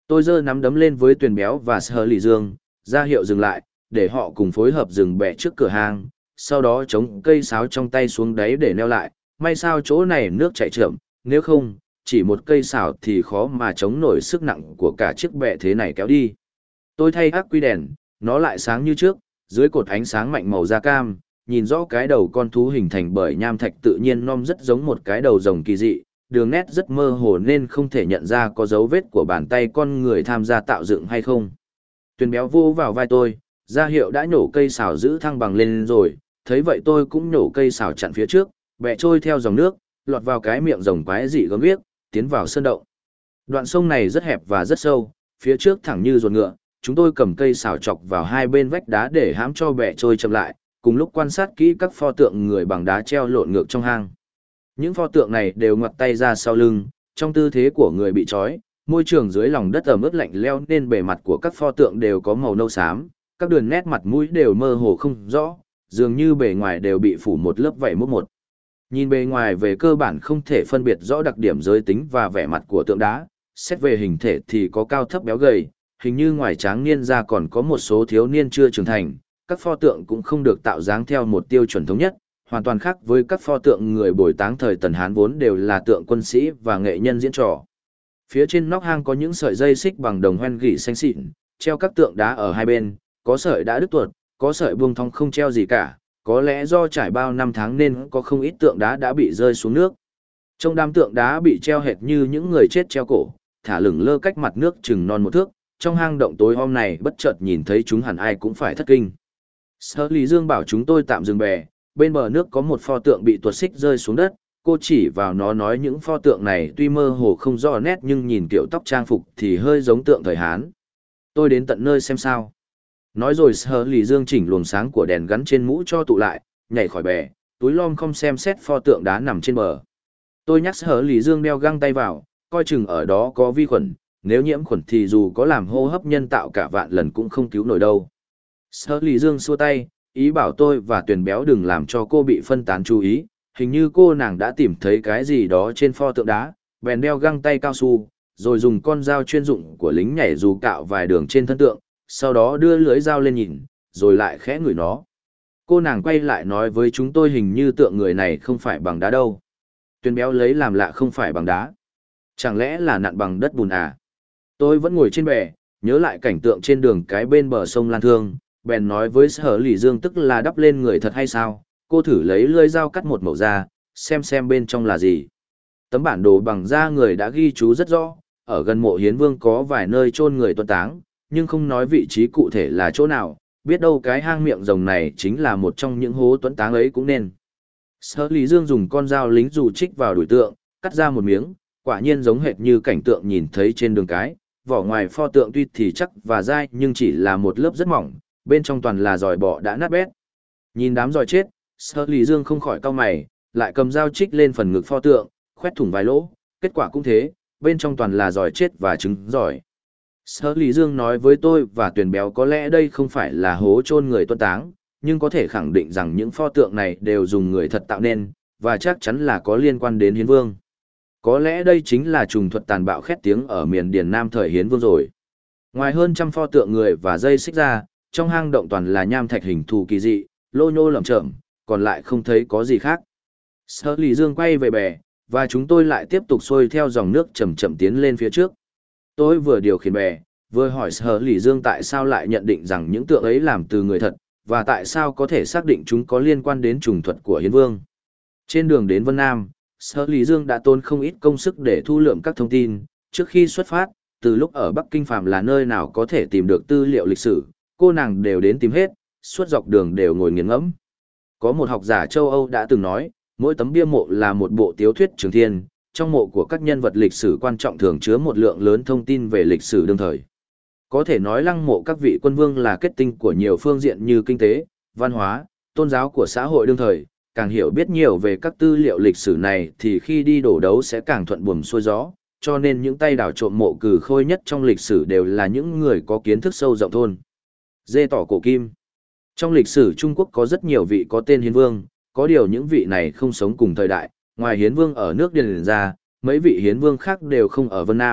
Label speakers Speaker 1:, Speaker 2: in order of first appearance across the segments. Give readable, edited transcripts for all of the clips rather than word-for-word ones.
Speaker 1: Tôi giơ nắm đấm lên với Tuyền Béo và Sở Lì Dương, ra hiệu dừng lại, để họ cùng phối hợp dừng bè trước cửa hang, sau đó chống cây sáo trong tay xuống đáy để neo lại, may sao chỗ này nước chảy chậm, nếu không, chỉ một cây sào thì khó mà chống nổi sức nặng của cả chiếc bè thế này kéo đi. Tôi thay ắc quy đèn, nó lại sáng như trước, dưới cột ánh sáng mạnh màu da cam, nhìn rõ cái đầu con thú hình thành bởi nham thạch tự nhiên non rất giống một cái đầu rồng kỳ dị, đường nét rất mơ hồ nên không thể nhận ra có dấu vết của bàn tay con người tham gia tạo dựng hay không. Tuyền Béo vô vào vai tôi, ra hiệu đã nhổ cây xào giữ thăng bằng lên rồi, thấy vậy tôi cũng nhổ cây xào chặn phía trước, bẹ trôi theo dòng nước, lọt vào cái miệng rồng quái dị gớm ghiếc, tiến vào sơn động. Đoạn sông này rất hẹp và rất sâu, phía trước thẳng như ruột ngựa, chúng tôi cầm cây xào chọc vào hai bên vách đá để hãm cho bẹ trôi chậm lại, cùng lúc quan sát kỹ các pho tượng người bằng đá treo lộn ngược trong hang. Những pho tượng này đều ngoặt tay ra sau lưng, trong tư thế của người bị trói, môi trường dưới lòng đất ẩm ướt lạnh lẽo nên bề mặt của các pho tượng đều có màu nâu xám, các đường nét mặt mũi đều mơ hồ không rõ, dường như bề ngoài đều bị phủ một lớp vảy mốt một. Nhìn bề ngoài về cơ bản không thể phân biệt rõ đặc điểm giới tính và vẻ mặt của tượng đá, xét về hình thể thì có cao thấp béo gầy, hình như ngoài tráng niên ra còn có một số thiếu niên chưa trưởng thành, các pho tượng cũng không được tạo dáng theo một tiêu chuẩn thống nhất, hoàn toàn khác với các pho tượng người bồi táng thời Tần Hán vốn đều là tượng quân sĩ và nghệ nhân diễn trò. Phía trên nóc hang có những sợi dây xích bằng đồng hoen gỉ xanh xịn, treo các tượng đá ở hai bên, có sợi đã đứt tuột, có sợi buông thong không treo gì cả, có lẽ do trải bao năm tháng nên có không ít tượng đá đã bị rơi xuống nước. Trong đám tượng đá bị treo hệt như những người chết treo cổ, thả lửng lơ cách mặt nước chừng non một thước, trong hang động tối om này bất chợt nhìn thấy chúng hẳn ai cũng phải thất kinh. Sở Lý Dương bảo chúng tôi tạm dừng bè, bên bờ nước có một pho tượng bị tuột xích rơi xuống đất, cô chỉ vào nó nói những pho tượng này tuy mơ hồ không rõ nét nhưng nhìn kiểu tóc trang phục thì hơi giống tượng thời Hán. Tôi đến tận nơi xem sao. Nói rồi Sở Lý Dương chỉnh luồng sáng của đèn gắn trên mũ cho tụ lại, nhảy khỏi bè, túi lom không xem xét pho tượng đá nằm trên bờ. Tôi nhắc Sở Lý Dương đeo găng tay vào, coi chừng ở đó có vi khuẩn, nếu nhiễm khuẩn thì dù có làm hô hấp nhân tạo cả vạn lần cũng không cứu nổi đâu. Sở Lý Dương xua tay, ý bảo tôi và Tuyền Béo đừng làm cho cô bị phân tán chú ý, hình như cô nàng đã tìm thấy cái gì đó trên pho tượng đá, bèn đeo găng tay cao su, rồi dùng con dao chuyên dụng của lính nhảy dù cạo vài đường trên thân tượng, sau đó đưa lưới dao lên nhìn, rồi lại khẽ ngửi nó. Cô nàng quay lại nói với chúng tôi hình như tượng người này không phải bằng đá đâu. Tuyền Béo lấy làm lạ không phải bằng đá. Chẳng lẽ là nặn bằng đất bùn à? Tôi vẫn ngồi trên bè, nhớ lại cảnh tượng trên đường cái bên bờ sông Lan Thương, bèn nói với Sở Lý Dương tức là đắp lên người thật hay sao, cô thử lấy lưỡi dao cắt một mẩu ra, xem bên trong là gì. Tấm bản đồ bằng da người đã ghi chú rất rõ, ở gần mộ Hiến Vương có vài nơi chôn người tuân táng, nhưng không nói vị trí cụ thể là chỗ nào, biết đâu cái hang miệng rồng này chính là một trong những hố tuân táng ấy cũng nên. Sở Lý Dương dùng con dao lính dù trích vào đùi tượng, cắt ra một miếng, quả nhiên giống hệt như cảnh tượng nhìn thấy trên đường cái, vỏ ngoài pho tượng tuy thì chắc và dai nhưng chỉ là một lớp rất mỏng, bên trong toàn là giòi bọ đã nát bét. Nhìn đám giòi chết, Sở Lý Dương không khỏi cau mày, lại cầm dao trích lên phần ngực pho tượng, khoét thủng vài lỗ, kết quả cũng thế, bên trong toàn là giòi chết và trứng giòi. Sở Lý Dương nói với tôi và Tuyền Béo có lẽ đây không phải là hố chôn người tuân táng, nhưng có thể khẳng định rằng những pho tượng này đều dùng người thật tạo nên, và chắc chắn là có liên quan đến Hiến Vương. Có lẽ đây chính là trùng thuật tàn bạo khét tiếng ở miền Điền Nam thời Hiến Vương rồi. Ngoài hơn trăm pho tượng người và dây xích ra, trong hang động toàn là nham thạch hình thù kỳ dị, lô nhô lởm chởm, còn lại không thấy có gì khác. Sở Lý Dương quay về bè, và chúng tôi lại tiếp tục xuôi theo dòng nước chậm chậm tiến lên phía trước. Tôi vừa điều khiển bè, vừa hỏi Sở Lý Dương tại sao lại nhận định rằng những tượng ấy làm từ người thật, và tại sao có thể xác định chúng có liên quan đến trùng thuật của Hiến Vương. Trên đường đến Vân Nam, Sở Lý Dương đã tốn không ít công sức để thu lượm các thông tin. Trước khi xuất phát, từ lúc ở Bắc Kinh phàm là nơi nào có thể tìm được tư liệu lịch sử, cô nàng đều đến tìm hết, suốt dọc đường đều ngồi nghiền ngẫm. Có một học giả châu Âu đã từng nói, mỗi tấm bia mộ là một bộ tiểu thuyết trường thiên, trong mộ của các nhân vật lịch sử quan trọng thường chứa một lượng lớn thông tin về lịch sử đương thời. Có thể nói lăng mộ các vị quân vương là kết tinh của nhiều phương diện như kinh tế, văn hóa, tôn giáo của xã hội đương thời, càng hiểu biết nhiều về các tư liệu lịch sử này thì khi đi đổ đấu sẽ càng thuận buồm xuôi gió, cho nên những tay đào trộm mộ cừ khôi nhất trong lịch sử đều là những người có kiến thức sâu rộng thôn. Dê tỏ cổ kim. Trong lịch sử Trung Quốc có rất nhiều vị có tên Hiến Vương, có điều những vị này không sống cùng thời đại, ngoài Hiến Vương ở nước Điền ra, mấy vị Hiến Vương khác đều không ở Vân Nam,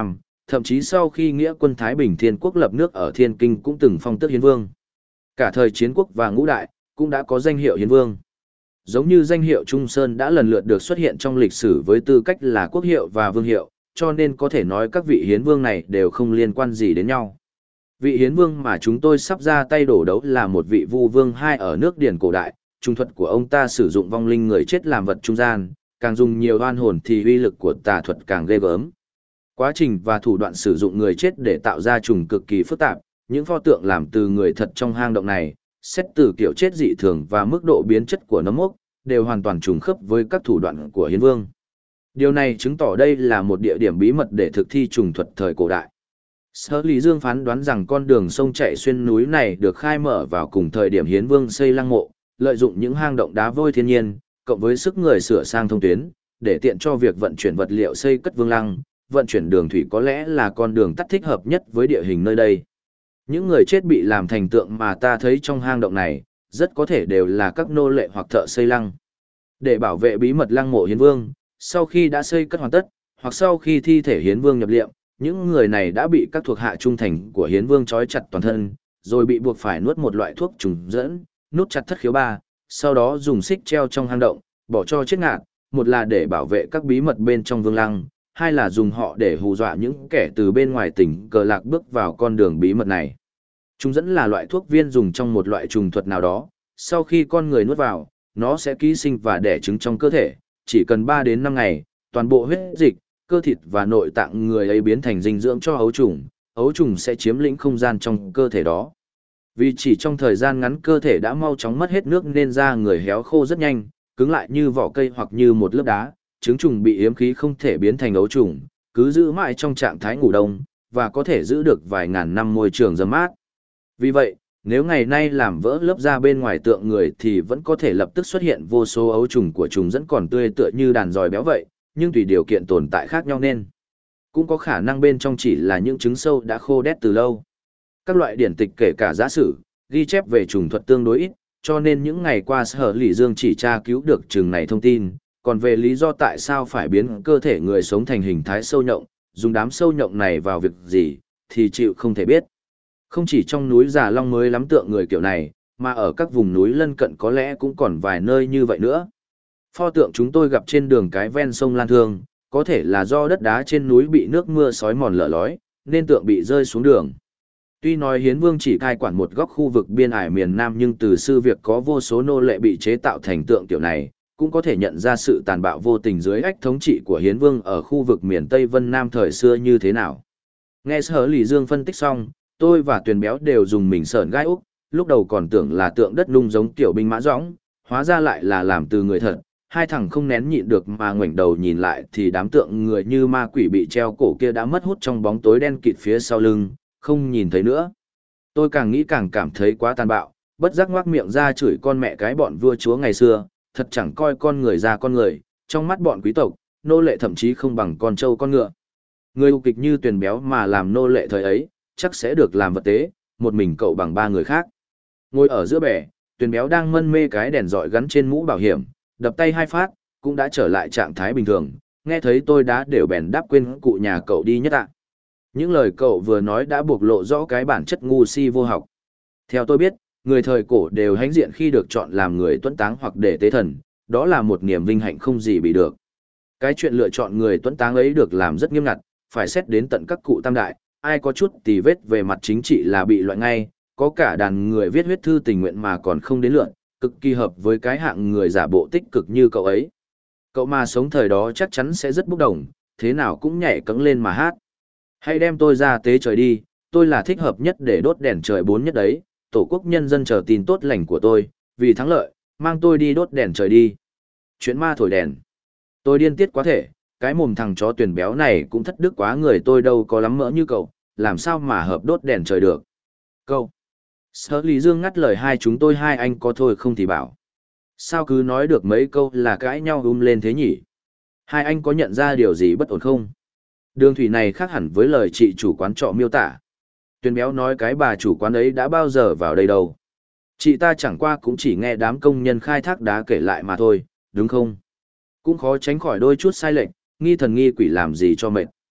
Speaker 1: thậm chí sau khi nghĩa quân Thái Bình Thiên Quốc lập nước ở Thiên Kinh cũng từng phong tước hiến vương. Cả thời chiến quốc và ngũ đại, cũng đã có danh hiệu hiến vương. Giống như danh hiệu Trung Sơn đã lần lượt được xuất hiện trong lịch sử với tư cách là quốc hiệu và vương hiệu, cho nên có thể nói các vị hiến vương này đều không liên quan gì đến nhau. Vị hiến vương mà chúng tôi sắp ra tay đổ đấu là một vị vu vương hai ở nước Điền cổ đại, trung thuật của ông ta sử dụng vong linh người chết làm vật trung gian, càng dùng nhiều oan hồn thì uy lực của tà thuật càng ghê gớm. Quá trình và thủ đoạn sử dụng người chết để tạo ra trùng cực kỳ phức tạp, những pho tượng làm từ người thật trong hang động này, xét từ kiểu chết dị thường và mức độ biến chất của nấm mốc, đều hoàn toàn trùng khớp với các thủ đoạn của hiến vương. Điều này chứng tỏ đây là một địa điểm bí mật để thực thi trùng thuật thời cổ đại. Sở Lý Dương phán đoán rằng con đường sông chạy xuyên núi này được khai mở vào cùng thời điểm hiến vương xây lăng mộ, lợi dụng những hang động đá vôi thiên nhiên, cộng với sức người sửa sang thông tuyến, để tiện cho việc vận chuyển vật liệu xây cất vương lăng, vận chuyển đường thủy có lẽ là con đường tắt thích hợp nhất với địa hình nơi đây. Những người chết bị làm thành tượng mà ta thấy trong hang động này, rất có thể đều là các nô lệ hoặc thợ xây lăng. Để bảo vệ bí mật lăng mộ hiến vương, sau khi đã xây cất hoàn tất, hoặc sau khi thi thể hiến vương nhập liệm, những người này đã bị các thuộc hạ trung thành của hiến vương trói chặt toàn thân, rồi bị buộc phải nuốt một loại thuốc trùng dẫn, nút chặt thất khiếu ba, sau đó dùng xích treo trong hang động, bỏ cho chết ngạt, một là để bảo vệ các bí mật bên trong vương lăng, hai là dùng họ để hù dọa những kẻ từ bên ngoài tỉnh cờ lạc bước vào con đường bí mật này. Trùng dẫn là loại thuốc viên dùng trong một loại trùng thuật nào đó, sau khi con người nuốt vào, nó sẽ ký sinh và đẻ trứng trong cơ thể, chỉ cần 3 đến 5 ngày, toàn bộ huyết dịch, cơ thịt và nội tạng người ấy biến thành dinh dưỡng cho ấu trùng sẽ chiếm lĩnh không gian trong cơ thể đó. Vì chỉ trong thời gian ngắn cơ thể đã mau chóng mất hết nước nên da người héo khô rất nhanh, cứng lại như vỏ cây hoặc như một lớp đá, trứng trùng bị yếm khí không thể biến thành ấu trùng, cứ giữ mãi trong trạng thái ngủ đông, và có thể giữ được vài ngàn năm môi trường râm mát. Vì vậy, nếu ngày nay làm vỡ lớp da bên ngoài tượng người thì vẫn có thể lập tức xuất hiện vô số ấu trùng của trùng dẫn còn tươi tựa như đàn giòi béo vậy, nhưng tùy điều kiện tồn tại khác nhau nên cũng có khả năng bên trong chỉ là những trứng sâu đã khô đét từ lâu. Các loại điển tịch kể cả giả sử, ghi chép về trùng thuật tương đối ít, cho nên những ngày qua Sở Lý Dương chỉ tra cứu được chừng này thông tin, còn về lý do tại sao phải biến cơ thể người sống thành hình thái sâu nhộng, dùng đám sâu nhộng này vào việc gì, thì chịu không thể biết. Không chỉ trong núi Già Long mới lắm tượng người kiểu này, mà ở các vùng núi lân cận có lẽ cũng còn vài nơi như vậy nữa. Pho tượng chúng tôi gặp trên đường cái ven sông Lan Thương, có thể là do đất đá trên núi bị nước mưa xói mòn lở lói, nên tượng bị rơi xuống đường. Tuy nói hiến vương chỉ cai quản một góc khu vực biên ải miền Nam nhưng từ sự việc có vô số nô lệ bị chế tạo thành tượng kiểu này, cũng có thể nhận ra sự tàn bạo vô tình dưới ách thống trị của hiến vương ở khu vực miền Tây Vân Nam thời xưa như thế nào. Nghe Sở Lý Dương phân tích xong, tôi và Tuyền Béo đều dùng mình sởn gai úc, lúc đầu còn tưởng là tượng đất nung giống tiểu binh mã dõng, hóa ra lại là làm từ người thật. Hai thằng không nén nhịn được mà ngoảnh đầu nhìn lại thì đám tượng người như ma quỷ bị treo cổ kia đã mất hút trong bóng tối đen kịt phía sau lưng, không nhìn thấy nữa. Tôi càng nghĩ càng cảm thấy quá tàn bạo, bất giác ngoác miệng ra chửi con mẹ cái bọn vua chúa ngày xưa, thật chẳng coi con người ra con người, trong mắt bọn quý tộc, nô lệ thậm chí không bằng con trâu con ngựa. Người ưu kịch như Tuyền Béo mà làm nô lệ thời ấy, chắc sẽ được làm vật tế, một mình cậu bằng 3 người khác. Ngồi ở giữa bè, Tuyền Béo đang mân mê cái đèn dọi gắn trên mũ bảo hiểm, đập tay 2 phát, cũng đã trở lại trạng thái bình thường, nghe thấy tôi đã đều bèn đáp quên cụ nhà cậu đi nhất ạ. Những lời cậu vừa nói đã bộc lộ rõ cái bản chất ngu si vô học. Theo tôi biết, người thời cổ đều hãnh diện khi được chọn làm người tuấn táng hoặc để tế thần, đó là một niềm vinh hạnh không gì bị được. Cái chuyện lựa chọn người tuấn táng ấy được làm rất nghiêm ngặt, phải xét đến tận các cụ tam đại, ai có chút tì vết về mặt chính trị là bị loại ngay, có cả đàn người viết huyết thư tình nguyện mà còn không đến lượt, cực kỳ hợp với cái hạng người giả bộ tích cực như cậu ấy. Cậu mà sống thời đó chắc chắn sẽ rất bốc đồng, thế nào cũng nhảy cẫng lên mà hát. Hãy đem tôi ra tế trời đi, tôi là thích hợp nhất để đốt đèn trời 4 nhất đấy, tổ quốc nhân dân chờ tin tốt lành của tôi, vì thắng lợi, mang tôi đi đốt đèn trời đi. Chuyện ma thổi đèn. Tôi điên tiết quá thể, cái mồm thằng chó Tuyền Béo này cũng thất đức quá, người tôi đâu có lắm mỡ như cậu, làm sao mà hợp đốt đèn trời được. Cậu. Sở Lý Dương ngắt lời hai chúng tôi, hai anh có thôi không thì bảo. Sao cứ nói được mấy câu là cãi nhau lên thế nhỉ? Hai anh có nhận ra điều gì bất ổn không? Đường thủy này khác hẳn với lời chị chủ quán trọ miêu tả. Tuyền Béo nói cái bà chủ quán ấy đã bao giờ vào đây đâu. Chị ta chẳng qua cũng chỉ nghe đám công nhân khai thác đá kể lại mà thôi, đúng không? Cũng khó tránh khỏi đôi chút sai lệch, nghi thần nghi quỷ làm gì cho mệt.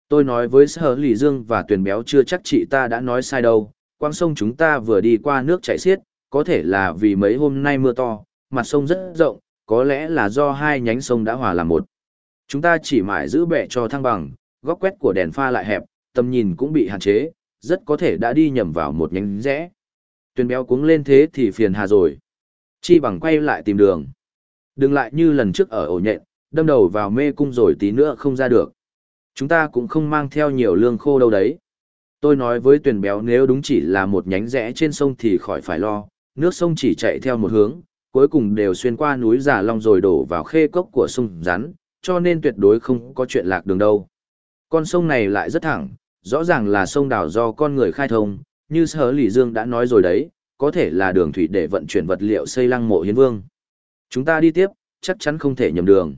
Speaker 1: Tôi nói với Sở Lì Dương và Tuyền Béo chưa chắc chị ta đã nói sai đâu, quãng sông chúng ta vừa đi qua nước chảy xiết, có thể là vì mấy hôm nay mưa to, mặt sông rất rộng, có lẽ là do hai nhánh sông đã hòa làm một. Chúng ta chỉ mãi giữ bẹ cho thăng bằng, góc quét của đèn pha lại hẹp, tầm nhìn cũng bị hạn chế, rất có thể đã đi nhầm vào một nhánh rẽ. Tuyền Béo cuống lên thế thì phiền hà rồi. Chi bằng quay lại tìm đường. Đừng lại như lần trước ở ổ nhện, đâm đầu vào mê cung rồi tí nữa không ra được. Chúng ta cũng không mang theo nhiều lương khô đâu đấy. Tôi nói với Tuyền Béo nếu đúng chỉ là một nhánh rẽ trên sông thì khỏi phải lo, nước sông chỉ chạy theo một hướng, cuối cùng đều xuyên qua núi Già Long rồi đổ vào khê cốc của sông Rắn, cho nên tuyệt đối không có chuyện lạc đường đâu. Con sông này lại rất thẳng, rõ ràng là sông đào do con người khai thông, như Sở Lỷ Dương đã nói rồi đấy, có thể là đường thủy để vận chuyển vật liệu xây lăng mộ hiến vương. Chúng ta đi tiếp, chắc chắn không thể nhầm đường.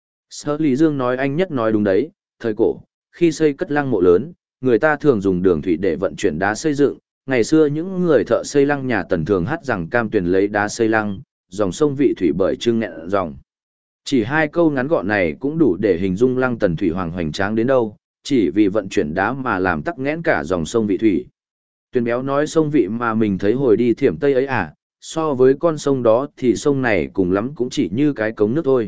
Speaker 1: Sở Lỷ Dương nói anh nhất nói đúng đấy, thời cổ, khi xây cất lăng mộ lớn, người ta thường dùng đường thủy để vận chuyển đá xây dựng. Ngày xưa những người thợ xây lăng nhà Tần thường hát rằng cam tuyền lấy đá xây lăng, dòng sông vị thủy bởi trưng nghẹn dòng. Chỉ hai câu ngắn gọn này cũng đủ để hình dung lăng Tần thủy hoàng hoành tráng đến đâu, chỉ vì vận chuyển đá mà làm tắc nghẽn cả dòng sông vị thủy. Tuyền Béo nói sông vị mà mình thấy hồi đi Thiểm Tây ấy à, so với con sông đó thì sông này cùng lắm cũng chỉ như cái cống nước thôi.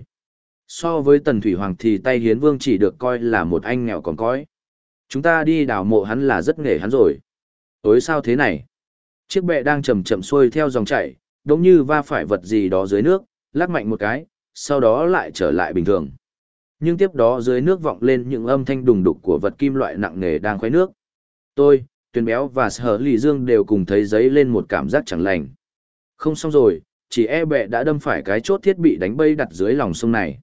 Speaker 1: So với Tần Thủy Hoàng thì tay Hiến Vương chỉ được coi là một anh nghèo còn cõi. Chúng ta đi đào mộ hắn là rất nghề hắn rồi. Ôi sao thế này? Chiếc bè đang chậm chậm xuôi theo dòng chảy, đống như va phải vật gì đó dưới nước, lắc mạnh một cái, sau đó lại trở lại bình thường. Nhưng tiếp đó dưới nước vọng lên những âm thanh đùng đục của vật kim loại nặng nề đang khuấy nước. Tôi, Tuyền Béo và Sở Lì Dương đều cùng thấy dấy lên một cảm giác chẳng lành. Không xong rồi, chỉ e bè đã đâm phải cái chốt thiết bị đánh bay đặt dưới lòng sông này.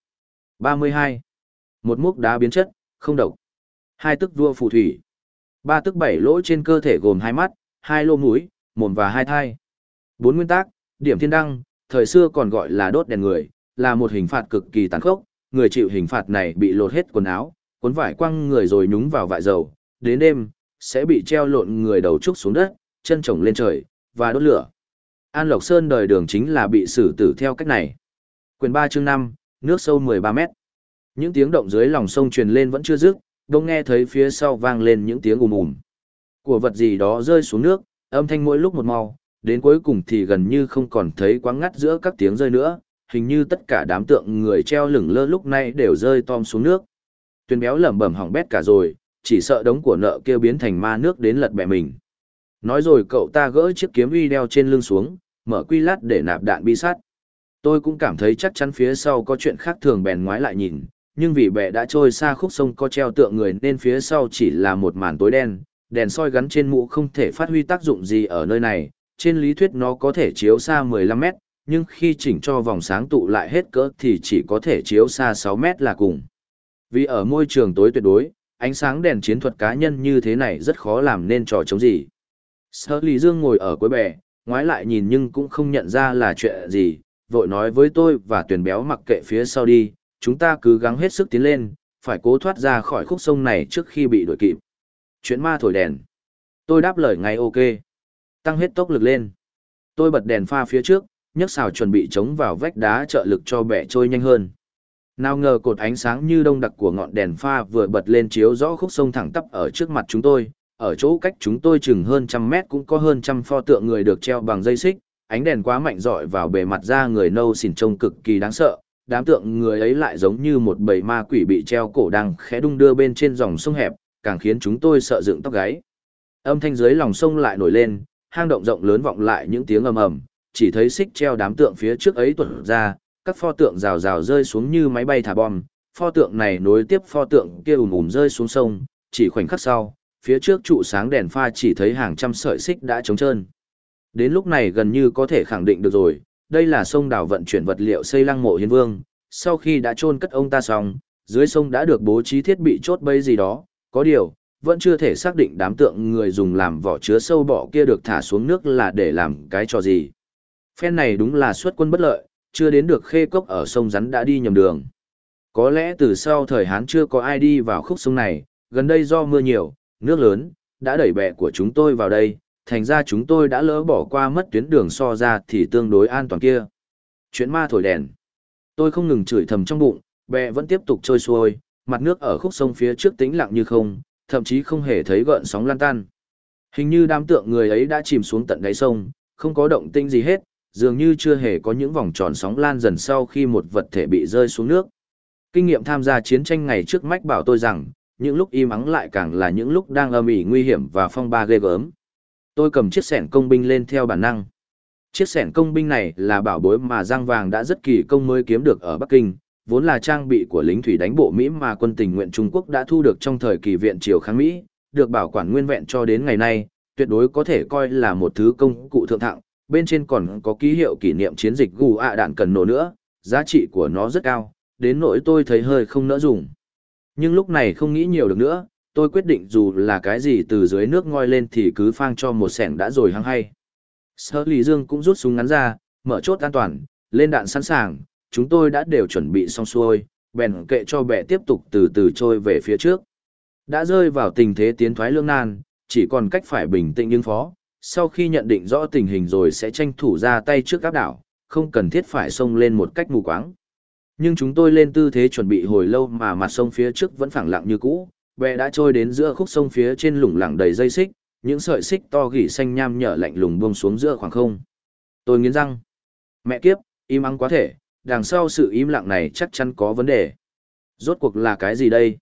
Speaker 1: 32. Một múc đá biến chất, không độc. 2 tức vua phù thủy. 3 tức 7 lỗ trên cơ thể gồm 2 mắt, 2 lỗ mũi, mồm và 2 thai. 4 nguyên tắc, điểm thiên đăng, thời xưa còn gọi là đốt đèn người, là một hình phạt cực kỳ tàn khốc. Người chịu hình phạt này bị lột hết quần áo, cuốn vải quăng người rồi nhúng vào vại dầu. Đến đêm, sẽ bị treo lộn người đầu trúc xuống đất, chân chồng lên trời, và đốt lửa. An Lộc Sơn đời Đường chính là bị xử tử theo cách này. Quyền 3 chương 5, nước sâu 13 mét. Những tiếng động dưới lòng sông truyền lên vẫn chưa dứt, đông nghe thấy phía sau vang lên những tiếng ùm ùm của vật gì đó rơi xuống nước, âm thanh mỗi lúc một mau, đến cuối cùng thì gần như không còn thấy quãng ngắt giữa các tiếng rơi nữa, hình như tất cả đám tượng người treo lửng lơ lúc này đều rơi tom xuống nước. Tuyền Béo lẩm bẩm hỏng bét cả rồi, chỉ sợ đống của nợ kia biến thành ma nước đến lật bè mình. Nói rồi cậu ta gỡ chiếc kiếm uy đeo trên lưng xuống, mở quy lát để nạp đạn bi sắt. Tôi cũng cảm thấy chắc chắn phía sau có chuyện khác thường bèn ngoái lại nhìn, nhưng vì bè đã trôi xa khúc sông có treo tượng người nên phía sau chỉ là một màn tối đen, đèn soi gắn trên mũ không thể phát huy tác dụng gì ở nơi này, trên lý thuyết nó có thể chiếu xa 15 mét, nhưng khi chỉnh cho vòng sáng tụ lại hết cỡ thì chỉ có thể chiếu xa 6 mét là cùng. Vì ở môi trường tối tuyệt đối, ánh sáng đèn chiến thuật cá nhân như thế này rất khó làm nên trò chống gì. Sở Lý Dương ngồi ở cuối bè, ngoái lại nhìn nhưng cũng không nhận ra là chuyện gì, vội nói với tôi và Tuyền Béo mặc kệ phía sau đi, chúng ta cứ gắng hết sức tiến lên, phải cố thoát ra khỏi khúc sông này trước khi bị đuổi kịp. Chuyện ma thổi đèn. Tôi đáp lời ngay ok. Tăng hết tốc lực lên. Tôi bật đèn pha phía trước, nhấc xào chuẩn bị chống vào vách đá trợ lực cho bè trôi nhanh hơn. Nào ngờ cột ánh sáng như đông đặc của ngọn đèn pha vừa bật lên chiếu rõ khúc sông thẳng tắp ở trước mặt chúng tôi, ở chỗ cách chúng tôi chừng hơn 100 mét cũng có hơn 100 pho tượng người được treo bằng dây xích, ánh đèn quá mạnh rọi vào bề mặt da người nâu xỉn trông cực kỳ đáng sợ, đám tượng người ấy lại giống như một bầy ma quỷ bị treo cổ đang khẽ đung đưa bên trên dòng sông hẹp, càng khiến chúng tôi sợ dựng tóc gáy. Âm thanh dưới lòng sông lại nổi lên, hang động rộng lớn vọng lại những tiếng ầm ầm, chỉ thấy xích treo đám tượng phía trước ấy tuột ra, các pho tượng rào rào rơi xuống như máy bay thả bom, pho tượng này nối tiếp pho tượng kia ùm ùm rơi xuống sông, chỉ khoảnh khắc sau, phía trước trụ sáng đèn pha chỉ thấy hàng trăm sợi xích đã trống trơn. Đến lúc này gần như có thể khẳng định được rồi, đây là sông đào vận chuyển vật liệu xây lăng mộ Hiến Vương, sau khi đã chôn cất ông ta xong, dưới sông đã được bố trí thiết bị chốt bẫy gì đó, có điều, vẫn chưa thể xác định đám tượng người dùng làm vỏ chứa sâu bọ kia được thả xuống nước là để làm cái trò gì. Phen này đúng là xuất quân bất lợi, chưa đến được khê cốc ở sông Rắn đã đi nhầm đường. Có lẽ từ sau thời Hán chưa có ai đi vào khúc sông này, gần đây do mưa nhiều, nước lớn, đã đẩy bè của chúng tôi vào đây, thành ra chúng tôi đã lỡ bỏ qua mất tuyến đường so ra thì tương đối an toàn kia. Chuyện ma thổi đèn. Tôi không ngừng chửi thầm trong bụng, bè vẫn tiếp tục trôi xuôi, mặt nước ở khúc sông phía trước tĩnh lặng như không, thậm chí không hề thấy gợn sóng lan tan. Hình như đám tượng người ấy đã chìm xuống tận đáy sông, không có động tĩnh gì hết, dường như chưa hề có những vòng tròn sóng lan dần sau khi một vật thể bị rơi xuống nước. Kinh nghiệm tham gia chiến tranh ngày trước mách bảo tôi rằng, những lúc im ắng lại càng là những lúc đang âm ỉ nguy hiểm và phong ba ghê gớm. Tôi cầm chiếc xẻng công binh lên theo bản năng. Chiếc xẻng công binh này là bảo bối mà Giang Vàng đã rất kỳ công mới kiếm được ở Bắc Kinh, vốn là trang bị của lính thủy đánh bộ Mỹ mà quân tình nguyện Trung Quốc đã thu được trong thời kỳ viện triều kháng Mỹ, được bảo quản nguyên vẹn cho đến ngày nay, tuyệt đối có thể coi là một thứ công cụ thượng thặng, bên trên còn có ký hiệu kỷ niệm chiến dịch gù ạ đạn cần nổ nữa, giá trị của nó rất cao, đến nỗi tôi thấy hơi không nỡ dùng. Nhưng lúc này không nghĩ nhiều được nữa, tôi quyết định dù là cái gì từ dưới nước ngoi lên thì cứ phang cho một xẻng đã rồi hăng hay. Sở Lý Dương cũng rút súng ngắn ra, mở chốt an toàn, lên đạn sẵn sàng, chúng tôi đã đều chuẩn bị xong xuôi, bèn kệ cho bè tiếp tục từ từ trôi về phía trước. Đã rơi vào tình thế tiến thoái lưỡng nan, chỉ còn cách phải bình tĩnh ứng phó, sau khi nhận định rõ tình hình rồi sẽ tranh thủ ra tay trước áp đảo, không cần thiết phải xông lên một cách mù quáng. Nhưng chúng tôi lên tư thế chuẩn bị hồi lâu mà mặt sông phía trước vẫn phẳng lặng như cũ, bè đã trôi đến giữa khúc sông phía trên lủng lẳng đầy dây xích, những sợi xích to gỉ xanh nham nhở lạnh lùng buông xuống giữa khoảng không. Tôi nghiến răng. Mẹ kiếp, im ắng quá thể, đằng sau sự im lặng này chắc chắn có vấn đề. Rốt cuộc là cái gì đây?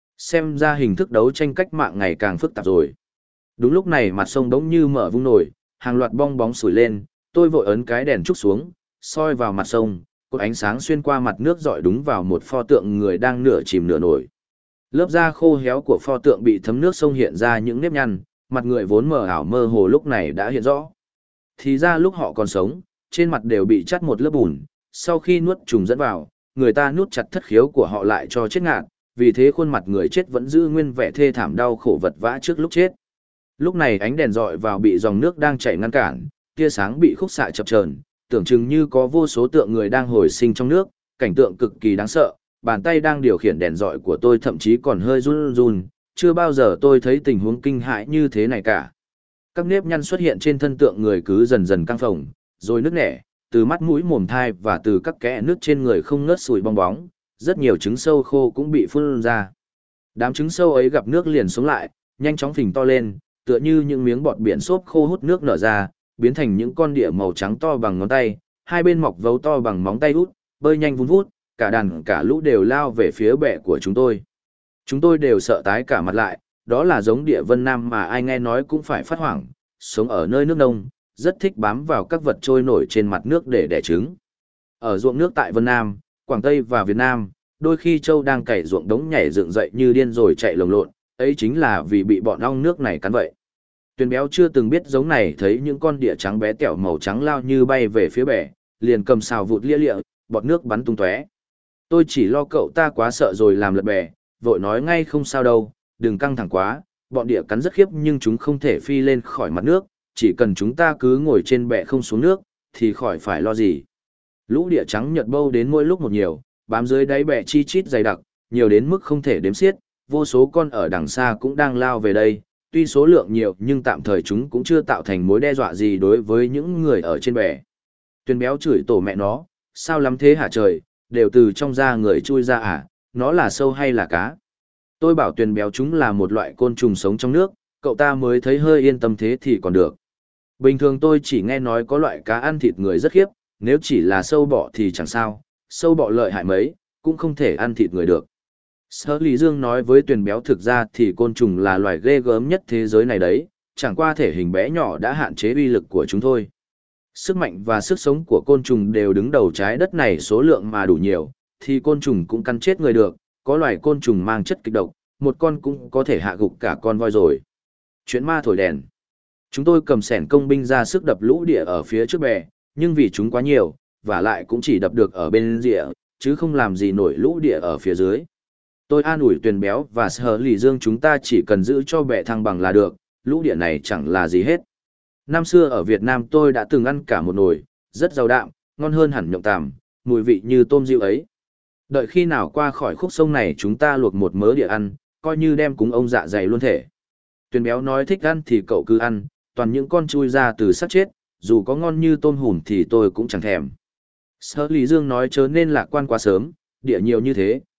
Speaker 1: Xem ra hình thức đấu tranh cách mạng ngày càng phức tạp rồi. Đúng lúc này mặt sông đống như mở vung nổi, hàng loạt bong bóng sủi lên, tôi vội ấn cái đèn trúc xuống, soi vào mặt sông, cột ánh sáng xuyên qua mặt nước dọi đúng vào một pho tượng người đang nửa chìm nửa nổi. Lớp da khô héo của pho tượng bị thấm nước sông hiện ra những nếp nhăn, mặt người vốn mờ ảo mơ hồ lúc này đã hiện rõ. Thì ra lúc họ còn sống, trên mặt đều bị chắt một lớp bùn, sau khi nuốt trùng dẫn vào, người ta nuốt chặt thất khiếu của họ lại cho chết ngạt, vì thế khuôn mặt người chết vẫn giữ nguyên vẻ thê thảm đau khổ vật vã trước lúc chết. Lúc này ánh đèn dọi vào bị dòng nước đang chảy ngăn cản, tia sáng bị khúc xạ chập chờn, tưởng chừng như có vô số tượng người đang hồi sinh trong nước, cảnh tượng cực kỳ đáng sợ, bàn tay đang điều khiển đèn dọi của tôi thậm chí còn hơi run run, chưa bao giờ tôi thấy tình huống kinh hãi như thế này cả. Các nếp nhăn xuất hiện trên thân tượng người cứ dần dần căng phồng, rồi nứt nẻ, từ mắt mũi mồm thai và từ các kẽ nước trên người không ngớt sùi bong bóng, rất nhiều trứng sâu khô cũng bị phun ra. Đám trứng sâu ấy gặp nước liền sống lại, nhanh chóng phình to lên, tựa như những miếng bọt biển xốp khô hút nước nở ra, biến thành những con đỉa màu trắng to bằng ngón tay, hai bên mọc vấu to bằng móng tay út, bơi nhanh vun vút, cả đàn cả lũ đều lao về phía bè của chúng tôi. Chúng tôi đều sợ tái cả mặt lại, đó là giống địa Vân Nam mà ai nghe nói cũng phải phát hoảng, sống ở nơi nước nông, rất thích bám vào các vật trôi nổi trên mặt nước để đẻ trứng. Ở ruộng nước tại Vân Nam, Quảng Tây và Việt Nam, đôi khi trâu đang cày ruộng đống nhảy dựng dậy như điên rồi chạy lồng lộn, ấy chính là vì bị bọn ong nước này cắn vậy. Tuyền béo chưa từng biết giống này, thấy những con đỉa trắng bé tẹo màu trắng lao như bay về phía bè, liền cầm xào vụt lia lịa, bọt nước bắn tung tóe. Tôi chỉ lo cậu ta quá sợ rồi làm lật bè, vội nói ngay không sao đâu, đừng căng thẳng quá, bọn đỉa cắn rất khiếp nhưng chúng không thể phi lên khỏi mặt nước, chỉ cần chúng ta cứ ngồi trên bè không xuống nước, thì khỏi phải lo gì. Lũ đỉa trắng nhợt bâu đến mỗi lúc một nhiều, bám dưới đáy bè chi chít dày đặc, nhiều đến mức không thể đếm xiết, vô số con ở đằng xa cũng đang lao về đây, tuy số lượng nhiều nhưng tạm thời chúng cũng chưa tạo thành mối đe dọa gì đối với những người ở trên bè. Tuyền béo chửi tổ mẹ nó, sao lắm thế hả trời, đều từ trong da người chui ra à, nó là sâu hay là cá? Tôi bảo Tuyền béo chúng là một loại côn trùng sống trong nước, cậu ta mới thấy hơi yên tâm thế thì còn được. Bình thường tôi chỉ nghe nói có loại cá ăn thịt người rất khiếp, nếu chỉ là sâu bọ thì chẳng sao, sâu bọ lợi hại mấy, cũng không thể ăn thịt người được. Sở Lý Dương nói với Tuyền béo thực ra thì côn trùng là loài ghê gớm nhất thế giới này đấy, chẳng qua thể hình bé nhỏ đã hạn chế uy lực của chúng thôi. Sức mạnh và sức sống của côn trùng đều đứng đầu trái đất này, số lượng mà đủ nhiều, thì côn trùng cũng cắn chết người được, có loài côn trùng mang chất kịch độc, một con cũng có thể hạ gục cả con voi rồi. Chuyện ma thổi đèn. Chúng tôi cầm xẻng công binh ra sức đập lũ đỉa ở phía trước bè, nhưng vì chúng quá nhiều, và lại cũng chỉ đập được ở bên rìa, chứ không làm gì nổi lũ đỉa ở phía dưới. Tôi an ủi Tuyền béo và Sở Lý Dương chúng ta chỉ cần giữ cho bè thăng bằng là được, lũ đỉa này chẳng là gì hết. Năm xưa ở Việt Nam tôi đã từng ăn cả một nồi, rất giàu đạm, ngon hơn hẳn nhộng tằm, mùi vị như tôm rượu ấy. Đợi khi nào qua khỏi khúc sông này chúng ta luộc một mớ đỉa ăn, coi như đem cúng ông dạ dày luôn thể. Tuyền béo nói thích ăn thì cậu cứ ăn, toàn những con chui ra từ xác chết, dù có ngon như tôm hùm thì tôi cũng chẳng thèm. Sở Lý Dương nói chớ nên lạc quan quá sớm, đỉa nhiều như thế,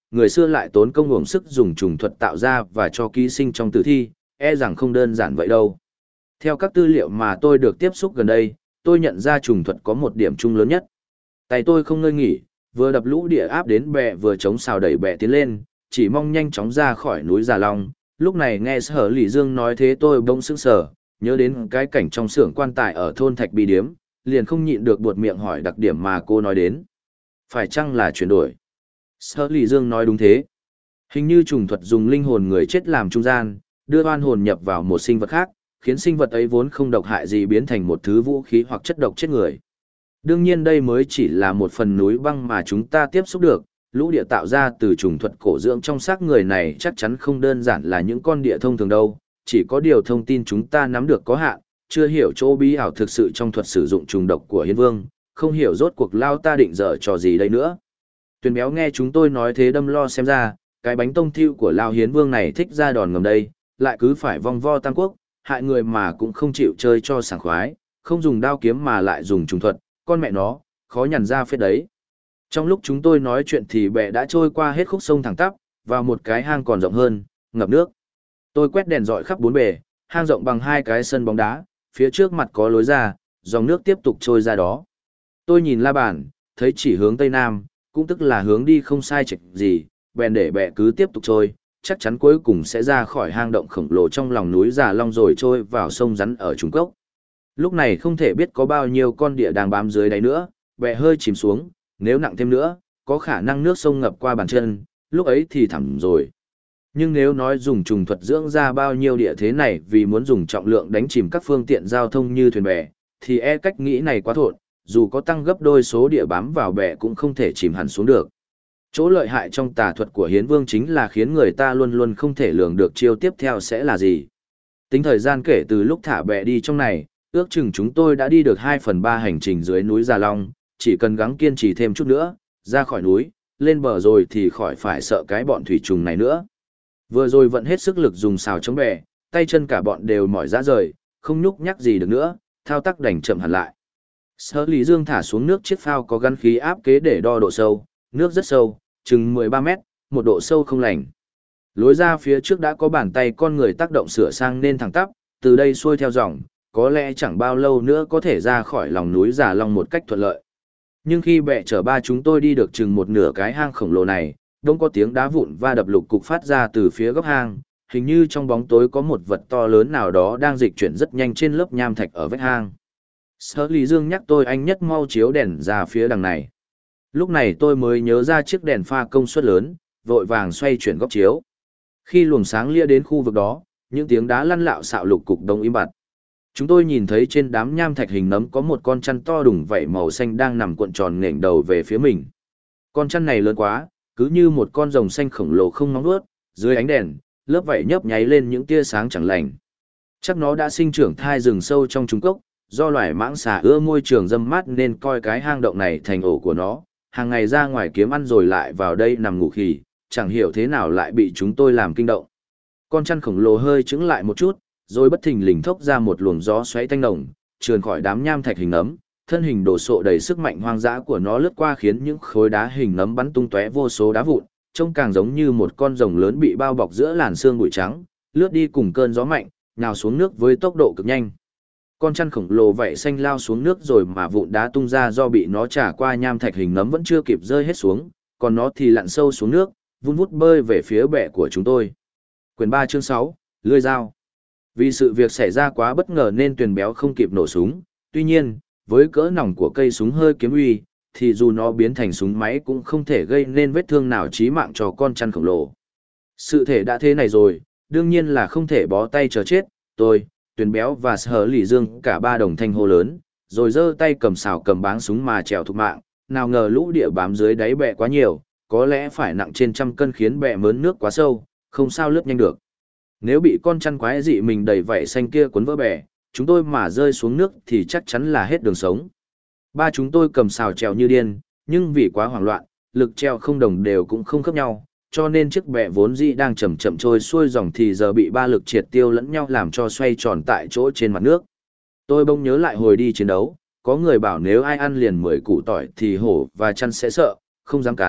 Speaker 1: người xưa lại tốn công uổng sức dùng trùng thuật tạo ra và cho ký sinh trong tử thi, e rằng không đơn giản vậy đâu. Theo các tư liệu mà tôi được tiếp xúc gần đây, tôi nhận ra trùng thuật có một điểm chung lớn nhất. Tay tôi không ngơi nghỉ, vừa đập lũ địa áp đến bè vừa chống xào đẩy bè tiến lên, chỉ mong nhanh chóng ra khỏi núi Già Long. Lúc này nghe Sở Lỷ Dương nói thế tôi bỗng sững sờ, nhớ đến cái cảnh trong xưởng quan tài ở thôn Thạch Bì Điếm, liền không nhịn được buột miệng hỏi đặc điểm mà cô nói đến. Phải chăng là chuyển đổi? Sở Lỷ Dương nói đúng thế. Hình như trùng thuật dùng linh hồn người chết làm trung gian, đưa oan hồn nhập vào một sinh vật khác, khiến sinh vật ấy vốn không độc hại gì biến thành một thứ vũ khí hoặc chất độc chết người. Đương nhiên đây mới chỉ là một phần núi băng mà chúng ta tiếp xúc được, lũ địa tạo ra từ trùng thuật cổ dưỡng trong xác người này chắc chắn không đơn giản là những con địa thông thường đâu, chỉ có điều thông tin chúng ta nắm được có hạn, chưa hiểu chỗ bí ảo thực sự trong thuật sử dụng trùng độc của Hiến Vương, không hiểu rốt cuộc lao ta định dở trò gì đây nữa. Tuyền béo nghe chúng tôi nói thế đâm lo xem ra, cái bánh tông thiêu của lao Hiến Vương này thích ra đòn ngầm đây, lại cứ phải vong vo tam quốc, hại người mà cũng không chịu chơi cho sảng khoái, không dùng đao kiếm mà lại dùng trùng thuật, con mẹ nó, khó nhằn ra phết đấy. Trong lúc chúng tôi nói chuyện thì bè đã trôi qua hết khúc sông thẳng tắp, vào một cái hang còn rộng hơn, ngập nước. Tôi quét đèn dọi khắp bốn bề, hang rộng bằng hai cái sân bóng đá, phía trước mặt có lối ra, dòng nước tiếp tục trôi ra đó. Tôi nhìn la bàn, thấy chỉ hướng tây nam, cũng tức là hướng đi không sai chệch gì, bèn để bè cứ tiếp tục trôi, chắc chắn cuối cùng sẽ ra khỏi hang động khổng lồ trong lòng núi Già Long rồi trôi vào sông rắn ở Trung Cốc. Lúc này không thể biết có bao nhiêu con địa đang bám dưới đáy nữa, bè hơi chìm xuống, nếu nặng thêm nữa, có khả năng nước sông ngập qua bàn chân, lúc ấy thì thẳm rồi. Nhưng nếu nói dùng trùng thuật dưỡng ra bao nhiêu địa thế này vì muốn dùng trọng lượng đánh chìm các phương tiện giao thông như thuyền bè, thì cách nghĩ này quá thộn, dù có tăng gấp đôi số địa bám vào bè cũng không thể chìm hẳn xuống được. Chỗ lợi hại trong tà thuật của Hiến Vương chính là khiến người ta luôn luôn không thể lường được chiêu tiếp theo sẽ là gì. Tính thời gian kể từ lúc thả bè đi trong này, ước chừng chúng tôi đã đi được 2/3 hành trình dưới núi Già Long, chỉ cần gắng kiên trì thêm chút nữa, ra khỏi núi, lên bờ rồi thì khỏi phải sợ cái bọn thủy trùng này nữa. Vừa rồi vận hết sức lực dùng xào chống bè, tay chân cả bọn đều mỏi rã rời, không nhúc nhắc gì được nữa, thao tác đành chậm hẳn lại. Sở Lý Dương thả xuống nước chiếc phao có gắn khí áp kế để đo độ sâu, nước rất sâu, chừng 13 mét, một độ sâu không lành. Lối ra phía trước đã có bàn tay con người tác động sửa sang nên thẳng tắp, từ đây xuôi theo dòng, có lẽ chẳng bao lâu nữa có thể ra khỏi lòng núi Già Long một cách thuận lợi. Nhưng khi bè chở ba chúng tôi đi được chừng một nửa cái hang khổng lồ này, đông có tiếng đá vụn va đập lục cục phát ra từ phía góc hang, hình như trong bóng tối có một vật to lớn nào đó đang dịch chuyển rất nhanh trên lớp nham thạch ở vách hang. Sở Lý Dương nhắc tôi anh nhất mau chiếu đèn ra phía đằng này. Lúc này tôi mới nhớ ra chiếc đèn pha công suất lớn, vội vàng xoay chuyển góc chiếu. Khi luồng sáng lia đến khu vực đó, những tiếng đá lăn lạo xạo lục cục đông im bặt. Chúng tôi nhìn thấy trên đám nham thạch hình nấm có một con chăn to đùng vảy màu xanh đang nằm cuộn tròn nghển đầu về phía mình. Con chăn này lớn quá, cứ như một con rồng xanh khổng lồ không nóng nuốt, dưới ánh đèn, lớp vảy nhấp nháy lên những tia sáng chẳng lành. Chắc nó đã sinh trưởng thai rừng sâu trong Trung Cốc, do loài mãng xà ưa môi trường râm mát nên coi cái hang động này thành ổ của nó, hàng ngày ra ngoài kiếm ăn rồi lại vào đây nằm ngủ khỉ, chẳng hiểu thế nào lại bị chúng tôi làm kinh động. Con chăn khổng lồ hơi chững lại một chút, rồi bất thình lình thốc ra một luồng gió xoáy tanh nồng, trườn khỏi đám nham thạch hình nấm, thân hình đổ sộ đầy sức mạnh hoang dã của nó lướt qua khiến những khối đá hình nấm bắn tung tóe vô số đá vụn, trông càng giống như một con rồng lớn bị bao bọc giữa làn sương bụi trắng, lướt đi cùng cơn gió mạnh, nhào xuống nước với tốc độ cực nhanh. Con chăn khổng lồ vậy xanh lao xuống nước rồi mà vụn đá tung ra do bị nó trả qua nham thạch hình nấm vẫn chưa kịp rơi hết xuống, còn nó thì lặn sâu xuống nước, vun vút bơi về phía bè của chúng tôi. Quyển 3 chương 6, Lưỡi dao. Vì sự việc xảy ra quá bất ngờ nên Tuyền béo không kịp nổ súng, tuy nhiên, với cỡ nòng của cây súng hơi kiếm uy, thì dù nó biến thành súng máy cũng không thể gây nên vết thương nào chí mạng cho con chăn khổng lồ. Sự thể đã thế này rồi, đương nhiên là không thể bó tay chờ chết, tôi, Tuyền béo và Sở Lỷ Dương cả ba đồng thanh hô lớn, rồi giơ tay cầm xào cầm báng súng mà trèo thục mạng, nào ngờ lũ địa bám dưới đáy bè quá nhiều, có lẽ phải nặng trên trăm cân khiến bè mớn nước quá sâu, không sao lướt nhanh được. Nếu bị con chăn quái dị mình đầy vảy xanh kia cuốn vỡ bè, chúng tôi mà rơi xuống nước thì chắc chắn là hết đường sống. Ba chúng tôi cầm xào trèo như điên, nhưng vì quá hoảng loạn, lực treo không đồng đều cũng không khớp nhau, cho nên chiếc bè vốn dĩ đang chậm chậm trôi xuôi dòng thì giờ bị ba lực triệt tiêu lẫn nhau làm cho xoay tròn tại chỗ trên mặt nước. Tôi bỗng nhớ lại hồi đi chiến đấu, có người bảo nếu ai ăn liền 10 củ tỏi thì hổ và chăn sẽ sợ, không dám cắn,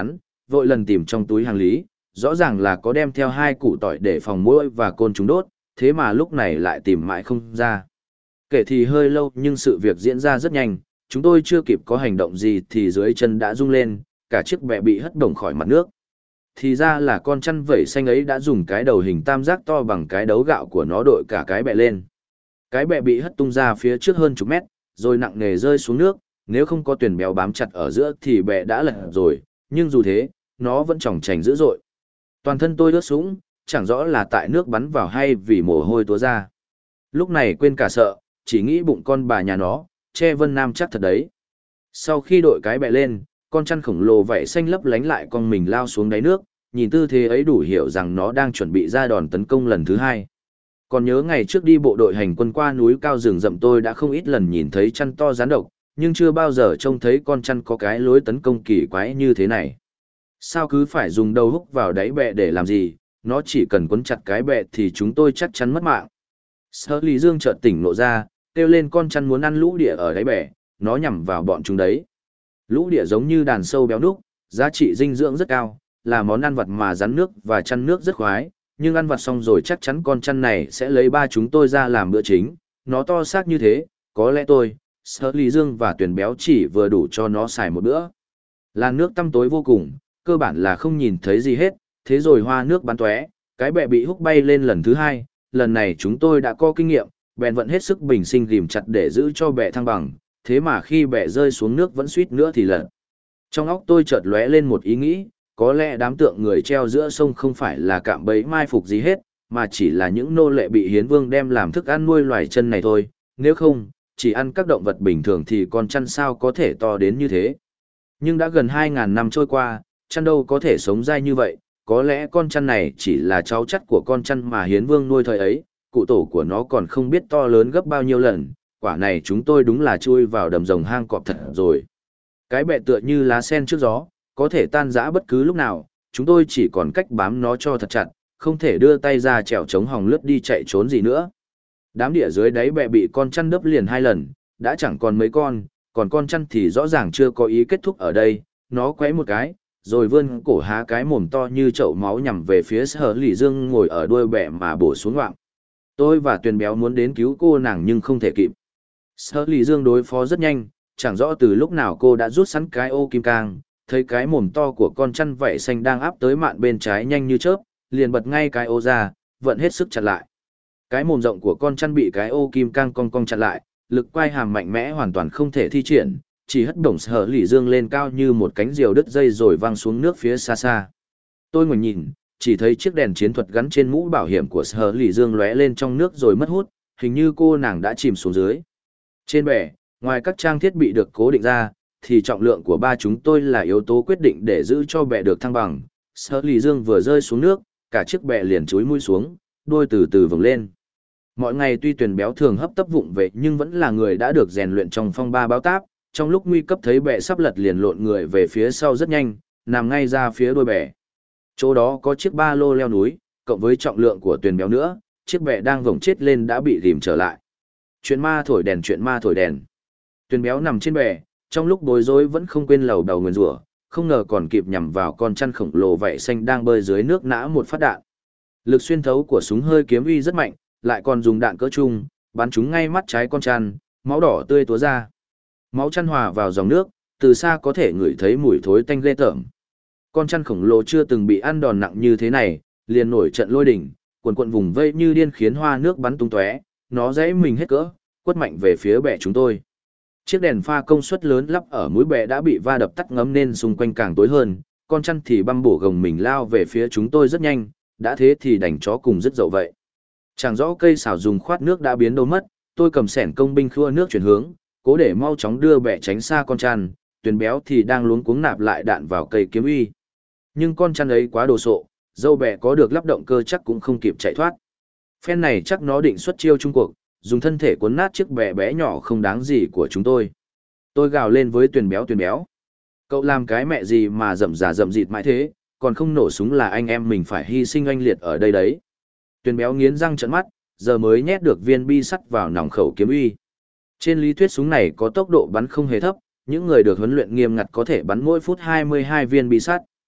Speaker 1: vội lần tìm trong túi hành lý, rõ ràng là có đem theo 2 củ tỏi để phòng muỗi và côn trùng đốt, thế mà lúc này lại tìm mãi không ra. Kể thì hơi lâu nhưng sự việc diễn ra rất nhanh, chúng tôi chưa kịp có hành động gì thì dưới chân đã rung lên, cả chiếc bè bị hất bổng khỏi mặt nước. Thì ra là con chăn vẩy xanh ấy đã dùng cái đầu hình tam giác to bằng cái đấu gạo của nó đội cả cái bè lên. Cái bè bị hất tung ra phía trước hơn chục mét, rồi nặng nề rơi xuống nước, nếu không có tuyển béo bám chặt ở giữa thì bè đã lật rồi, nhưng dù thế, nó vẫn chòng chành dữ dội. Toàn thân tôi ướt sũng, chẳng rõ là tại nước bắn vào hay vì mồ hôi túa ra. Lúc này quên cả sợ, chỉ nghĩ bụng con bà nhà nó, che Vân Nam chắc thật đấy. Sau khi đội cái bè lên, con chăn khổng lồ vảy xanh lấp lánh lại con mình lao xuống đáy nước, nhìn tư thế ấy đủ hiểu rằng nó đang chuẩn bị ra đòn tấn công lần thứ 2. Còn nhớ ngày trước đi bộ đội hành quân qua núi cao rừng rậm tôi đã không ít lần nhìn thấy chăn to rắn độc, nhưng chưa bao giờ trông thấy con chăn có cái lối tấn công kỳ quái như thế này. Sao cứ phải dùng đầu húc vào đáy bè để làm gì, nó chỉ cần quấn chặt cái bè thì chúng tôi chắc chắn mất mạng. Sở Lý Dương chợt tỉnh nộ ra, kêu lên con chăn muốn ăn lũ đỉa ở đáy bè, nó nhằm vào bọn chúng đấy. Lũ đỉa giống như đàn sâu béo núc, giá trị dinh dưỡng rất cao, là món ăn vặt mà rắn nước và chăn nước rất khoái, nhưng ăn vặt xong rồi chắc chắn con chăn này sẽ lấy ba chúng tôi ra làm bữa chính, nó to xác như thế, có lẽ tôi, Sở Lý Dương và Tuyền Béo chỉ vừa đủ cho nó xài một bữa. Làn nước tăm tối vô cùng, cơ bản là không nhìn thấy gì hết, thế rồi hoa nước bắn tóe, cái bè bị húc bay lên lần thứ 2, lần này chúng tôi đã có kinh nghiệm, bèn vận hết sức bình sinh ghìm chặt để giữ cho bè thăng bằng, thế mà khi bè rơi xuống nước vẫn suýt nữa thì lật. Trong óc tôi chợt lóe lên một ý nghĩ, có lẽ đám tượng người treo giữa sông không phải là cạm bẫy mai phục gì hết, mà chỉ là những nô lệ bị Hiến Vương đem làm thức ăn nuôi loài chân này thôi, nếu không, chỉ ăn các động vật bình thường thì con chăn sao có thể to đến như thế. Nhưng đã gần 2.000 năm trôi qua, chăn đâu có thể sống dai như vậy, có lẽ con chăn này chỉ là cháu chắt của con chăn mà Hiến Vương nuôi thời ấy, cụ tổ của nó còn không biết to lớn gấp bao nhiêu lần, quả này chúng tôi đúng là chui vào đầm rồng hang cọp thật rồi. Cái bẹ tựa như lá sen trước gió, có thể tan rã bất cứ lúc nào, chúng tôi chỉ còn cách bám nó cho thật chặt, không thể đưa tay ra trèo chống hòng lướt đi chạy trốn gì nữa. Đám đĩa dưới đáy bẹ bị con chăn đớp liền 2 lần, đã chẳng còn mấy con, còn con chăn thì rõ ràng chưa có ý kết thúc ở đây, nó quấy một cái, rồi vươn cổ há cái mồm to như chậu máu nhằm về phía Sở Lý Dương ngồi ở đuôi bẹ mà bổ xuống ngoạm. Tôi và Tuyền Béo muốn đến cứu cô nàng nhưng không thể kịp. Sở Lý Dương đối phó rất nhanh, chẳng rõ từ lúc nào cô đã rút sẵn cái ô kim cang, thấy cái mồm to của con chăn vảy xanh đang áp tới mạn bên trái nhanh như chớp, liền bật ngay cái ô ra, vận hết sức chặn lại. Cái mồm rộng của con chăn bị cái ô kim cang cong cong chặn lại, lực quay hàm mạnh mẽ hoàn toàn không thể thi triển, chỉ hất bổng Sở Lý Dương lên cao như một cánh diều đứt dây rồi văng xuống nước phía xa xa. Tôi ngoảnh nhìn, chỉ thấy chiếc đèn chiến thuật gắn trên mũ bảo hiểm của Sở Lý Dương lóe lên trong nước rồi mất hút, hình như cô nàng đã chìm xuống dưới. Trên bè, ngoài các trang thiết bị được cố định ra, thì trọng lượng của ba chúng tôi là yếu tố quyết định để giữ cho bè được thăng bằng. Sở Lý Dương vừa rơi xuống nước, cả chiếc bè liền chúi mũi xuống, đuôi từ từ vừng lên. Mọi ngày tuy Tuyền Béo thường hấp tấp vụng về nhưng vẫn là người đã được rèn luyện trong phong ba báo táp, trong lúc nguy cấp thấy bè sắp lật liền lộn người về phía sau rất nhanh, nằm ngay ra phía đuôi bè. Chỗ đó có chiếc ba lô leo núi, cộng với trọng lượng của Tuyền Béo nữa, chiếc bè đang vổng chết lên đã bị rìm trở lại. Chuyện ma thổi đèn, chuyện ma thổi đèn. Tuyền Béo nằm trên bè, trong lúc bối rối vẫn không quên lầu đầu nguyền rủa, không ngờ còn kịp nhằm vào con chăn khổng lồ vảy xanh đang bơi dưới nước nã một phát đạn. Lực xuyên thấu của súng hơi kiếm uy rất mạnh, lại còn dùng đạn cỡ trung, bắn trúng ngay mắt trái con chăn, máu đỏ tươi túa ra. Máu chăn hòa vào dòng nước, từ xa có thể ngửi thấy mùi thối tanh ghê tởm. Con chăn khổng lồ chưa từng bị ăn đòn nặng như thế này, liền nổi trận lôi đỉnh, quần quần vùng vây như điên khiến hoa nước bắn tung tóe, nó dãy mình hết cỡ, quất mạnh về phía bè chúng tôi. Chiếc đèn pha công suất lớn lắp ở mũi bè đã bị va đập tắt ngấm nên xung quanh càng tối hơn, con chăn thì băm bổ gồng mình lao về phía chúng tôi rất nhanh, đã thế thì đành chó cùng rất dậu vậy. Chẳng rõ cây xảo dùng khoát nước đã biến đâu mất, tôi cầm xẻng công binh khua nước chuyển hướng, cố để mau chóng đưa bè tránh xa con chăn, Tuyền Béo thì đang luống cuống nạp lại đạn vào cây kiếm uy. Nhưng con chăn ấy quá đồ sộ, dâu bè có được lắp động cơ chắc cũng không kịp chạy thoát. Phen này chắc nó định xuất chiêu chung cuộc, dùng thân thể cuốn nát chiếc bè bé nhỏ không đáng gì của chúng tôi. Tôi gào lên với Tuyền Béo. Cậu làm cái mẹ gì mà rậm rà rậm rịt mãi thế, còn không nổ súng là anh em mình phải hy sinh oanh liệt ở đây đấy. Tuyền Béo nghiến răng trợn mắt, giờ mới nhét được viên bi sắt vào nòng khẩu kiếm uy. Trên lý thuyết súng này có tốc độ bắn không hề thấp, những người được huấn luyện nghiêm ngặt có thể bắn mỗi phút 22 viên bi sắt.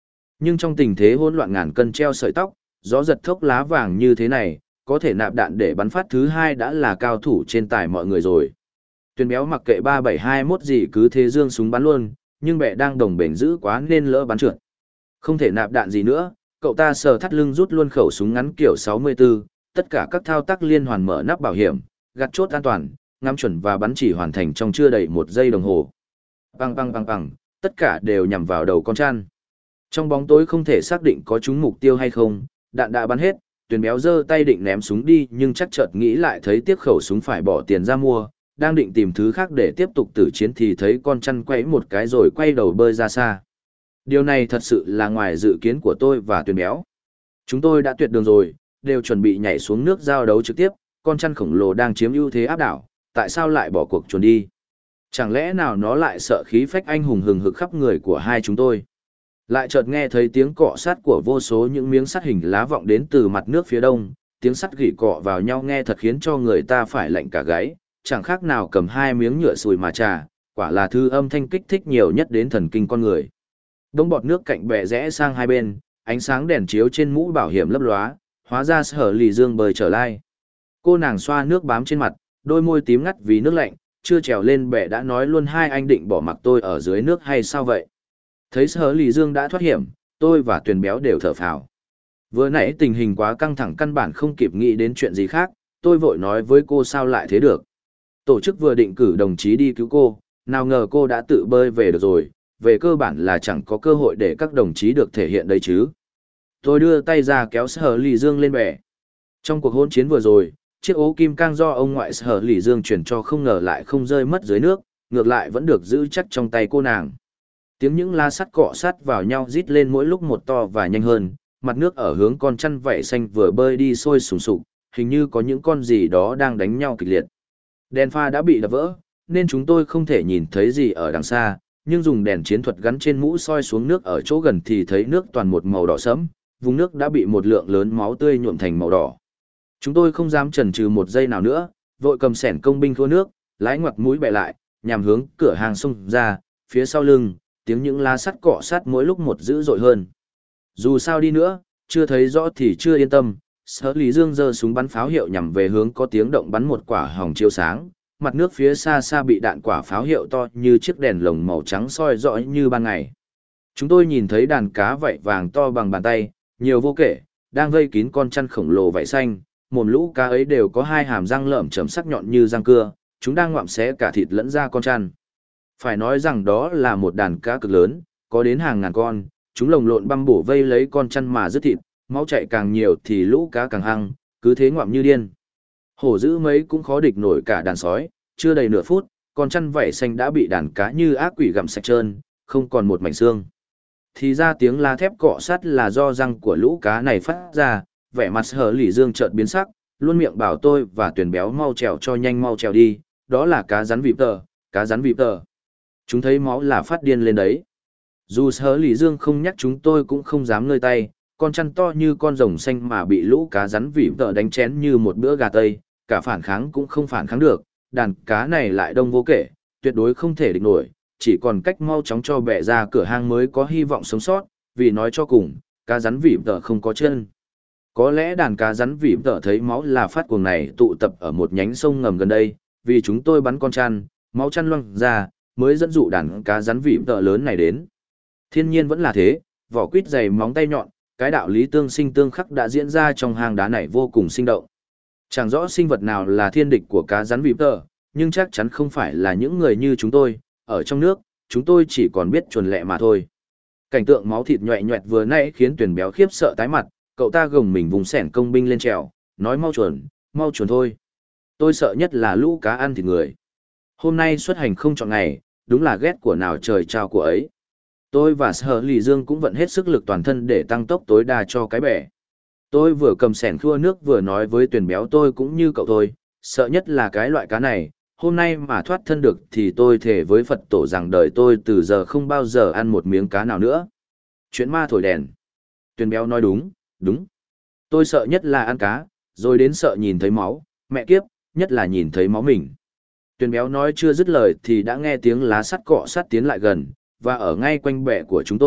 Speaker 1: Nhưng trong tình thế hỗn loạn ngàn cân treo sợi tóc, gió giật thốc lá vàng như thế này, có thể nạp đạn để bắn phát thứ hai đã là cao thủ trên tài mọi người rồi. Tuyền béo mặc kệ 3721 gì cứ thế dương súng bắn luôn, nhưng bẹ đang đồng bền giữ quá nên lỡ bắn trượt. Không thể nạp đạn gì nữa, cậu ta sờ thắt lưng rút luôn khẩu súng ngắn kiểu 64, tất cả các thao tác liên hoàn mở nắp bảo hiểm, gạt chốt an toàn, ngắm chuẩn và bắn chỉ hoàn thành trong chưa đầy 1 giây đồng hồ. Bang bang bang bang, tất cả đều nhằm vào đầu con chăn. Trong bóng tối không thể xác định có trúng mục tiêu hay không, đạn đã bắn hết, Tuyền béo giơ tay định ném súng đi nhưng chắc chợt nghĩ lại thấy tiếc khẩu súng phải bỏ tiền ra mua, đang định tìm thứ khác để tiếp tục tử chiến thì thấy con chăn quẫy một cái rồi quay đầu bơi ra xa. Điều này thật sự là ngoài dự kiến của tôi và Tuyền béo. Chúng tôi đã tuyệt đường rồi, đều chuẩn bị nhảy xuống nước giao đấu trực tiếp, con chăn khổng lồ đang chiếm ưu thế áp đảo, tại sao lại bỏ cuộc chuồn đi? Chẳng lẽ nào nó lại sợ khí phách anh hùng hừng hực khắp người của hai chúng tôi? Lại chợt nghe thấy tiếng cọ sát của vô số những miếng sắt hình lá vọng đến từ mặt nước phía đông, tiếng sắt gỉ cọ vào nhau nghe thật khiến cho người ta phải lạnh cả gáy, chẳng khác nào cầm hai miếng nhựa sùi mà trà, quả là thứ âm thanh kích thích nhiều nhất đến thần kinh con người. Đống bọt nước cạnh bè rẽ sang hai bên, ánh sáng đèn chiếu trên mũ bảo hiểm lấp lóa, hóa ra Sở Lì Dương bơi trở lại. Cô nàng xoa nước bám trên mặt, đôi môi tím ngắt vì nước lạnh, chưa trèo lên bè đã nói luôn hai anh định bỏ mặc tôi ở dưới nước hay sao vậy? Thấy Sở Lì Dương đã thoát hiểm, tôi và Tuyền béo đều thở phào. Vừa nãy tình hình quá căng thẳng căn bản không kịp nghĩ đến chuyện gì khác, tôi vội nói với cô sao lại thế được. Tổ chức vừa định cử đồng chí đi cứu cô, nào ngờ cô đã tự bơi về được rồi, về cơ bản là chẳng có cơ hội để các đồng chí được thể hiện đây chứ. Tôi đưa tay ra kéo Sở Lì Dương lên bè. Trong cuộc hỗn chiến vừa rồi, chiếc ố kim cang do ông ngoại Sở Lì Dương chuyển cho không ngờ lại không rơi mất dưới nước, ngược lại vẫn được giữ chắc trong tay cô nàng. Tiếng những la sắt cọ sát vào nhau rít lên mỗi lúc một to và nhanh hơn, mặt nước ở hướng con chăn vảy xanh vừa bơi đi sôi sùng sục, hình như có những con gì đó đang đánh nhau kịch liệt. Đèn pha đã bị đập vỡ, nên chúng tôi không thể nhìn thấy gì ở đằng xa, nhưng dùng đèn chiến thuật gắn trên mũ soi xuống nước ở chỗ gần thì thấy nước toàn một màu đỏ sẫm, vùng nước đã bị một lượng lớn máu tươi nhuộm thành màu đỏ. Chúng tôi không dám chần chừ một giây nào nữa, vội cầm xẻng công binh khô nước, lái ngoặt mũi bè lại, nhằm hướng cửa hàng xông ra, phía sau lưng, tiếng những lá sắt cọ sát mỗi lúc một dữ dội hơn. Dù sao đi nữa, chưa thấy rõ thì chưa yên tâm, Sở Lý Dương giơ súng bắn pháo hiệu nhằm về hướng có tiếng động bắn một quả hồng chiếu sáng, mặt nước phía xa xa bị đạn quả pháo hiệu to như chiếc đèn lồng màu trắng soi rõ như ban ngày. Chúng tôi nhìn thấy đàn cá vảy vàng to bằng bàn tay, nhiều vô kể, đang vây kín con chăn khổng lồ vảy xanh, mồm lũ cá ấy đều có hai hàm răng lởm chởm sắc nhọn như răng cưa, chúng đang ngoạm xé cả thịt lẫn da con chăn. Phải nói rằng đó là một đàn cá cực lớn, có đến hàng ngàn con, chúng lồng lộn băm bổ vây lấy con chăn mà rứt thịt, máu chạy càng nhiều thì lũ cá càng hăng, cứ thế ngoạm như điên. Hổ dữ mấy cũng khó địch nổi cả đàn sói, chưa đầy nửa phút, con chăn vảy xanh đã bị đàn cá như ác quỷ gặm sạch trơn, không còn một mảnh xương. Thì ra tiếng la thép cọ sắt là do răng của lũ cá này phát ra, vẻ mặt Sở Lì Dương chợt biến sắc, luôn miệng bảo tôi và Tuyền béo mau trèo cho nhanh mau trèo đi, đó là cá rắn vịp tờ, cá rắn vịp tờ. Chúng thấy máu là phát điên lên đấy. Dù Sở Lì Dương không nhắc chúng tôi cũng không dám ngơi tay, con chăn to như con rồng xanh mà bị lũ cá rắn vịp tờ đánh chén như một bữa gà tây, cả phản kháng cũng không phản kháng được, đàn cá này lại đông vô kể, tuyệt đối không thể địch nổi, chỉ còn cách mau chóng cho bẻ ra cửa hang mới có hy vọng sống sót, vì nói cho cùng, cá rắn vịp tờ không có chân. Có lẽ đàn cá rắn vịp tờ thấy máu là phát cuồng này tụ tập ở một nhánh sông ngầm gần đây, vì chúng tôi bắn con chăn, máu chăn loang ra, mới dẫn dụ đàn cá rắn vịp tờ lớn này đến. Thiên nhiên vẫn là thế, vỏ quýt dày móng tay nhọn, cái đạo lý tương sinh tương khắc đã diễn ra trong hang đá này vô cùng sinh động. Chẳng rõ sinh vật nào là thiên địch của cá rắn vịp tờ, nhưng chắc chắn không phải là những người như chúng tôi, ở trong nước, chúng tôi chỉ còn biết chuồn lẹ mà thôi. Cảnh tượng máu thịt nhoẹ nhoẹt vừa nãy khiến Tuyền béo khiếp sợ tái mặt, cậu ta gồng mình vùng xẻng công binh lên trèo, nói mau chuồn thôi. Tôi sợ nhất là lũ cá ăn thịt người. Hôm nay xuất hành không chọn ngày, đúng là ghét của nào trời trao của ấy. Tôi và Sở Lì Dương cũng vận hết sức lực toàn thân để tăng tốc tối đa cho cái bè. Tôi vừa cầm xẻng khua nước vừa nói với Tuyền béo tôi cũng như cậu thôi, sợ nhất là cái loại cá này, hôm nay mà thoát thân được thì tôi thề với Phật tổ rằng đời tôi từ giờ không bao giờ ăn một miếng cá nào nữa. Chuyện ma thổi đèn. Tuyền béo nói đúng. Tôi sợ nhất là ăn cá, rồi đến sợ nhìn thấy máu, mẹ kiếp, nhất là nhìn thấy máu mình. Tuyền béo nói chưa dứt lời thì đã nghe tiếng lá sắt cọ sát tiến lại gần, và ở ngay quanh bè của chúng tôi,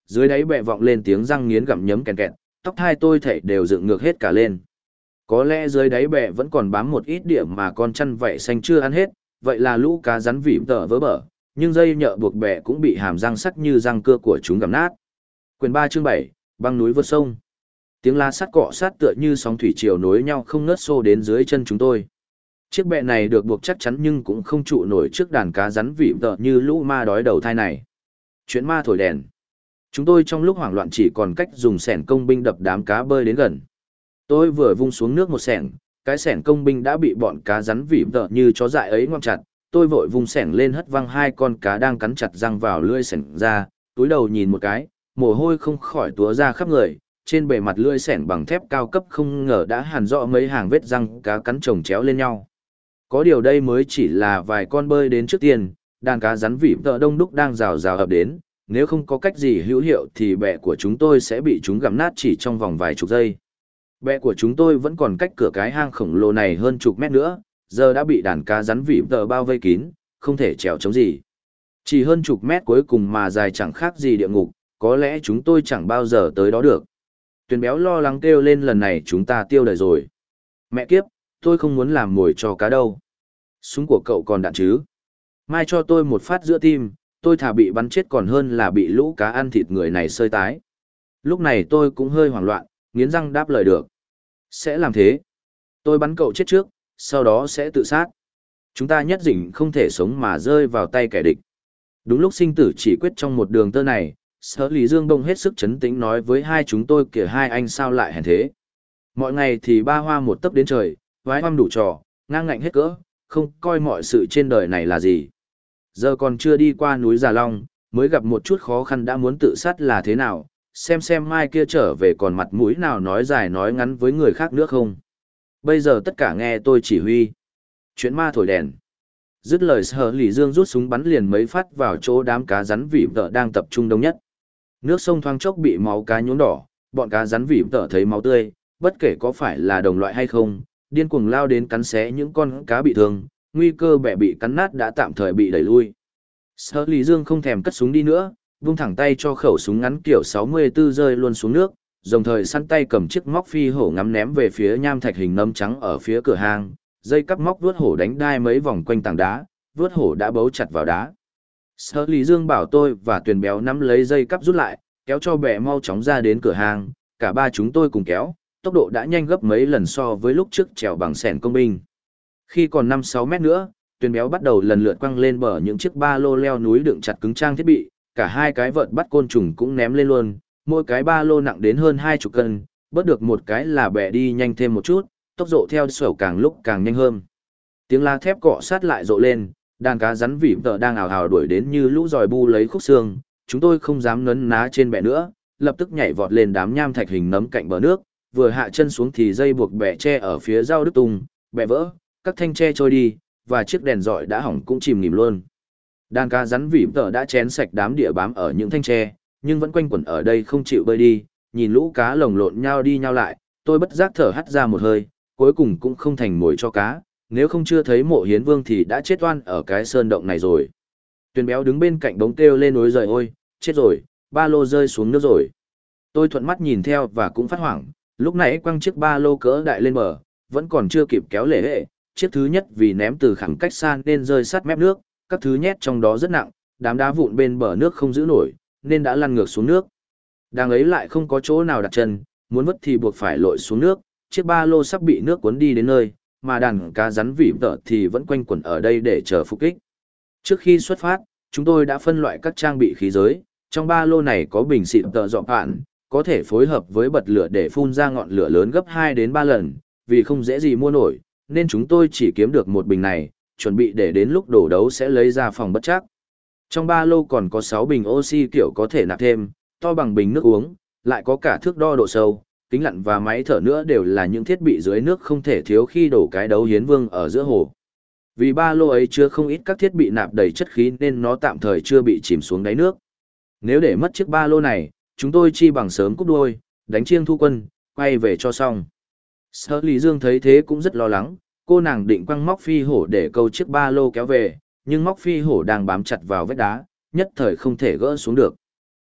Speaker 1: dưới đáy bẹ vọng lên tiếng răng nghiến gặm nhấm kèn kẹt, tóc hai tôi thảy đều dựng ngược hết cả lên. Có lẽ dưới đáy bẹ vẫn còn bám một ít điểm mà con chăn vảy xanh chưa ăn hết, vậy là lũ cá rắn vỉm tở vỡ bờ, nhưng dây nhợ buộc bẹ cũng bị hàm răng sắc như răng cưa của chúng gặm nát. Quyền 3 chương 7, băng núi vượt sông. Tiếng la sắt cọ sát tựa như sóng thủy triều nối nhau không ngớt xô đến dưới chân chúng tôi. Chiếc bẹ này được buộc chắc chắn nhưng cũng không trụ nổi trước đàn cá rắn vỉm tở như lũ ma đói đầu thai này. Chuyện ma thổi đèn. Chúng tôi trong lúc hoảng loạn chỉ còn cách dùng xẻng công binh đập đám cá bơi đến gần. Tôi vừa vung xuống nước một xẻng, cái xẻng công binh đã bị bọn cá rắn vỉm tở như chó dại ấy ngoạm chặt. Tôi vội vung xẻng lên hất văng hai con cá đang cắn chặt răng vào lưỡi xẻng ra, túi đầu nhìn một cái, mồ hôi không khỏi túa ra khắp người. Trên bề mặt lưỡi xẻng bằng thép cao cấp không ngờ đã hằn rõ mấy hàng vết răng cá cắn chồng chéo lên nhau. Có điều đây mới chỉ là vài con bơi đến trước tiên, đàn cá rắn vỉm tợ đông đúc đang rào rào ập đến, nếu không có cách gì hữu hiệu thì bè của chúng tôi sẽ bị chúng gặm nát chỉ trong vòng vài chục giây. Bè của chúng tôi vẫn còn cách cửa cái hang khổng lồ này hơn chục mét nữa, giờ đã bị đàn cá rắn vỉm tợ bao vây kín, không thể trèo chống gì. Chỉ hơn chục mét cuối cùng mà dài chẳng khác gì địa ngục, có lẽ chúng tôi chẳng bao giờ tới đó được. Tuyền béo lo lắng kêu lên, lần này chúng ta tiêu đời rồi. Mẹ kiếp, tôi không muốn làm mồi cho cá đâu. Súng của cậu còn đạn chứ? Mai cho tôi một phát giữa tim, tôi thà bị bắn chết còn hơn là bị lũ cá ăn thịt người này sơi tái. Lúc này tôi cũng hơi hoảng loạn, nghiến răng đáp lời được. Sẽ làm thế. Tôi bắn cậu chết trước, sau đó sẽ tự sát. Chúng ta nhất định không thể sống mà rơi vào tay kẻ địch. Đúng lúc sinh tử chỉ quyết trong một đường tơ này, Sở Lý Dương Đông hết sức trấn tĩnh nói với hai chúng tôi, kìa hai anh sao lại hèn thế. Mọi ngày thì ba hoa một tấc đến trời, vái hoăm đủ trò, ngang ngạnh hết cỡ, không coi mọi sự trên đời này là gì. Giờ còn chưa đi qua núi Già Long, mới gặp một chút khó khăn đã muốn tự sát là thế nào, xem mai kia trở về còn mặt mũi nào nói dài nói ngắn với người khác nữa không. Bây giờ tất cả nghe tôi chỉ huy. Chuyện ma thổi đèn. Dứt lời, Sở Lý Dương rút súng bắn liền mấy phát vào chỗ đám cá rắn vỉm tợ đang tập trung đông nhất. Nước sông thoáng chốc bị máu cá nhuốm đỏ, bọn cá rắn vỉm tợ thấy máu tươi, bất kể có phải là đồng loại hay không, điên cuồng lao đến cắn xé những con cá bị thương, nguy cơ bẻ bị cắn nát đã tạm thời bị đẩy lui. Sở Lý Dương không thèm cất súng đi nữa, vung thẳng tay cho khẩu súng ngắn kiểu 64 rơi luôn xuống nước, đồng thời săn tay cầm chiếc móc phi hổ ngắm ném về phía nham thạch hình nấm trắng ở phía cửa hang, dây cắp móc vuốt hổ đánh đai mấy vòng quanh tảng đá, vuốt hổ đã bấu chặt vào đá. Sở Lý Dương bảo tôi và Tuyền béo nắm lấy dây cắp rút lại, kéo cho bè mau chóng ra đến cửa hang, cả ba chúng tôi cùng kéo, tốc độ đã nhanh gấp mấy lần so với lúc trước trèo bằng xẻng công binh. Khi còn 5-6 mét nữa, Tuyền béo bắt đầu lần lượt quăng lên bờ những chiếc ba lô leo núi đựng chặt cứng trang thiết bị, cả hai cái vợt bắt côn trùng cũng ném lên luôn, mỗi cái ba lô nặng đến hơn 20 cân, bớt được một cái là bè đi nhanh thêm một chút, tốc độ theo sổ càng lúc càng nhanh hơn. Tiếng la thép cọ sát lại rộ lên, đàn cá rắn vỉm tợ đang ào ào đuổi đến như lũ giòi bu lấy khúc xương, chúng tôi không dám nấn ná trên bè nữa, lập tức nhảy vọt lên đám nham thạch hình nấm cạnh bờ nước, vừa hạ chân xuống thì dây buộc bè tre ở phía rau đứt tung, bè vỡ, các thanh tre trôi đi, và chiếc đèn dọi đã hỏng cũng chìm nghỉm luôn. Đàn cá rắn vỉm tợ đã chén sạch đám địa bám ở những thanh tre, nhưng vẫn quanh quẩn ở đây không chịu bơi đi, nhìn lũ cá lồng lộn nhau đi nhau lại, tôi bất giác thở hắt ra một hơi, cuối cùng cũng không thành mồi cho cá, nếu không chưa thấy Mộ Hiến Vương thì đã chết oan ở cái sơn động này rồi. Tuyền béo đứng bên cạnh bóng kêu lên ối giời ôi, chết rồi, ba lô rơi xuống nước rồi. Tôi thuận mắt nhìn theo và cũng phát hoảng, lúc nãy quăng chiếc ba lô cỡ đại lên bờ, vẫn còn chưa kịp kéo lể hệ, chiếc thứ nhất vì ném từ khoảng cách xa nên rơi sát mép nước, các thứ nhét trong đó rất nặng, đám đá vụn bên bờ nước không giữ nổi, nên đã lăn ngược xuống nước. Đang ấy lại không có chỗ nào đặt chân, muốn vứt thì buộc phải lội xuống nước, chiếc ba lô sắp bị nước cuốn đi đến nơi, mà đàn cá rắn vỉm tợ thì vẫn quanh quẩn ở đây để chờ phục kích. Trước khi xuất phát, chúng tôi đã phân loại các trang bị khí giới, trong ba lô này có bình xịt tợ dọ bạn, có thể phối hợp với bật lửa để phun ra ngọn lửa lớn gấp 2 đến 3 lần, vì không dễ gì mua nổi, nên chúng tôi chỉ kiếm được một bình này, chuẩn bị để đến lúc đổ đấu sẽ lấy ra phòng bất chắc. Trong ba lô còn có 6 bình oxy kiểu có thể nạp thêm, to bằng bình nước uống, lại có cả thước đo độ sâu, kính lặn và máy thở nữa, đều là những thiết bị dưới nước không thể thiếu khi đổ cái đấu hiến vương ở giữa hồ. Vì ba lô ấy chứa không ít các thiết bị nạp đầy chất khí nên nó tạm thời chưa bị chìm xuống đáy nước. Nếu để mất chiếc ba lô này, chúng tôi chi bằng sớm cúp đuôi, đánh chiêng thu quân, quay về cho xong. Sở Lý Dương thấy thế cũng rất lo lắng, cô nàng định quăng móc phi hổ để câu chiếc ba lô kéo về, nhưng móc phi hổ đang bám chặt vào vách đá, nhất thời không thể gỡ xuống được.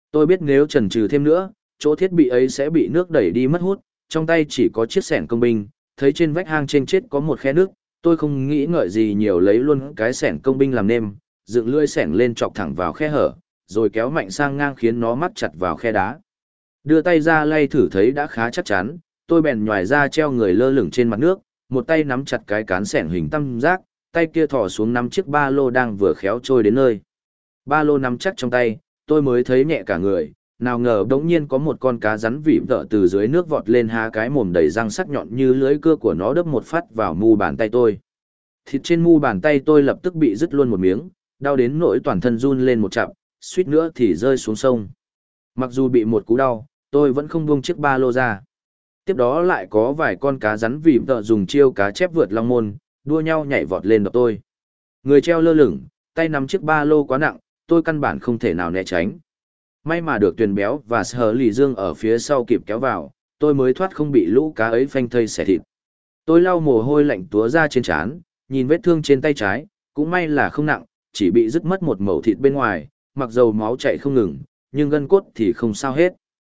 Speaker 1: Tôi biết nếu chần chừ thêm nữa, chỗ thiết bị ấy sẽ bị nước đẩy đi mất hút, trong tay chỉ có chiếc xẻng công binh, thấy trên vách hang trên chết có một khe nước, tôi không nghĩ ngợi gì nhiều lấy luôn cái xẻng công binh làm nêm, dựng lưỡi xẻng lên chọc thẳng vào khe hở, rồi kéo mạnh sang ngang khiến nó mắc chặt vào khe đá. Đưa tay ra lay thử thấy đã khá chắc chắn, tôi bèn nhoài ra treo người lơ lửng trên mặt nước, một tay nắm chặt cái cán xẻng hình tam giác, tay kia thò xuống nắm chiếc ba lô đang vừa khéo trôi đến nơi. Ba lô nắm chắc trong tay, tôi mới thấy nhẹ cả người, nào ngờ đống nhiên có một con cá rắn vỉ vợ từ dưới nước vọt lên há cái mồm đầy răng sắc nhọn như lưỡi cưa của nó đâm một phát vào mu bàn tay tôi. Thịt trên mu bàn tay tôi lập tức bị rứt luôn một miếng, đau đến nỗi toàn thân run lên một chặp, suýt nữa thì rơi xuống sông. Mặc dù bị một cú đau, tôi vẫn không buông chiếc ba lô ra. Tiếp đó lại có vài con cá rắn vỉ vợ dùng chiêu cá chép vượt long môn, đua nhau nhảy vọt lên đập tôi. Người treo lơ lửng, tay nắm chiếc ba lô quá nặng, tôi căn bản không thể nào né tránh. May mà được Tuyền Béo và Sở Lì Dương ở phía sau kịp kéo vào, tôi mới thoát không bị lũ cá ấy phanh thây xẻ thịt. Tôi lau mồ hôi lạnh túa ra trên trán, nhìn vết thương trên tay trái, cũng may là không nặng, chỉ bị rứt mất một mẩu thịt bên ngoài, mặc dầu máu chảy không ngừng, nhưng gân cốt thì không sao hết.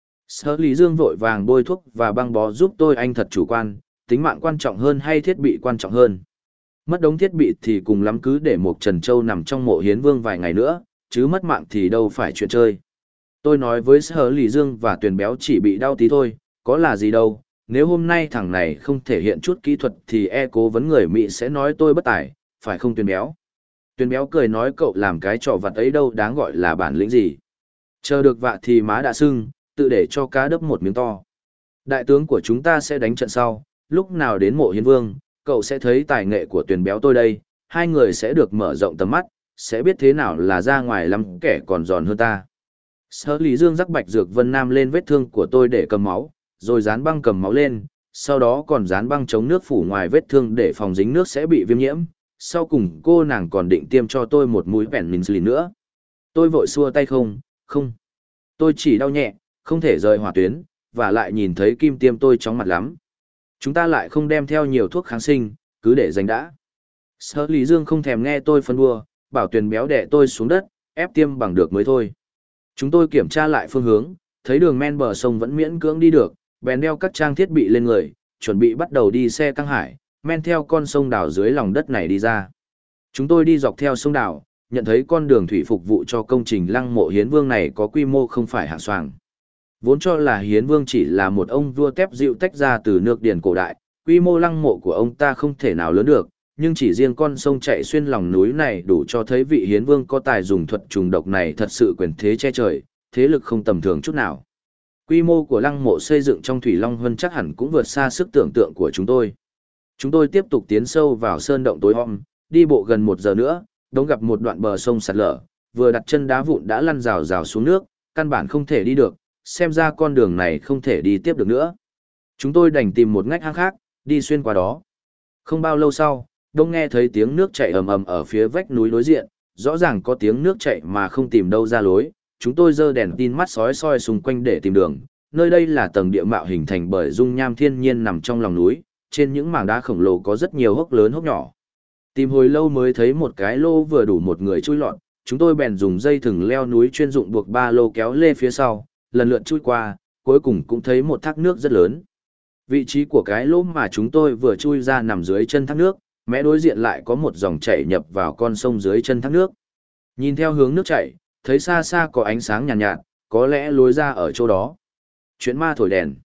Speaker 1: Sở Lý Dương vội vàng bôi thuốc và băng bó giúp tôi, anh thật chủ quan, tính mạng quan trọng hơn hay thiết bị quan trọng hơn. Mất đống thiết bị thì cùng lắm cứ để một Trần Châu nằm trong mộ Hiến Vương vài ngày nữa, chứ mất mạng thì đâu phải chuyện chơi. Tôi nói với Sở Lý Dương và Tuyền Béo chỉ bị đau tí thôi, có là gì đâu, nếu hôm nay thằng này không thể hiện chút kỹ thuật thì cố vấn người Mỹ sẽ nói tôi bất tài, phải không Tuyền Béo? Tuyền Béo cười nói cậu làm cái trò vặt ấy đâu đáng gọi là bản lĩnh gì. Chờ được vạ thì má đã sưng, tự để cho cá đấp một miếng to. Đại tướng của chúng ta sẽ đánh trận sau, lúc nào đến mộ Hiến Vương, cậu sẽ thấy tài nghệ của Tuyền Béo tôi đây, hai người sẽ được mở rộng tầm mắt, sẽ biết thế nào là ra ngoài lắm kẻ còn giòn hơn ta. Sở Lý Dương rắc bạch dược Vân Nam lên vết thương của tôi để cầm máu, rồi dán băng cầm máu lên, sau đó còn dán băng chống nước phủ ngoài vết thương để phòng dính nước sẽ bị viêm nhiễm. Sau cùng cô nàng còn định tiêm cho tôi một mũi penicillin nữa. Tôi vội xua tay không. Tôi chỉ đau nhẹ, không thể rời hỏa tuyến, và lại nhìn thấy kim tiêm tôi chóng mặt lắm. Chúng ta lại không đem theo nhiều thuốc kháng sinh, cứ để dành đã. Sở Lý Dương không thèm nghe tôi phân bua, bảo Tuyền Béo đè tôi xuống đất, ép tiêm bằng được mới thôi. Chúng tôi kiểm tra lại phương hướng, thấy đường men bờ sông vẫn miễn cưỡng đi được, bèn đeo các trang thiết bị lên người, chuẩn bị bắt đầu đi xe căng hải, men theo con sông đào dưới lòng đất này đi ra. Chúng tôi đi dọc theo sông đào, nhận thấy con đường thủy phục vụ cho công trình lăng mộ Hiến Vương này có quy mô không phải hạng xoàng. Vốn cho là Hiến Vương chỉ là một ông vua tép dịu tách ra từ nước Điền cổ đại, quy mô lăng mộ của ông ta không thể nào lớn được, nhưng chỉ riêng con sông chạy xuyên lòng núi này đủ cho thấy vị Hiến Vương có tài dùng thuật trùng độc này thật sự quyền thế che trời, thế lực không tầm thường chút nào. Quy mô của lăng mộ xây dựng trong Thủy Long Hân chắc hẳn cũng vượt xa sức tưởng tượng của chúng tôi. Chúng tôi tiếp tục tiến sâu vào sơn động tối om, đi bộ gần 1 giờ nữa, đống gặp một đoạn bờ sông sạt lở, vừa đặt chân đá vụn đã lăn rào rào xuống nước, căn bản không thể đi được, xem ra con đường này không thể đi tiếp được nữa. Chúng tôi đành tìm một ngách hang khác, đi xuyên qua đó. Không bao lâu sau, đông nghe thấy tiếng nước chảy ầm ầm ở phía vách núi đối diện, rõ ràng có tiếng nước chảy mà không tìm đâu ra lối. Chúng tôi giơ đèn tin mắt sói soi xung quanh để tìm đường. Nơi đây là tầng địa mạo hình thành bởi dung nham thiên nhiên nằm trong lòng núi, trên những mảng đá khổng lồ có rất nhiều hốc lớn hốc nhỏ. Tìm hồi lâu mới thấy một cái lô vừa đủ một người chui lọt, chúng tôi bèn dùng dây thừng leo núi chuyên dụng buộc ba lô kéo lê phía sau, lần lượt chui qua, cuối cùng cũng thấy một thác nước rất lớn. Vị trí của cái lỗ mà chúng tôi vừa chui ra nằm dưới chân thác nước, mé đối diện lại có một dòng chảy nhập vào con sông dưới chân thác nước. Nhìn theo hướng nước chảy, thấy xa xa có ánh sáng nhàn nhạt, có lẽ lối ra ở chỗ đó. Chuyện ma thổi đèn.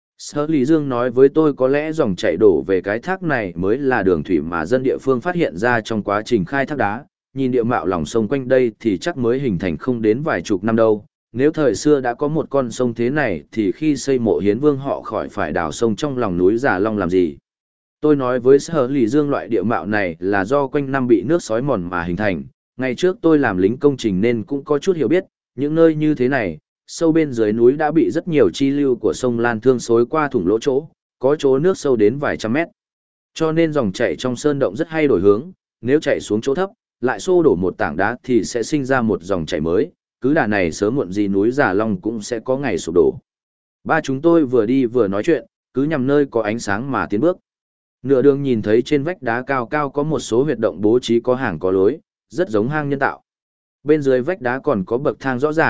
Speaker 1: Sở Lý Dương nói với tôi có lẽ dòng chảy đổ về cái thác này mới là đường thủy mà dân địa phương phát hiện ra trong quá trình khai thác đá. Nhìn địa mạo lòng sông quanh đây thì chắc mới hình thành không đến vài chục năm đâu. Nếu thời xưa đã có một con sông thế này thì khi xây mộ Hiến Vương họ khỏi phải đào sông trong lòng núi Già Long làm gì. Tôi nói với Sở Lý Dương loại địa mạo này là do quanh năm bị nước xói mòn mà hình thành. Ngày trước tôi làm lính công trình nên cũng có chút hiểu biết, những nơi như thế này, sâu bên dưới núi đã bị rất nhiều chi lưu của sông Lan Thương xối qua thủng lỗ chỗ, có chỗ nước sâu đến vài trăm mét. Cho nên dòng chảy trong sơn động rất hay đổi hướng, nếu chạy xuống chỗ thấp, lại xô đổ một tảng đá thì sẽ sinh ra một dòng chảy mới, cứ đà này sớm muộn gì núi Già Long cũng sẽ có ngày sụp đổ. Ba chúng tôi vừa đi vừa nói chuyện, cứ nhằm nơi có ánh sáng mà tiến bước. Nửa đường nhìn thấy trên vách đá cao cao có một số huyệt động bố trí có hàng có lối, rất giống hang nhân tạo. Bên dưới vách đá còn có bậc thang rõ ràng,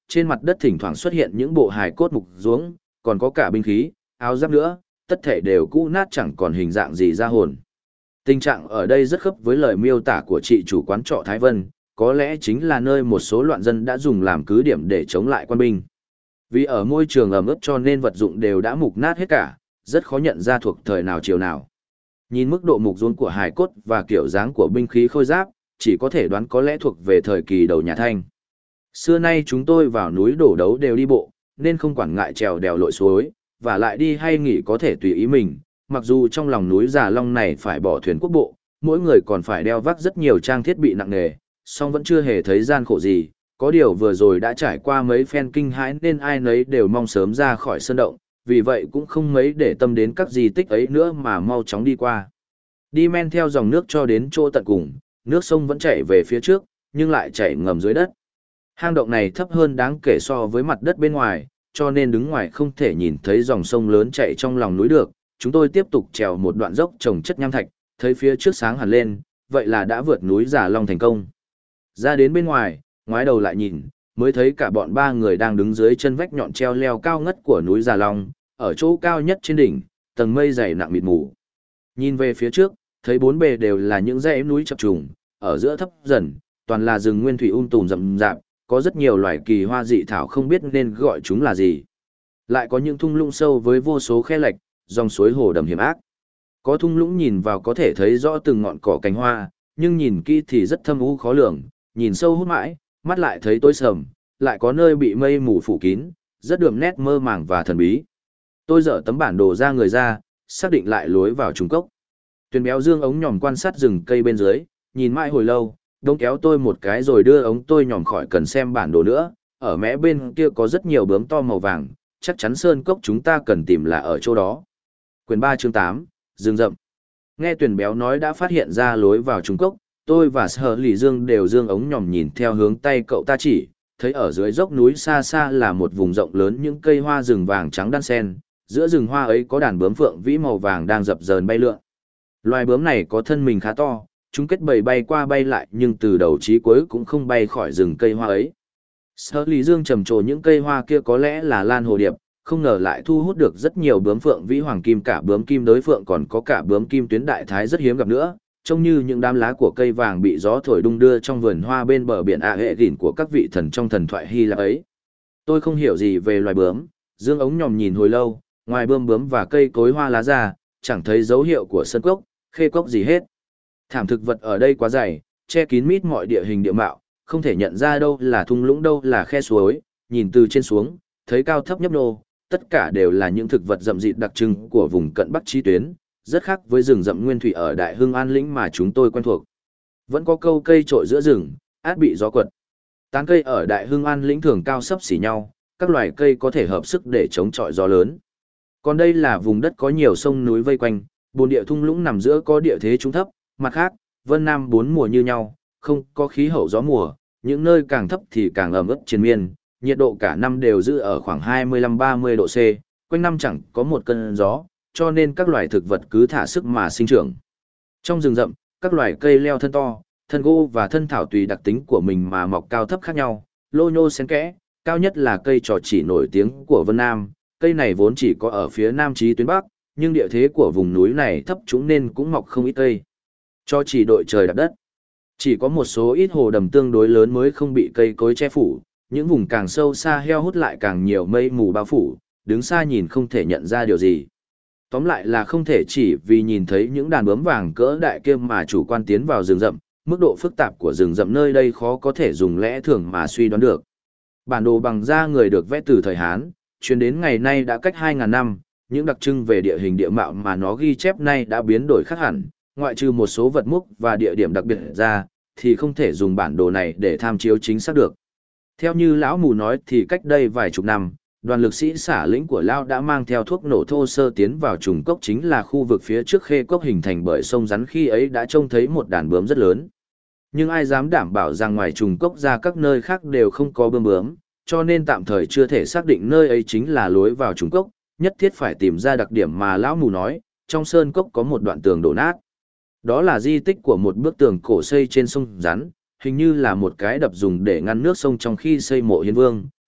Speaker 1: trên mặt đất thỉnh thoảng xuất hiện những bộ hài cốt mục ruống, còn có cả binh khí, áo giáp nữa, tất thể đều cũ nát chẳng còn hình dạng gì ra hồn. Tình trạng ở đây rất khớp với lời miêu tả của chị chủ quán trọ Thái Vân, có lẽ chính là nơi một số loạn dân đã dùng làm cứ điểm để chống lại quan binh. Vì ở môi trường ẩm ướt cho nên vật dụng đều đã mục nát hết cả, rất khó nhận ra thuộc thời nào chiều nào. Nhìn mức độ mục ruốn của hài cốt và kiểu dáng của binh khí khôi giáp, chỉ có thể đoán có lẽ thuộc về thời kỳ đầu nhà Thanh. Xưa nay chúng tôi vào núi đổ đấu đều đi bộ, nên không quản ngại trèo đèo lội suối, và lại đi hay nghỉ có thể tùy ý mình. Mặc dù trong lòng núi Già Long này phải bỏ thuyền quốc bộ, mỗi người còn phải đeo vác rất nhiều trang thiết bị nặng nề, song vẫn chưa hề thấy gian khổ gì. Có điều vừa rồi đã trải qua mấy phen kinh hãi nên ai nấy đều mong sớm ra khỏi sơn động, vì vậy cũng không mấy để tâm đến các di tích ấy nữa mà mau chóng đi qua. Đi men theo dòng nước cho đến chỗ tận cùng, nước sông vẫn chảy về phía trước, nhưng lại chảy ngầm dưới đất. Hang động này thấp hơn đáng kể so với mặt đất bên ngoài, cho nên đứng ngoài không thể nhìn thấy dòng sông lớn chảy trong lòng núi được. Chúng tôi tiếp tục trèo một đoạn dốc trồng chất nham thạch, thấy phía trước sáng hẳn lên, vậy là đã vượt núi Già Long thành công. Ra đến bên ngoài, ngoái đầu lại nhìn, mới thấy cả bọn ba người đang đứng dưới chân vách nhọn treo leo cao ngất của núi Già Long, ở chỗ cao nhất trên đỉnh, tầng mây dày nặng mịt mù. Nhìn về phía trước, thấy bốn bề đều là những dãy núi chập trùng, ở giữa thấp dần, toàn là rừng nguyên thủy tùm rậm rạp, có rất nhiều loài kỳ hoa dị thảo không biết nên gọi chúng là gì. Lại có những thung lũng sâu với vô số khe lạch, dòng suối hồ đầm hiểm ác. Có thung lũng nhìn vào có thể thấy rõ từng ngọn cỏ cành hoa, nhưng nhìn kỹ thì rất thâm u khó lường, nhìn sâu hút mãi, mắt lại thấy tối sầm, lại có nơi bị mây mù phủ kín, rất đượm nét mơ màng và thần bí. Tôi dở tấm bản đồ ra người ra, xác định lại lối vào trùng cốc. Tuyền béo dương ống nhòm quan sát rừng cây bên dưới, nhìn mãi hồi lâu, đông kéo tôi một cái rồi đưa ống tôi nhòm khỏi cần xem bản đồ nữa. Ở mé bên kia có rất nhiều bướm to màu vàng, chắc chắn sơn cốc chúng ta cần tìm là ở chỗ đó. Quyển 3 chương 8, rừng rậm. Nghe Tuyền béo nói đã phát hiện ra lối vào trùng cốc, tôi và Sở Lỷ Dương đều dương ống nhòm nhìn theo hướng tay cậu ta chỉ, thấy ở dưới dốc núi xa xa là một vùng rộng lớn những cây hoa rừng vàng trắng đan sen, giữa rừng hoa ấy có đàn bướm phượng vĩ màu vàng đang dập dờn bay lượn. Loài bướm này có thân mình khá to, chúng kết bầy bay qua bay lại nhưng từ đầu chí cuối cũng không bay khỏi rừng cây hoa ấy. Sở Lý Dương trầm trồ những cây hoa kia có lẽ là lan hồ điệp, không ngờ lại thu hút được rất nhiều bướm phượng vĩ hoàng kim, cả bướm kim đối phượng, còn có cả bướm kim tuyến đại thái rất hiếm gặp nữa, trông như những đám lá của cây vàng bị gió thổi đung đưa trong vườn hoa bên bờ biển hệ gỉn của các vị thần trong thần thoại Hy Lạp ấy. Tôi không hiểu gì về loài bướm, dương ống nhòm nhìn hồi lâu, ngoài bươm bướm và cây cối hoa lá ra, chẳng thấy dấu hiệu của sơn cốc, khê cốc gì hết. Thảm thực vật ở đây quá dày, che kín mít mọi địa hình địa mạo, không thể nhận ra đâu là thung lũng đâu là khe suối, nhìn từ trên xuống, thấy cao thấp nhấp nhô, tất cả đều là những thực vật rậm rịt đặc trưng của vùng cận Bắc chí tuyến, rất khác với rừng rậm nguyên thủy ở Đại Hưng An Lĩnh mà chúng tôi quen thuộc. Vẫn có câu cây trội giữa rừng, át bị gió quật. Tán cây ở Đại Hưng An Lĩnh thường cao xấp xỉ nhau, các loài cây có thể hợp sức để chống chọi gió lớn. Còn đây là vùng đất có nhiều sông núi vây quanh, bồn địa thung lũng nằm giữa có địa thế trung thấp, mặt khác, Vân Nam bốn mùa như nhau, không có khí hậu gió mùa, những nơi càng thấp thì càng ẩm ướt triền miên, nhiệt độ cả năm đều giữ ở khoảng 25-30 độ C, quanh năm chẳng có một cơn gió, cho nên các loài thực vật cứ thả sức mà sinh trưởng. Trong rừng rậm, các loài cây leo thân to, thân gỗ và thân thảo tùy đặc tính của mình mà mọc cao thấp khác nhau, lô nhô xen kẽ, cao nhất là cây trò chỉ nổi tiếng của Vân Nam. Cây này vốn chỉ có ở phía nam chí tuyến bắc, nhưng địa thế của vùng núi này thấp trũng nên cũng mọc không ít cây. Cho chỉ đội trời đạp đất. Chỉ có một số ít hồ đầm tương đối lớn mới không bị cây cối che phủ, những vùng càng sâu xa heo hút lại càng nhiều mây mù bao phủ, đứng xa nhìn không thể nhận ra điều gì. Tóm lại là không thể chỉ vì nhìn thấy những đàn bướm vàng cỡ đại kia mà chủ quan tiến vào rừng rậm, mức độ phức tạp của rừng rậm nơi đây khó có thể dùng lẽ thường mà suy đoán được. Bản đồ bằng da người được vẽ từ thời Hán, truyền đến ngày nay đã cách 2.000 năm, những đặc trưng về địa hình địa mạo mà nó ghi chép nay đã biến đổi khác hẳn, ngoại trừ một số vật múc và địa điểm đặc biệt ra, thì không thể dùng bản đồ này để tham chiếu chính xác được. Theo như lão mù nói thì cách đây vài chục năm, đoàn lực sĩ xả lĩnh của Lao đã mang theo thuốc nổ thô sơ tiến vào trùng cốc, chính là khu vực phía trước khê cốc hình thành bởi sông rắn, khi ấy đã trông thấy một đàn bướm rất lớn. Nhưng ai dám đảm bảo rằng ngoài trùng cốc ra các nơi khác đều không có bướm bướm, cho nên tạm thời chưa thể xác định nơi ấy chính là lối vào trùng cốc, nhất thiết phải tìm ra đặc điểm mà lão mù nói, trong sơn cốc có một đoạn tường đổ nát. Đó là di tích của một bức tường cổ xây trên sông rắn, hình như là một cái đập dùng để ngăn nước sông trong khi xây mộ hiến vương,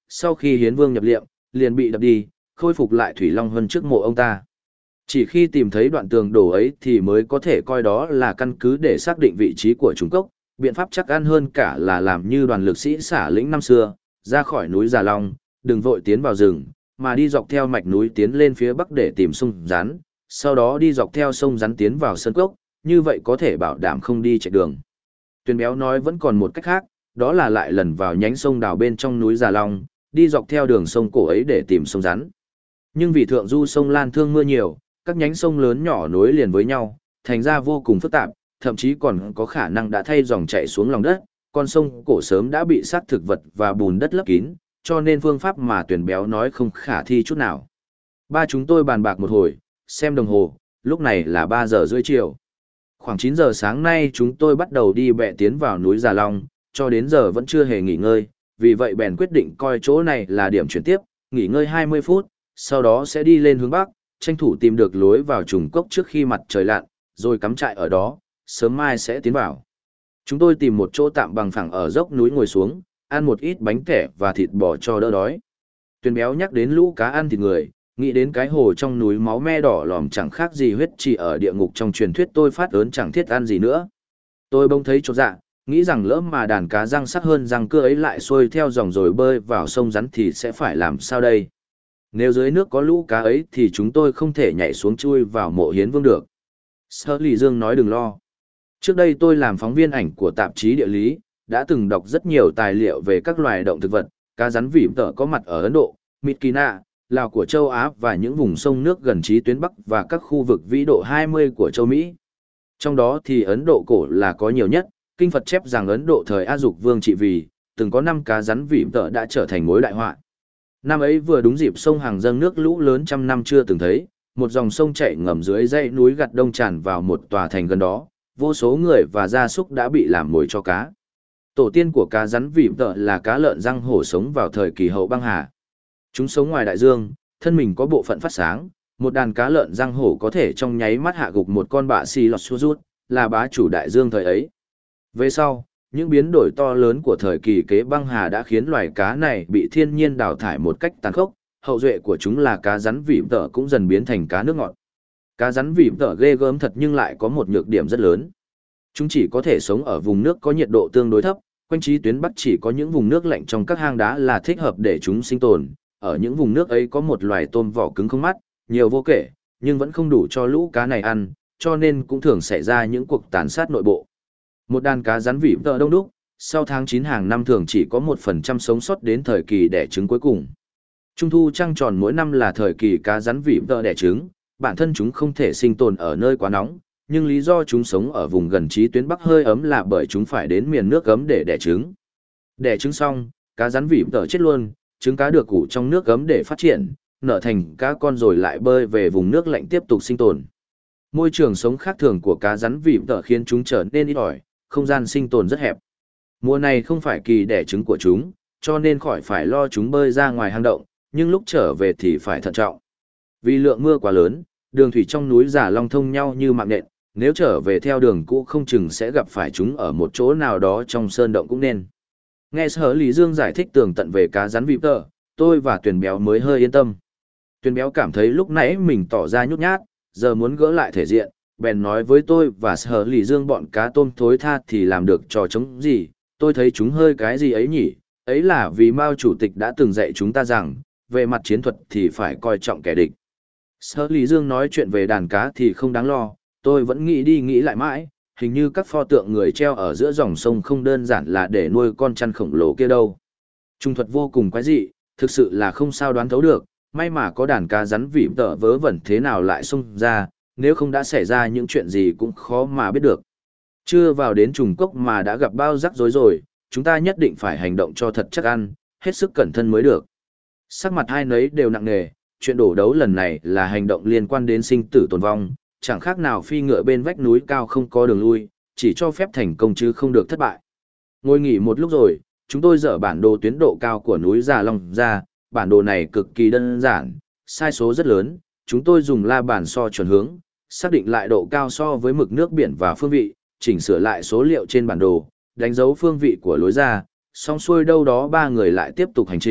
Speaker 1: sau khi Hiến Vương nhập liệm, liền bị đập đi, khôi phục lại Thủy Long Hân trước mộ ông ta. Chỉ khi tìm thấy đoạn tường đổ ấy thì mới có thể coi đó là căn cứ để xác định vị trí của trùng cốc, biện pháp chắc ăn hơn cả là làm như đoàn lực sĩ xả lĩnh năm xưa, ra khỏi núi Già Long, đừng vội tiến vào rừng, mà đi dọc theo mạch núi tiến lên phía bắc để tìm sông rắn, sau đó đi dọc theo sông rắn tiến vào sân cốc, như vậy có thể bảo đảm không đi chạy đường. Tuyền Béo nói vẫn còn một cách khác, đó là lại lần vào nhánh sông đào bên trong núi Già Long, đi dọc theo đường sông cổ ấy để tìm sông rắn. Nhưng vì thượng du sông Lan Thương mưa nhiều, các nhánh sông lớn nhỏ nối liền với nhau, thành ra vô cùng phức tạp, thậm chí còn có khả năng đã thay dòng chảy xuống lòng đất, con sông cổ sớm đã bị sát thực vật và bùn đất lấp kín, cho nên phương pháp mà Tuyền Béo nói không khả thi chút nào. Ba chúng tôi bàn bạc một hồi, xem đồng hồ, lúc này là 3 giờ rưỡi chiều. Khoảng 9 giờ sáng nay chúng tôi bắt đầu đi bẹ tiến vào núi Già Long, cho đến giờ vẫn chưa hề nghỉ ngơi, vì vậy bèn quyết định coi chỗ này là điểm chuyển tiếp, nghỉ ngơi 20 phút, sau đó sẽ đi lên hướng Bắc, tranh thủ tìm được lối vào trùng cốc trước khi mặt trời lặn, rồi cắm trại ở đó, sớm mai sẽ tiến vào. Chúng tôi tìm một chỗ tạm bằng phẳng ở dốc núi ngồi xuống, ăn một ít bánh tẻ và thịt bò cho đỡ đói. Tuyền Béo nhắc đến lũ cá ăn thịt người, nghĩ đến cái hồ trong núi máu me đỏ lòm chẳng khác gì huyết chỉ ở địa ngục trong truyền thuyết tôi phát ớn chẳng thiết ăn gì nữa. Tôi bỗng thấy chột dạ, nghĩ rằng lỡ mà đàn cá răng sắc hơn răng cưa ấy lại xuôi theo dòng rồi bơi vào sông rắn thì sẽ phải làm sao đây? Nếu dưới nước có lũ cá ấy thì chúng tôi không thể nhảy xuống chui vào mộ Hiến Vương được. Sở Lì Dương nói đừng lo. Trước đây tôi làm phóng viên ảnh của tạp chí địa lý, đã từng đọc rất nhiều tài liệu về các loài động thực vật, cá rắn vỉm tợ có mặt ở Ấn Độ, Mytkina, Lào của châu Á và những vùng sông nước gần chí tuyến Bắc và các khu vực vĩ độ 20 của châu Mỹ. Trong đó thì Ấn Độ cổ là có nhiều nhất, kinh Phật chép rằng Ấn Độ thời A Dục Vương trị vì, từng có 5 cá rắn vỉm tợ đã trở thành mối đại họa. Năm ấy vừa đúng dịp sông Hằng dâng nước lũ lớn trăm năm chưa từng thấy, một dòng sông chảy ngầm dưới dãy núi gặt đông tràn vào một tòa thành gần đó, vô số người và gia súc đã bị làm mồi cho cá. Tổ tiên của cá rắn vỉm tợ là cá lợn răng hổ sống vào thời kỳ hậu băng hà. Chúng sống ngoài đại dương, thân mình có bộ phận phát sáng, một đàn cá lợn răng hổ có thể trong nháy mắt hạ gục một con bạ xì lọt xua rút, là bá chủ đại dương thời ấy. Về sau, những biến đổi to lớn của thời kỳ kế băng hà đã khiến loài cá này bị thiên nhiên đào thải một cách tàn khốc, hậu duệ của chúng là cá rắn vỉm tợ cũng dần biến thành cá nước ngọt. Cá rắn vỉm tợ ghê gớm thật nhưng lại có một nhược điểm rất lớn. Chúng chỉ có thể sống ở vùng nước có nhiệt độ tương đối thấp, quanh chí tuyến Bắc chỉ có những vùng nước lạnh trong các hang đá là thích hợp để chúng sinh tồn. Ở những vùng nước ấy có một loài tôm vỏ cứng không mắt, nhiều vô kể, nhưng vẫn không đủ cho lũ cá này ăn, cho nên cũng thường xảy ra những cuộc tàn sát nội bộ. Một đàn cá rắn vỉm tợ đông đúc, sau tháng 9 hàng năm thường chỉ có 1% sống sót đến thời kỳ đẻ trứng cuối cùng. Trung thu trăng tròn mỗi năm là thời kỳ cá rắn vỉm tợ đẻ trứng, bản thân chúng không thể sinh tồn ở nơi quá nóng, nhưng lý do chúng sống ở vùng gần chí tuyến Bắc hơi ấm là bởi chúng phải đến miền nước ấm để đẻ trứng. Đẻ trứng xong, cá rắn vỉm tợ chết luôn, trứng cá được ủ trong nước ấm để phát triển, nở thành cá con rồi lại bơi về vùng nước lạnh tiếp tục sinh tồn. Môi trường sống khác thường của cá rắn vỉm tợ khiến chúng trở nên ít ỏi, không gian sinh tồn rất hẹp. Mùa này không phải kỳ đẻ trứng của chúng, cho nên khỏi phải lo chúng bơi ra ngoài hang động, nhưng lúc trở về thì phải thận trọng. Vì lượng mưa quá lớn, đường thủy trong núi Già Long thông nhau như mạng nện, nếu trở về theo đường cũ không chừng sẽ gặp phải chúng ở một chỗ nào đó trong sơn động cũng nên. Nghe Sở Lý Dương giải thích tường tận về cá rắn vỉm tợ, tôi và Tuyền Béo mới hơi yên tâm. Tuyền Béo cảm thấy lúc nãy mình tỏ ra nhút nhát, giờ muốn gỡ lại thể diện, bèn nói với tôi và Sở Lý Dương bọn cá tôm thối tha thì làm được trò chống gì, tôi thấy chúng hơi cái gì ấy nhỉ, ấy là vì Mao Chủ tịch đã từng dạy chúng ta rằng, về mặt chiến thuật thì phải coi trọng kẻ địch. Sở Lý Dương nói chuyện về đàn cá thì không đáng lo, tôi vẫn nghĩ đi nghĩ lại mãi, hình như các pho tượng người treo ở giữa dòng sông không đơn giản là để nuôi con chăn khổng lồ kia đâu. Trung thuật vô cùng quái dị, thực sự là không sao đoán thấu được, may mà có đàn cá rắn vỉm tợ vớ vẩn thế nào lại xông ra, nếu không đã xảy ra những chuyện gì cũng khó mà biết được. Chưa vào đến trùng cốc mà đã gặp bao rắc rối rồi, chúng ta nhất định phải hành động cho thật chắc ăn, hết sức cẩn thận mới được. Sắc mặt hai nấy đều nặng nề, chuyện đổ đấu lần này là hành động liên quan đến sinh tử tồn vong, chẳng khác nào phi ngựa bên vách núi cao không có đường lui, chỉ cho phép thành công chứ không được thất bại. Ngồi nghỉ một lúc rồi, chúng tôi dở bản đồ tuyến độ cao của núi Già Long ra, bản đồ này cực kỳ đơn giản, sai số rất lớn, chúng tôi dùng la bàn so chuẩn hướng, xác định lại độ cao so với mực nước biển và phương vị, chỉnh sửa lại số liệu trên bản đồ, đánh dấu phương vị của lối ra, xong xuôi đâu đó ba người lại tiếp tục hành trình,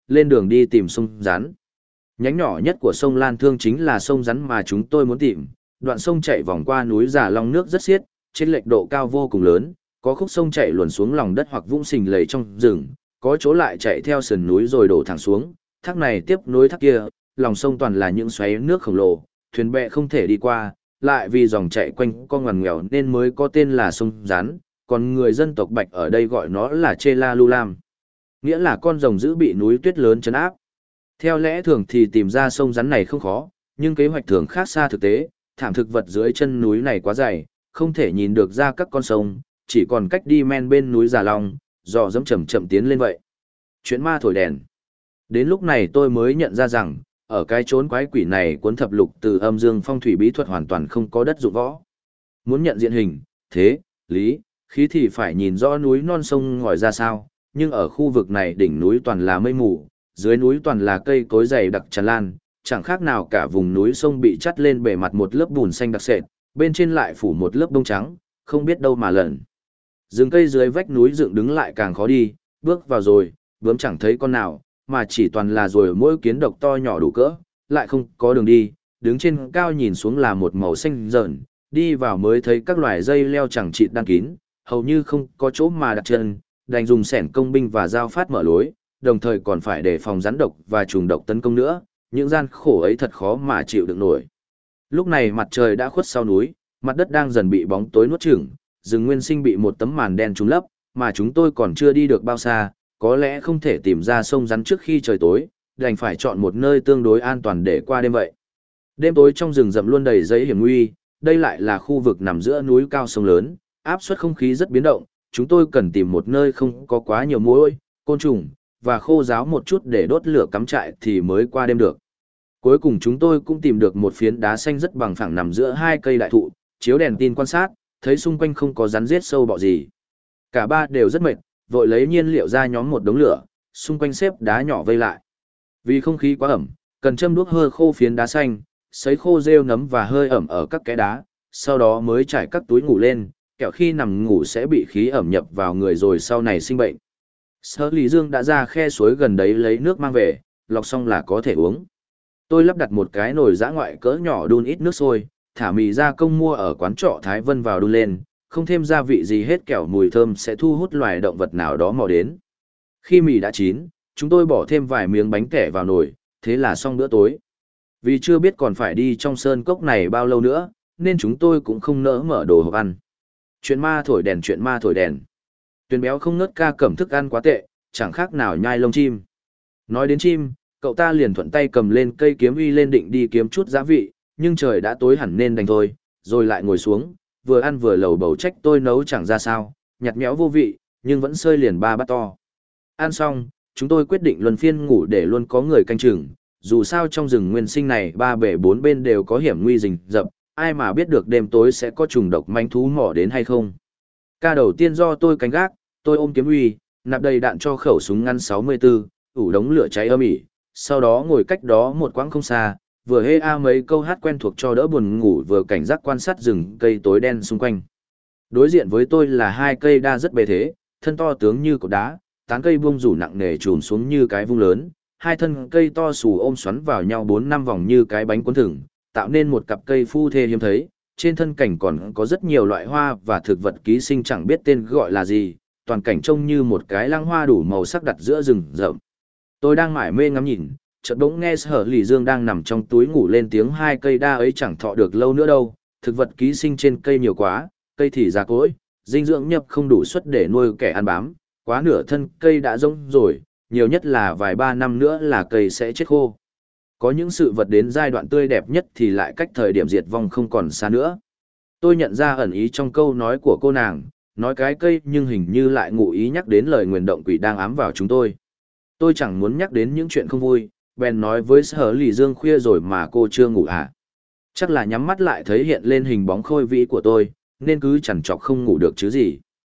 Speaker 1: lên đường đi tìm sông rắn. Nhánh nhỏ nhất của sông Lan Thương chính là sông rắn mà chúng tôi muốn tìm. Đoạn sông chạy vòng qua núi Già Long nước rất xiết, trên lệch độ cao vô cùng lớn, có khúc sông chạy luồn xuống lòng đất hoặc vũng sình lầy trong rừng, có chỗ lại chạy theo sườn núi rồi đổ thẳng xuống, thác này tiếp nối thác kia, lòng sông toàn là những xoáy nước khổng lồ, thuyền bè không thể đi qua, lại vì dòng chạy quanh co ngoằn ngoèo nên mới có tên là sông rắn, còn người dân tộc Bạch ở đây gọi nó là Chela Lulam, nghĩa là con rồng dữ bị núi tuyết lớn trấn áp. Theo lẽ thường thì tìm ra sông rắn này không khó, nhưng kế hoạch thường khác xa thực tế, thảm thực vật dưới chân núi này quá dày, không thể nhìn được ra các con sông, chỉ còn cách đi men bên núi Già Long, dò dẫm chậm chậm tiến lên vậy. Chuyện ma thổi đèn. Đến lúc này tôi mới nhận ra rằng, ở cái chốn quái quỷ này cuốn thập lục từ âm dương phong thủy bí thuật hoàn toàn không có đất dụng võ. Muốn nhận diện hình, thế, lý, khí thì phải nhìn rõ núi non sông ngòi ra sao, nhưng ở khu vực này đỉnh núi toàn là mây mù, dưới núi toàn là cây cối dày đặc tràn lan, chẳng khác nào cả vùng núi sông bị chắt lên bề mặt một lớp bùn xanh đặc sệt, bên trên lại phủ một lớp bông trắng, không biết đâu mà lẩn. Rừng cây dưới vách núi dựng đứng lại càng khó đi, bước vào rồi, bướm chẳng thấy con nào, mà chỉ toàn là ruồi mỗi kiến độc to nhỏ đủ cỡ, lại không có đường đi, đứng trên cao nhìn xuống là một màu xanh rợn, đi vào mới thấy các loài dây leo chẳng chịt đan kín, hầu như không có chỗ mà đặt chân, đành dùng xẻng công binh và dao phát mở lối, đồng thời còn phải đề phòng rắn độc và trùng độc tấn công nữa, những gian khổ ấy thật khó mà chịu đựng nổi. Lúc này mặt trời đã khuất sau núi, mặt đất đang dần bị bóng tối nuốt chửng, rừng nguyên sinh bị một tấm màn đen trùm lấp, mà chúng tôi còn chưa đi được bao xa, có lẽ không thể tìm ra sông rắn trước khi trời tối, đành phải chọn một nơi tương đối an toàn để qua đêm vậy. Đêm tối trong rừng rậm luôn đầy giấy hiểm nguy, đây lại là khu vực nằm giữa núi cao sông lớn, áp suất không khí rất biến động, chúng tôi cần tìm một nơi không có quá nhiều muỗi, côn trùng, và khô ráo một chút để đốt lửa cắm trại thì mới qua đêm được. Cuối cùng chúng tôi cũng tìm được một phiến đá xanh rất bằng phẳng nằm giữa hai cây đại thụ, chiếu đèn tin quan sát, thấy xung quanh không có rắn rết sâu bọ gì. Cả ba đều rất mệt, vội lấy nhiên liệu ra nhóm một đống lửa, xung quanh xếp đá nhỏ vây lại. Vì không khí quá ẩm, cần châm đuốc hơ khô phiến đá xanh, sấy khô rêu nấm và hơi ẩm ở các cái đá, sau đó mới trải các túi ngủ lên, kẻo khi nằm ngủ sẽ bị khí ẩm nhập vào người rồi sau này sinh bệnh. Sở Lý Dương đã ra khe suối gần đấy lấy nước mang về, lọc xong là có thể uống. Tôi lắp đặt một cái nồi giã ngoại cỡ nhỏ đun ít nước sôi, thả mì gia công mua ở quán trọ Thái Vân vào đun lên, không thêm gia vị gì hết kẻo mùi thơm sẽ thu hút loài động vật nào đó mò đến. Khi mì đã chín, chúng tôi bỏ thêm vài miếng bánh tẻ vào nồi, thế là xong bữa tối. Vì chưa biết còn phải đi trong sơn cốc này bao lâu nữa, nên chúng tôi cũng không nỡ mở đồ hộp ăn. Chuyện ma thổi đèn, chuyện ma thổi đèn. Tuyền béo không ngớt ca cẩm thức ăn quá tệ, chẳng khác nào nhai lông chim. Nói đến chim, cậu ta liền thuận tay cầm lên cây kiếm uy lên định đi kiếm chút giá vị, nhưng trời đã tối hẳn nên đành thôi, rồi lại ngồi xuống, vừa ăn vừa lầu bầu trách tôi nấu chẳng ra sao, nhạt nhẽo vô vị, nhưng vẫn sơi liền ba bát to. Ăn xong, chúng tôi quyết định luân phiên ngủ để luôn có người canh chừng, dù sao trong rừng nguyên sinh này ba bể bốn bên đều có hiểm nguy rình rập, ai mà biết được đêm tối sẽ có trùng độc manh thú mỏ đến hay không. Ca đầu tiên do tôi canh gác, tôi ôm kiếm uy, nạp đầy đạn cho khẩu súng ngắn 64, ủ đống lửa cháy âm ỉ, sau đó ngồi cách đó một quãng không xa, vừa hê a mấy câu hát quen thuộc cho đỡ buồn ngủ vừa cảnh giác quan sát rừng cây tối đen xung quanh. Đối diện với tôi là hai cây đa rất bề thế, thân to tướng như cột đá, tán cây buông rủ nặng nề trùm xuống như cái vung lớn, hai thân cây to xù ôm xoắn vào nhau 4-5 vòng như cái bánh cuốn thừng, tạo nên một cặp cây phu thê hiếm thấy. Trên thân cảnh còn có rất nhiều loại hoa và thực vật ký sinh chẳng biết tên gọi là gì, toàn cảnh trông như một cái lăng hoa đủ màu sắc đặt giữa rừng rậm. Tôi đang mải mê ngắm nhìn, chợt bỗng nghe Sở Lý Dương đang nằm trong túi ngủ lên tiếng hai cây đa ấy chẳng thọ được lâu nữa đâu, thực vật ký sinh trên cây nhiều quá, cây thì già cỗi, dinh dưỡng nhập không đủ suất để nuôi kẻ ăn bám, quá nửa thân cây đã rỗng rồi, nhiều nhất là vài ba năm nữa là cây sẽ chết khô. Có những sự vật đến giai đoạn tươi đẹp nhất thì lại cách thời điểm diệt vong không còn xa nữa. Tôi nhận ra ẩn ý trong câu nói của cô nàng, nói cái cây nhưng hình như lại ngụ ý nhắc đến lời nguyền động quỷ đang ám vào chúng tôi. Tôi chẳng muốn nhắc đến những chuyện không vui, bèn nói với Sở Lý Dương khuya rồi mà cô chưa ngủ à. Chắc là nhắm mắt lại thấy hiện lên hình bóng khôi vĩ của tôi, nên cứ chằn chọc không ngủ được chứ gì.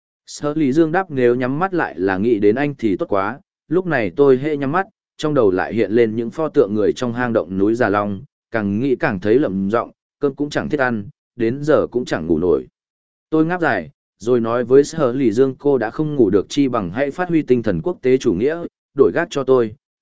Speaker 1: Sở Lý Dương đáp nếu nhắm mắt lại là nghĩ đến anh thì tốt quá, lúc này tôi hễ nhắm mắt, trong đầu lại hiện lên những pho tượng người trong hang động núi Già Long, càng nghĩ càng thấy lẩm giọng, cơm cũng chẳng thiết ăn, đến giờ cũng chẳng ngủ nổi. Tôi ngáp dài, rồi nói với Sở Lý Dương cô đã không ngủ được chi bằng hãy phát huy tinh thần quốc tế chủ nghĩa, đổi gác cho tôi,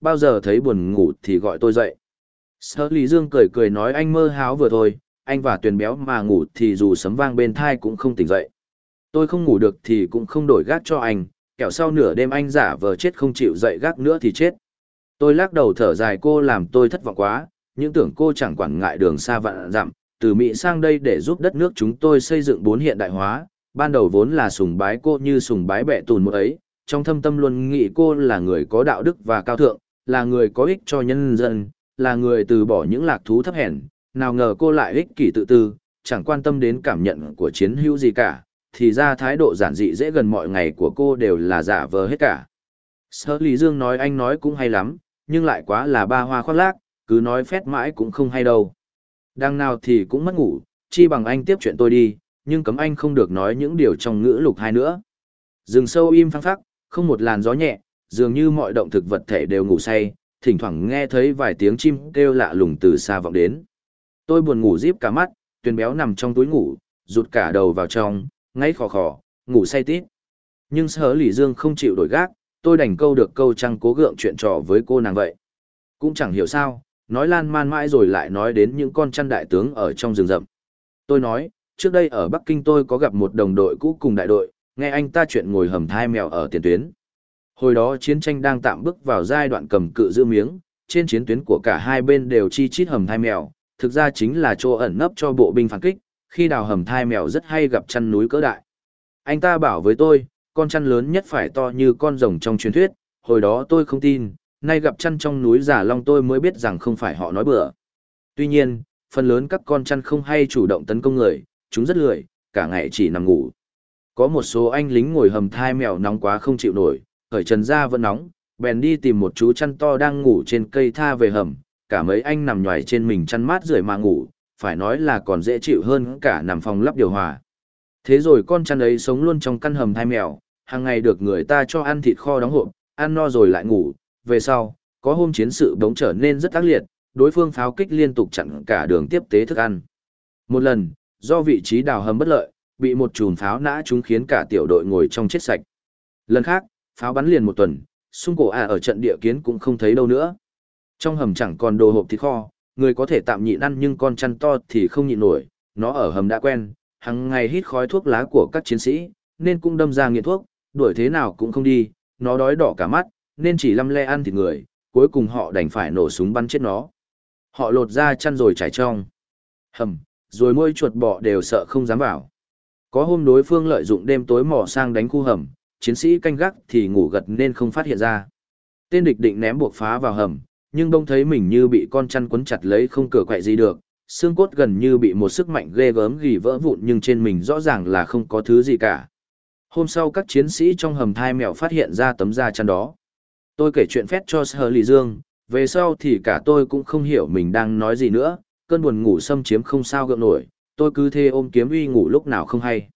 Speaker 1: bao giờ thấy buồn ngủ thì gọi tôi dậy. Sở Lý Dương cười cười nói anh mơ háo vừa thôi, anh và Tuyền béo mà ngủ thì dù sấm vang bên thai cũng không tỉnh dậy. Tôi không ngủ được thì cũng không đổi gác cho anh, kẻo sau nửa đêm anh giả vờ chết không chịu dậy gác nữa thì chết. Tôi lắc đầu thở dài cô làm tôi thất vọng quá, những tưởng cô chẳng quản ngại đường xa vạn dặm, từ Mỹ sang đây để giúp đất nước chúng tôi xây dựng 4 hiện đại hóa, ban đầu vốn là sùng bái cô như sùng bái bẹ tùn một ấy, trong thâm tâm luôn nghĩ cô là người có đạo đức và cao thượng, là người có ích cho nhân dân, là người từ bỏ những lạc thú thấp hèn, nào ngờ cô lại ích kỷ tự tư, chẳng quan tâm đến cảm nhận của chiến hữu gì cả, thì ra thái độ giản dị dễ gần mọi ngày của cô đều là giả vờ hết cả. Sở Lý Dương nói anh nói cũng hay lắm, nhưng lại quá là ba hoa khoác lác, cứ nói phét mãi cũng không hay đâu. Đằng nào thì cũng mất ngủ, chi bằng anh tiếp chuyện tôi đi, nhưng cấm anh không được nói những điều trong ngữ lục hai nữa. Rừng sâu im phăng phắc, không một làn gió nhẹ, dường như mọi động thực vật thể đều ngủ say, thỉnh thoảng nghe thấy vài tiếng chim kêu lạ lùng từ xa vọng đến. Tôi buồn ngủ díp cả mắt, Tuyền béo nằm trong túi ngủ, rụt cả đầu vào trong, ngáy khò khò, ngủ say tít. Nhưng Sở Lý Dương không chịu đổi gác, tôi đành câu được câu trăng cố gượng chuyện trò với cô nàng vậy. Cũng chẳng hiểu sao, nói lan man mãi rồi lại nói đến những con chăn đại tướng ở trong rừng rậm. Tôi nói, trước đây ở Bắc Kinh tôi có gặp một đồng đội cũ cùng đại đội, nghe anh ta chuyện ngồi hầm thai mèo ở tiền tuyến. Hồi đó chiến tranh đang tạm bước vào giai đoạn cầm cự giữ miếng, trên chiến tuyến của cả hai bên đều chi chít hầm thai mèo, thực ra chính là chỗ ẩn nấp cho bộ binh phản kích, khi đào hầm thai mèo rất hay gặp chăn núi cỡ đại. Anh ta bảo với tôi, con chăn lớn nhất phải to như con rồng trong truyền thuyết, hồi đó tôi không tin, nay gặp chăn trong núi Giả Long tôi mới biết rằng không phải họ nói bừa. Tuy nhiên, phần lớn các con chăn không hay chủ động tấn công người, chúng rất lười, cả ngày chỉ nằm ngủ. Có một số anh lính ngồi hầm thai mèo nóng quá không chịu nổi, khởi trần ra vẫn nóng, bèn đi tìm một chú chăn to đang ngủ trên cây tha về hầm, cả mấy anh nằm nhoài trên mình chăn mát rượi mà ngủ, phải nói là còn dễ chịu hơn cả nằm phòng lắp điều hòa. Thế rồi con chăn ấy sống luôn trong căn hầm thai mèo, hàng ngày được người ta cho ăn thịt kho đóng hộp, ăn no rồi lại ngủ. Về sau, có hôm chiến sự bỗng trở nên rất ác liệt, đối phương pháo kích liên tục chặn cả đường tiếp tế thức ăn. Một lần, do vị trí đào hầm bất lợi, bị một chùm pháo nã trúng khiến cả tiểu đội ngồi trong chết sạch. Lần khác, pháo bắn liền một tuần, xung cổ ở trận địa kiến cũng không thấy đâu nữa. Trong hầm chẳng còn đồ hộp thịt kho, người có thể tạm nhịn ăn nhưng con chăn to thì không nhịn nổi, nó ở hầm đã quen, hàng ngày hít khói thuốc lá của các chiến sĩ, nên cũng đâm ra nghiện thuốc, đuổi thế nào cũng không đi, nó đói đỏ cả mắt, nên chỉ lăm le ăn thịt người, cuối cùng họ đành phải nổ súng bắn chết nó. Họ lột ra chăn rồi trải trong hầm, rồi môi chuột bọ đều sợ không dám vào. Có hôm đối phương lợi dụng đêm tối mò sang đánh khu hầm, chiến sĩ canh gác thì ngủ gật nên không phát hiện ra. Tên địch định ném buộc phá vào hầm, nhưng bỗng thấy mình như bị con chăn quấn chặt lấy không cửa quậy gì được, xương cốt gần như bị một sức mạnh ghê gớm gỉ vỡ vụn nhưng trên mình rõ ràng là không có thứ gì cả. Hôm sau các chiến sĩ trong hầm thai mèo phát hiện ra tấm da chăn đó. Tôi kể chuyện phét cho Sở Lý Dương, về sau thì cả tôi cũng không hiểu mình đang nói gì nữa, cơn buồn ngủ xâm chiếm không sao gượng nổi, tôi cứ thế ôm kiếm uy ngủ lúc nào không hay.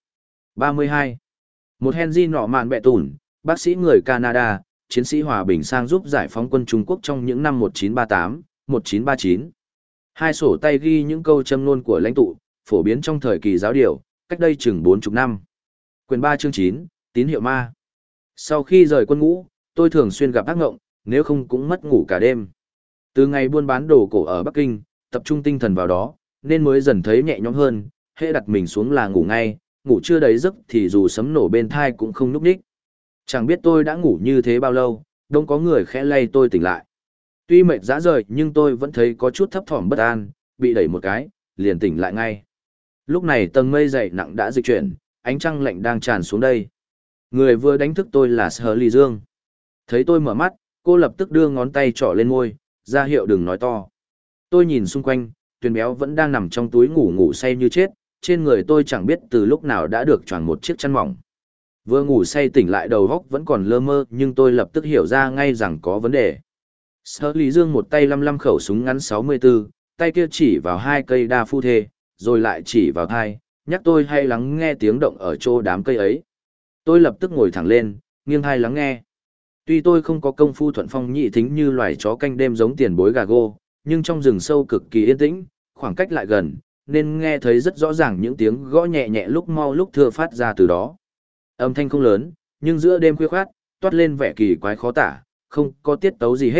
Speaker 1: 32. Một Henry nọ mạn bẹ tủn, bác sĩ người Canada, chiến sĩ hòa bình sang giúp giải phóng quân Trung Quốc trong những năm 1938, 1939. Hai sổ tay ghi những câu châm ngôn của lãnh tụ, phổ biến trong thời kỳ giáo điều, cách đây chừng 40 năm. Quyển 3 chương 9, tín hiệu ma. Sau khi rời quân ngũ, tôi thường xuyên gặp ác ngộng, nếu không cũng mất ngủ cả đêm. Từ ngày buôn bán đồ cổ ở Bắc Kinh, tập trung tinh thần vào đó, nên mới dần thấy nhẹ nhõm hơn, hễ đặt mình xuống là ngủ ngay, ngủ chưa đầy giấc thì dù sấm nổ bên thai cũng không nhúc nhích. Chẳng biết tôi đã ngủ như thế bao lâu, đông có người khẽ lay tôi tỉnh lại. Tuy mệt rã rời nhưng tôi vẫn thấy có chút thấp thỏm bất an, bị đẩy một cái, liền tỉnh lại ngay. Lúc này tầng mây dày nặng đã dịch chuyển, ánh trăng lạnh đang tràn xuống đây. Người vừa đánh thức tôi là Sở Lý Dương. Thấy tôi mở mắt, cô lập tức đưa ngón tay trỏ lên môi, ra hiệu đừng nói to. Tôi nhìn xung quanh, Tuyền béo vẫn đang nằm trong túi ngủ ngủ say như chết, trên người tôi chẳng biết từ lúc nào đã được choàng một chiếc chăn mỏng. Vừa ngủ say tỉnh lại đầu óc vẫn còn lơ mơ nhưng tôi lập tức hiểu ra ngay rằng có vấn đề. Sở Lý Dương một tay lăm lăm khẩu súng ngắn 64, tay kia chỉ vào hai cây đa phu thê, rồi lại chỉ vào thai, nhắc tôi hay lắng nghe tiếng động ở chỗ đám cây ấy. Tôi lập tức ngồi thẳng lên, nghiêng tai lắng nghe. Tuy tôi không có công phu thuận phong nhị thính như loài chó canh đêm giống tiền bối gà gô, nhưng trong rừng sâu cực kỳ yên tĩnh, khoảng cách lại gần, nên nghe thấy rất rõ ràng những tiếng gõ nhẹ nhẹ lúc mau lúc thưa phát ra từ đó. Âm thanh không lớn, nhưng giữa đêm khuya khoát, toát lên vẻ kỳ quái khó tả, không có tiết tấu gì hết,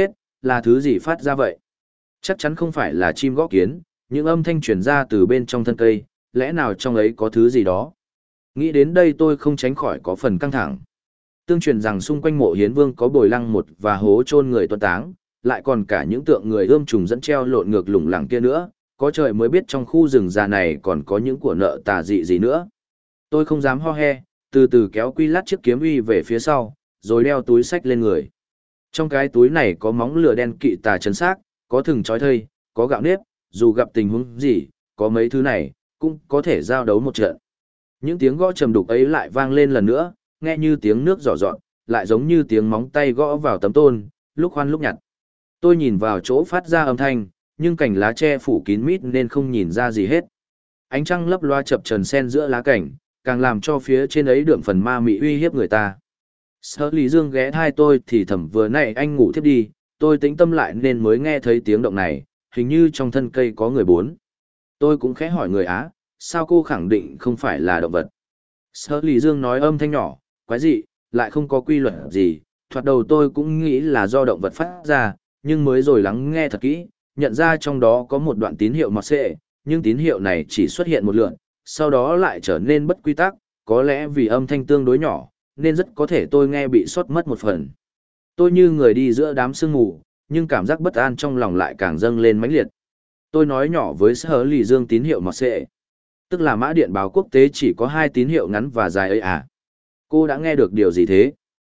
Speaker 1: là thứ gì phát ra vậy? Chắc chắn không phải là chim gõ kiến, những âm thanh truyền ra từ bên trong thân cây, lẽ nào trong ấy có thứ gì đó? Nghĩ đến đây tôi không tránh khỏi có phần căng thẳng. Tương truyền rằng xung quanh mộ Hiến Vương có bồi lăng một và hố chôn người tuân táng, lại còn cả những tượng người ươm trùng dẫn treo lộn ngược lủng lẳng kia nữa, có trời mới biết trong khu rừng già này còn có những của nợ tà dị gì nữa. Tôi không dám ho he, từ từ kéo quy lát chiếc kiếm uy về phía sau, rồi đeo túi sách lên người. Trong cái túi này có móng lửa đen kỵ tà chấn xác, có thừng trói thây, có gạo nếp, dù gặp tình huống gì, có mấy thứ này, cũng có thể giao đấu một trận. Những tiếng gõ trầm đục ấy lại vang lên lần nữa, nghe như tiếng nước rỏ rọn, lại giống như tiếng móng tay gõ vào tấm tôn, lúc khoan lúc nhặt. Tôi nhìn vào chỗ phát ra âm thanh, nhưng cành lá tre phủ kín mít nên không nhìn ra gì hết. Ánh trăng lấp loa chập chờn xen giữa lá cảnh, càng làm cho phía trên ấy đượm phần ma mị uy hiếp người ta. Sở Lý Dương ghé thai tôi thì thầm vừa nãy anh ngủ thiếp đi, tôi tĩnh tâm lại nên mới nghe thấy tiếng động này, hình như trong thân cây có người bốn. Tôi cũng khẽ hỏi người Á, sao cô khẳng định không phải là động vật? Sở Lý Dương nói âm thanh nhỏ, quái dị, lại không có quy luật gì, thoạt đầu tôi cũng nghĩ là do động vật phát ra, nhưng mới rồi lắng nghe thật kỹ, nhận ra trong đó có một đoạn tín hiệu mọt xệ, nhưng tín hiệu này chỉ xuất hiện một lượt, sau đó lại trở nên bất quy tắc, có lẽ vì âm thanh tương đối nhỏ, nên rất có thể tôi nghe bị sót mất một phần. Tôi như người đi giữa đám sương mù, nhưng cảm giác bất an trong lòng lại càng dâng lên mãnh liệt. Tôi nói nhỏ với Sở Lý Dương tín hiệu mọt xệ, tức là mã điện báo quốc tế chỉ có 2 tín hiệu ngắn và dài ấy à? Cô đã nghe được điều gì thế?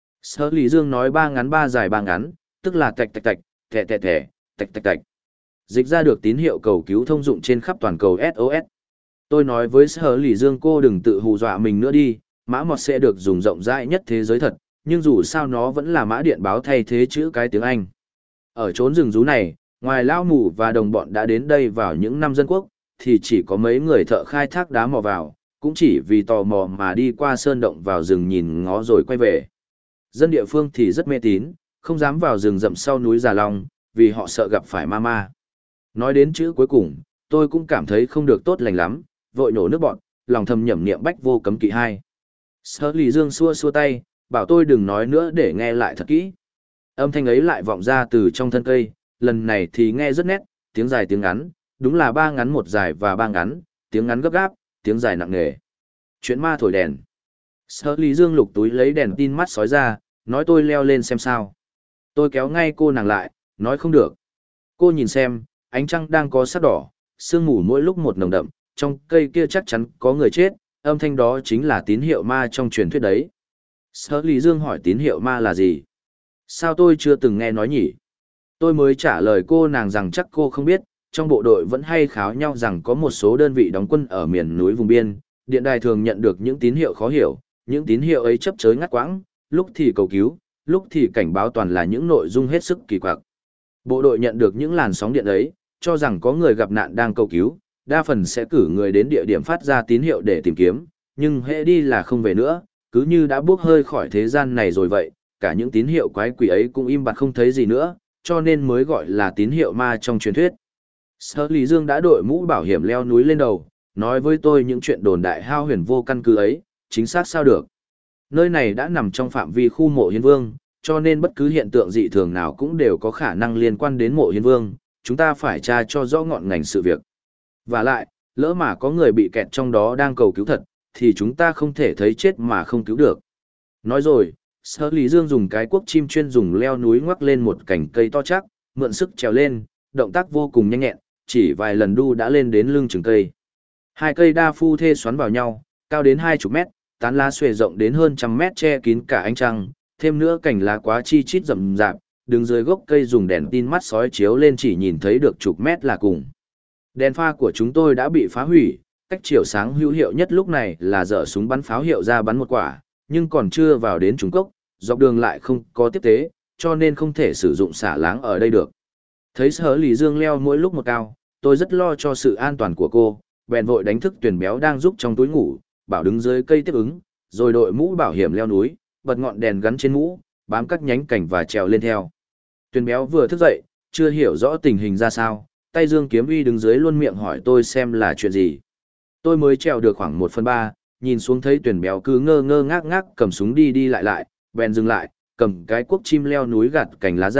Speaker 1: Sở Lý Dương nói 3 ngắn 3 dài 3 ngắn, tức là tạch tạch tạch, thẻ thẻ thẻ, tạch tạch tạch. Dịch ra được tín hiệu cầu cứu thông dụng trên khắp toàn cầu SOS. Tôi nói với Sở Lý Dương cô đừng tự hù dọa mình nữa đi, mã mọt sẽ được dùng rộng rãi nhất thế giới thật, nhưng dù sao nó vẫn là mã điện báo thay thế chữ cái tiếng Anh. Ở chốn rừng rú này, ngoài Lao Mù và đồng bọn đã đến đây vào những năm dân quốc, thì chỉ có mấy người thợ khai thác đá mò vào, cũng chỉ vì tò mò mà đi qua sơn động vào rừng nhìn ngó rồi quay về. Dân địa phương thì rất mê tín, không dám vào rừng rậm sau núi Già Long, vì họ sợ gặp phải ma ma. Nói đến chữ cuối cùng, tôi cũng cảm thấy không được tốt lành lắm, vội nổ nước bọt, lòng thầm nhẩm niệm bách vô cấm kỵ hai. Sở Lý Dương xua xua tay, bảo tôi đừng nói nữa để nghe lại thật kỹ. Âm thanh ấy lại vọng ra từ trong thân cây, lần này thì nghe rất nét, tiếng dài tiếng ngắn, đúng là 3 ngắn 1 dài và 3 ngắn, tiếng ngắn gấp gáp, tiếng dài nặng nề. Chuyện ma thổi đèn. Sở Lý Dương lục túi lấy đèn tin mắt sói ra, nói tôi leo lên xem sao. Tôi kéo ngay cô nàng lại, nói không được. Cô nhìn xem, ánh trăng đang có sắc đỏ, sương mù mỗi lúc một nồng đậm, trong cây kia chắc chắn có người chết, âm thanh đó chính là tín hiệu ma trong truyền thuyết đấy. Sở Lý Dương hỏi tín hiệu ma là gì? Sao tôi chưa từng nghe nói nhỉ? Tôi mới trả lời cô nàng rằng chắc cô không biết, trong bộ đội vẫn hay kháo nhau rằng có một số đơn vị đóng quân ở miền núi vùng biên, điện đài thường nhận được những tín hiệu khó hiểu, những tín hiệu ấy chấp chới ngắt quãng, lúc thì cầu cứu, lúc thì cảnh báo toàn là những nội dung hết sức kỳ quặc. Bộ đội nhận được những làn sóng điện ấy, cho rằng có người gặp nạn đang cầu cứu, đa phần sẽ cử người đến địa điểm phát ra tín hiệu để tìm kiếm, nhưng hễ đi là không về nữa, cứ như đã bước hơi khỏi thế gian này rồi vậy, cả những tín hiệu quái quỷ ấy cũng im bặt không thấy gì nữa, cho nên mới gọi là tín hiệu ma trong truyền thuyết. Sở Lý Dương đã đội mũ bảo hiểm leo núi lên đầu, nói với tôi những chuyện đồn đại hao huyền vô căn cứ ấy, chính xác sao được. Nơi này đã nằm trong phạm vi khu mộ Hiến Vương, cho nên bất cứ hiện tượng dị thường nào cũng đều có khả năng liên quan đến mộ Hiến Vương, chúng ta phải tra cho rõ ngọn ngành sự việc. Và lại, lỡ mà có người bị kẹt trong đó đang cầu cứu thật, thì chúng ta không thể thấy chết mà không cứu được. Nói rồi, Sở Lý Dương dùng cái cuốc chim chuyên dùng leo núi ngoắc lên một cành cây to chắc, mượn sức trèo lên, động tác vô cùng nhanh nhẹn, chỉ vài lần đu đã lên đến lưng chừng cây. 2 cây đa phu thê xoắn vào nhau, cao đến 20 mét, tán lá xuề rộng đến hơn 100 mét che kín cả ánh trăng, thêm nữa cành lá quá chi chít rậm rạp, đứng dưới gốc cây dùng đèn tin mắt sói chiếu lên chỉ nhìn thấy được chục mét là cùng. Đèn pha của chúng tôi đã bị phá hủy, cách chiều sáng hữu hiệu nhất lúc này là giở súng bắn pháo hiệu ra bắn một quả, nhưng còn chưa vào đến trúng cốc, dọc đường lại không có tiếp tế, cho nên không thể sử dụng xả láng ở đây được. Thấy Sở Lý Dương leo mỗi lúc một cao, tôi rất lo cho sự an toàn của cô, bèn vội đánh thức Tuyền Béo đang rúc trong túi ngủ, bảo đứng dưới cây tiếp ứng, rồi đội mũ bảo hiểm leo núi, bật ngọn đèn gắn trên mũ, bám các nhánh cành và trèo lên theo. Tuyền Béo vừa thức dậy, chưa hiểu rõ tình hình ra sao, tay Dương Kiếm Uy đứng dưới luôn miệng hỏi tôi xem là chuyện gì. Tôi mới trèo được khoảng 1/3, nhìn xuống thấy Tuyền Béo cứ ngơ ngơ ngác ngác cầm súng đi đi lại lại, bèn dừng lại, cầm cái cuốc chim leo núi gạt cành lá ra,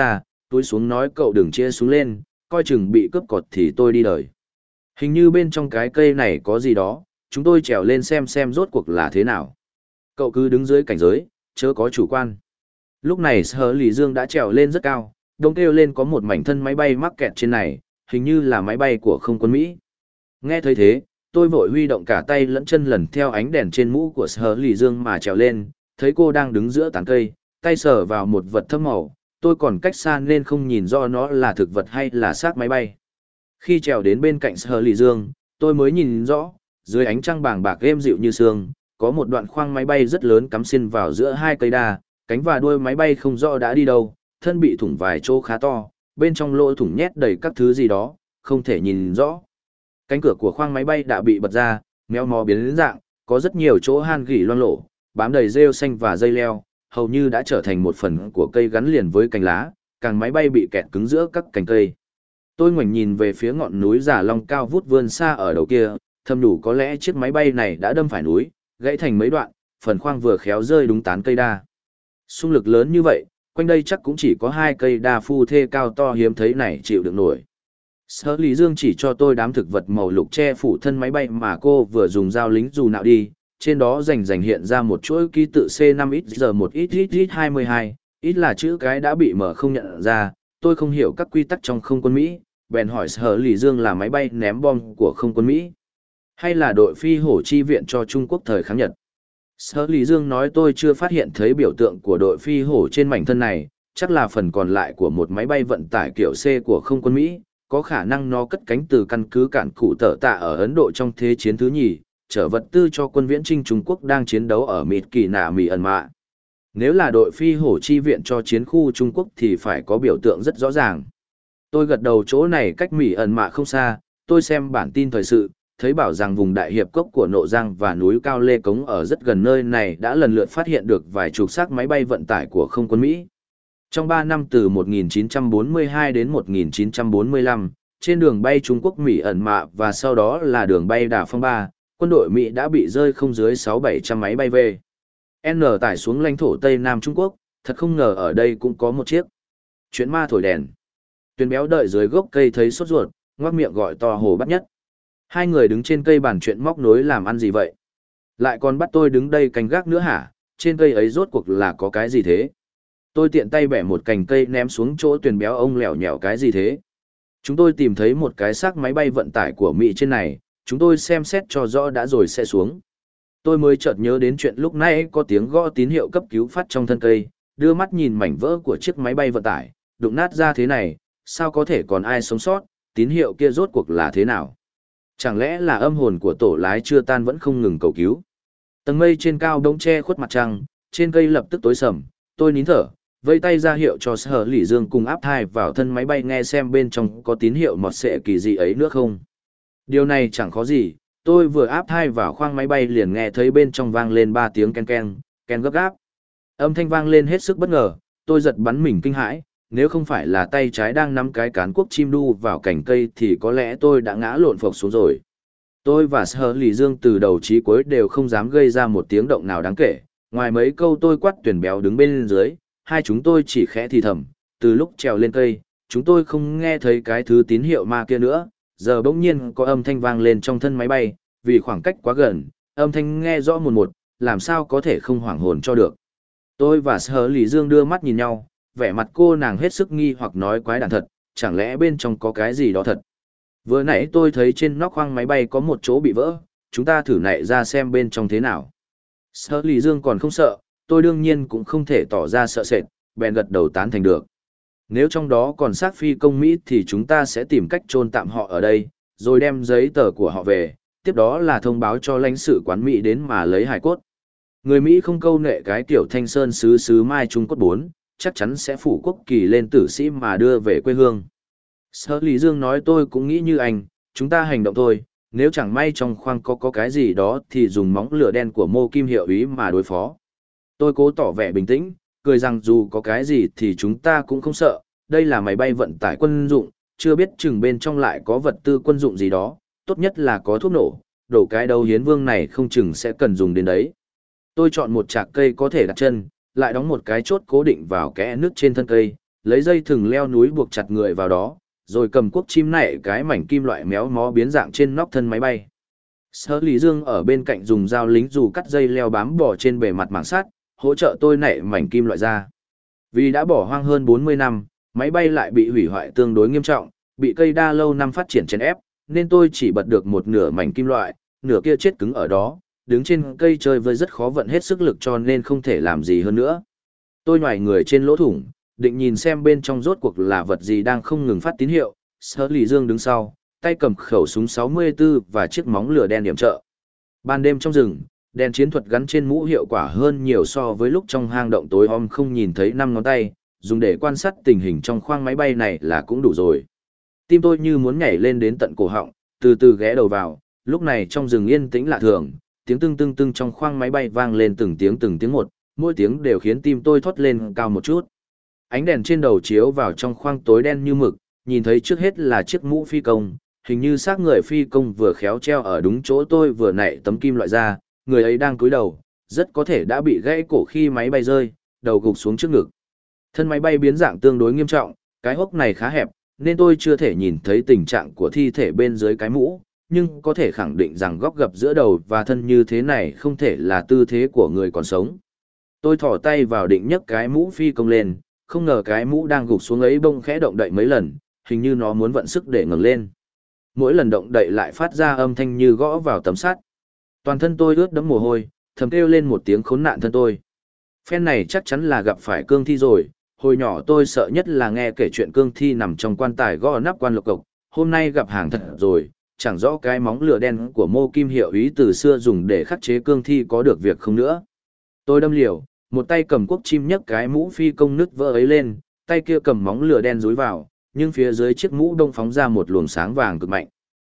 Speaker 1: túi xuống nói cậu đừng chia xuống lên, coi chừng bị cướp cột thì tôi đi đời. Hình như bên trong cái cây này có gì đó, chúng tôi trèo lên xem rốt cuộc là thế nào. Cậu cứ đứng dưới cảnh giới, chớ có chủ quan. Lúc này Sở Lì Dương đã trèo lên rất cao, đông kêu lên có một mảnh thân máy bay mắc kẹt trên này, hình như là máy bay của không quân Mỹ. Nghe thấy thế, tôi vội huy động cả tay lẫn chân lần theo ánh đèn trên mũ của Sở Lì Dương mà trèo lên, thấy cô đang đứng giữa tán cây, tay sờ vào một vật thâm màu, tôi còn cách xa nên không nhìn rõ nó là thực vật hay là xác máy bay. Khi trèo đến bên cạnh Sở Lì Dương, tôi mới nhìn rõ, dưới ánh trăng bàng bạc êm dịu như sương, có một đoạn khoang máy bay rất lớn cắm xuyên vào giữa hai cây đa, cánh và đuôi máy bay không rõ đã đi đâu, thân bị thủng vài chỗ khá to, bên trong lỗ thủng nhét đầy các thứ gì đó, không thể nhìn rõ. Cánh cửa của khoang máy bay đã bị bật ra, méo mó biến đến dạng, có rất nhiều chỗ han gỉ loang lổ, bám đầy rêu xanh và dây leo, hầu như đã trở thành một phần của cây gắn liền với cành lá, càng máy bay bị kẹt cứng giữa các cành cây. Tôi ngoảnh nhìn về phía ngọn núi Già Long cao vút vươn xa ở đầu kia, thầm đủ có lẽ chiếc máy bay này đã đâm phải núi, gãy thành mấy đoạn, phần khoang vừa khéo rơi đúng tán cây đa. Xung lực lớn như vậy, quanh đây chắc cũng chỉ có hai cây đa phu thê cao to hiếm thấy này chịu được nổi. Sở Lý Dương chỉ cho tôi đám thực vật màu lục che phủ thân máy bay mà cô vừa dùng dao lính dù nạo đi, trên đó rành hiện ra một chuỗi ký tự C5XG1XXX22, ít là chữ cái đã bị mở không nhận ra, tôi không hiểu các quy tắc trong không quân Mỹ, bèn hỏi Sở Lý Dương là máy bay ném bom của không quân Mỹ, hay là đội phi hổ chi viện cho Trung Quốc thời kháng Nhật. Sở Lý Dương nói tôi chưa phát hiện thấy biểu tượng của đội phi hổ trên mảnh thân này, chắc là phần còn lại của một máy bay vận tải kiểu C của không quân Mỹ, có khả năng nó cất cánh từ căn cứ cạn cụ tở tạ ở Ấn Độ trong Thế chiến thứ nhì, chở vật tư cho quân viễn chinh Trung Quốc đang chiến đấu ở Mịt Kỳ Nạ Mì Ẩn Mạ. Nếu là đội phi hổ chi viện cho chiến khu Trung Quốc thì phải có biểu tượng rất rõ ràng. Tôi gật đầu, chỗ này cách Mì Ẩn Mạ không xa, tôi xem bản tin thời sự, thấy bảo rằng vùng đại hiệp cốc của Nộ Giang và núi cao Lê Cống ở rất gần nơi này đã lần lượt phát hiện được vài chục xác máy bay vận tải của không quân Mỹ. Trong 3 năm từ 1942 đến 1945, trên đường bay Trung Quốc Mỹ Ẩn Mạ và sau đó là đường bay Đà Phong 3, quân đội Mỹ đã bị rơi không dưới 6-700 máy bay về. N tải xuống lãnh thổ Tây Nam Trung Quốc, thật không ngờ ở đây cũng có một chiếc. Chuyện ma thổi đèn. Tuyền béo đợi dưới gốc cây thấy sốt ruột, ngoác miệng gọi to Hồ Bắt Nhất. Hai người đứng trên cây bàn chuyện móc nối làm ăn gì vậy? Lại còn bắt tôi đứng đây canh gác nữa hả? Trên cây ấy rốt cuộc là có cái gì thế? Tôi tiện tay bẻ một cành cây ném xuống chỗ Tuyền béo, ông lẻo nhẻo cái gì thế? Chúng tôi tìm thấy một cái xác máy bay vận tải của Mỹ trên này, chúng tôi xem xét cho rõ đã rồi sẽ xuống. Tôi mới chợt nhớ đến chuyện lúc nãy có tiếng gõ tín hiệu cấp cứu phát trong thân cây, đưa mắt nhìn mảnh vỡ của chiếc máy bay vận tải, đụng nát ra thế này, sao có thể còn ai sống sót, tín hiệu kia rốt cuộc là thế nào? Chẳng lẽ là âm hồn của tổ lái chưa tan vẫn không ngừng cầu cứu? Tầng mây trên cao đống che khuất mặt trăng, trên cây lập tức tối sầm, tôi nín thở, vây tay ra hiệu cho Sở Lý Dương cùng áp thai vào thân máy bay nghe xem bên trong có tín hiệu mọt xệ kỳ gì ấy nữa không. Điều này chẳng khó gì, tôi vừa áp thai vào khoang máy bay liền nghe thấy bên trong vang lên 3 tiếng ken ken, ken gấp gáp. Âm thanh vang lên hết sức bất ngờ, tôi giật bắn mình kinh hãi, nếu không phải là tay trái đang nắm cái cán cuốc chim đu vào cành cây thì có lẽ tôi đã ngã lộn phộc xuống rồi. Tôi và Sở Lý Dương từ đầu chí cuối đều không dám gây ra một tiếng động nào đáng kể, ngoài mấy câu tôi quát Tuyền béo đứng bên dưới, hai chúng tôi chỉ khẽ thì thầm, từ lúc trèo lên cây, chúng tôi không nghe thấy cái thứ tín hiệu ma kia nữa, giờ bỗng nhiên có âm thanh vang lên trong thân máy bay, vì khoảng cách quá gần, âm thanh nghe rõ một, làm sao có thể không hoảng hồn cho được. Tôi và Sở Lý Dương đưa mắt nhìn nhau, vẻ mặt cô nàng hết sức nghi hoặc nói quái đản thật, chẳng lẽ bên trong có cái gì đó thật. Vừa nãy tôi thấy trên nóc khoang máy bay có một chỗ bị vỡ, chúng ta thử nạy ra xem bên trong thế nào. Sở Lý Dương còn không sợ, tôi đương nhiên cũng không thể tỏ ra sợ sệt, bèn gật đầu tán thành được. Nếu trong đó còn xác phi công Mỹ thì chúng ta sẽ tìm cách chôn tạm họ ở đây, rồi đem giấy tờ của họ về, tiếp đó là thông báo cho lãnh sự quán Mỹ đến mà lấy hài cốt. Người Mỹ không câu nệ cái kiểu Thanh Sơn sứ Mai Trung Cốt 4, chắc chắn sẽ phủ quốc kỳ lên tử sĩ mà đưa về quê hương. Sở Lý Dương nói tôi cũng nghĩ như anh, chúng ta hành động thôi, nếu chẳng may trong khoang có cái gì đó thì dùng móng lửa đen của Mô Kim hiệu ý mà đối phó. Tôi cố tỏ vẻ bình tĩnh, cười rằng dù có cái gì thì chúng ta cũng không sợ, đây là máy bay vận tải quân dụng, chưa biết chừng bên trong lại có vật tư quân dụng gì đó, tốt nhất là có thuốc nổ, đổ cái đầu hiến vương này không chừng sẽ cần dùng đến đấy. Tôi chọn một chạc cây có thể đặt chân, lại đóng một cái chốt cố định vào kẽ nước trên thân cây, lấy dây thừng leo núi buộc chặt người vào đó, rồi cầm cuốc chim nảy cái mảnh kim loại méo mó biến dạng trên nóc thân máy bay. Sở Lý Dương ở bên cạnh dùng dao lính dù cắt dây leo bám bò trên bề mặt mảng sắt, hỗ trợ tôi nảy mảnh kim loại ra. Vì đã bỏ hoang hơn 40 năm, máy bay lại bị hủy hoại tương đối nghiêm trọng, bị cây đa lâu năm phát triển chèn ép, nên tôi chỉ bật được một nửa mảnh kim loại, nửa kia chết cứng ở đó, đứng trên cây chơi vơi rất khó vận hết sức lực cho nên không thể làm gì hơn nữa. Tôi nhòi người trên lỗ thủng, định nhìn xem bên trong rốt cuộc là vật gì đang không ngừng phát tín hiệu. Sở Lý Dương đứng sau, tay cầm khẩu súng 64 và chiếc móng lửa đen điểm trợ. Ban đêm trong rừng, đèn chiến thuật gắn trên mũ hiệu quả hơn nhiều so với lúc trong hang động tối om không nhìn thấy 5 ngón tay, dùng để quan sát tình hình trong khoang máy bay này là cũng đủ rồi. Tim tôi như muốn nhảy lên đến tận cổ họng, từ từ ghé đầu vào, lúc này trong rừng yên tĩnh lạ thường, tiếng tưng tưng tưng trong khoang máy bay vang lên từng tiếng một, mỗi tiếng đều khiến tim tôi thoát lên cao một chút. Ánh đèn trên đầu chiếu vào trong khoang tối đen như mực, nhìn thấy trước hết là chiếc mũ phi công, hình như xác người phi công vừa khéo treo ở đúng chỗ tôi vừa nảy tấm kim loại ra, người ấy đang cúi đầu, rất có thể đã bị gãy cổ khi máy bay rơi, đầu gục xuống trước ngực. Thân máy bay biến dạng tương đối nghiêm trọng, cái hốc này khá hẹp, nên tôi chưa thể nhìn thấy tình trạng của thi thể bên dưới cái mũ, nhưng có thể khẳng định rằng góc gập giữa đầu và thân như thế này không thể là tư thế của người còn sống. Tôi thò tay vào định nhấc cái mũ phi công lên, không ngờ cái mũ đang gục xuống ấy bông khẽ động đậy mấy lần, hình như nó muốn vận sức để ngẩng lên. Mỗi lần động đậy lại phát ra âm thanh như gõ vào tấm sắt. Toàn thân tôi ướt đẫm mồ hôi, thầm kêu lên một tiếng khốn nạn thân tôi. Phen này chắc chắn là gặp phải cương thi rồi, hồi nhỏ tôi sợ nhất là nghe kể chuyện cương thi nằm trong quan tài gõ nắp quan lục cộc, hôm nay gặp hàng thật rồi, chẳng rõ cái móng lửa đen của Mô Kim Hiệu ý từ xưa dùng để khắc chế cương thi có được việc không nữa. Tôi đâm liều, một tay cầm cuốc chim nhấc cái mũ phi công nứt vỡ ấy lên, tay kia cầm móng lửa đen dúi vào, nhưng phía dưới chiếc mũ đông phóng ra một luồng sáng vàng cực mạnh.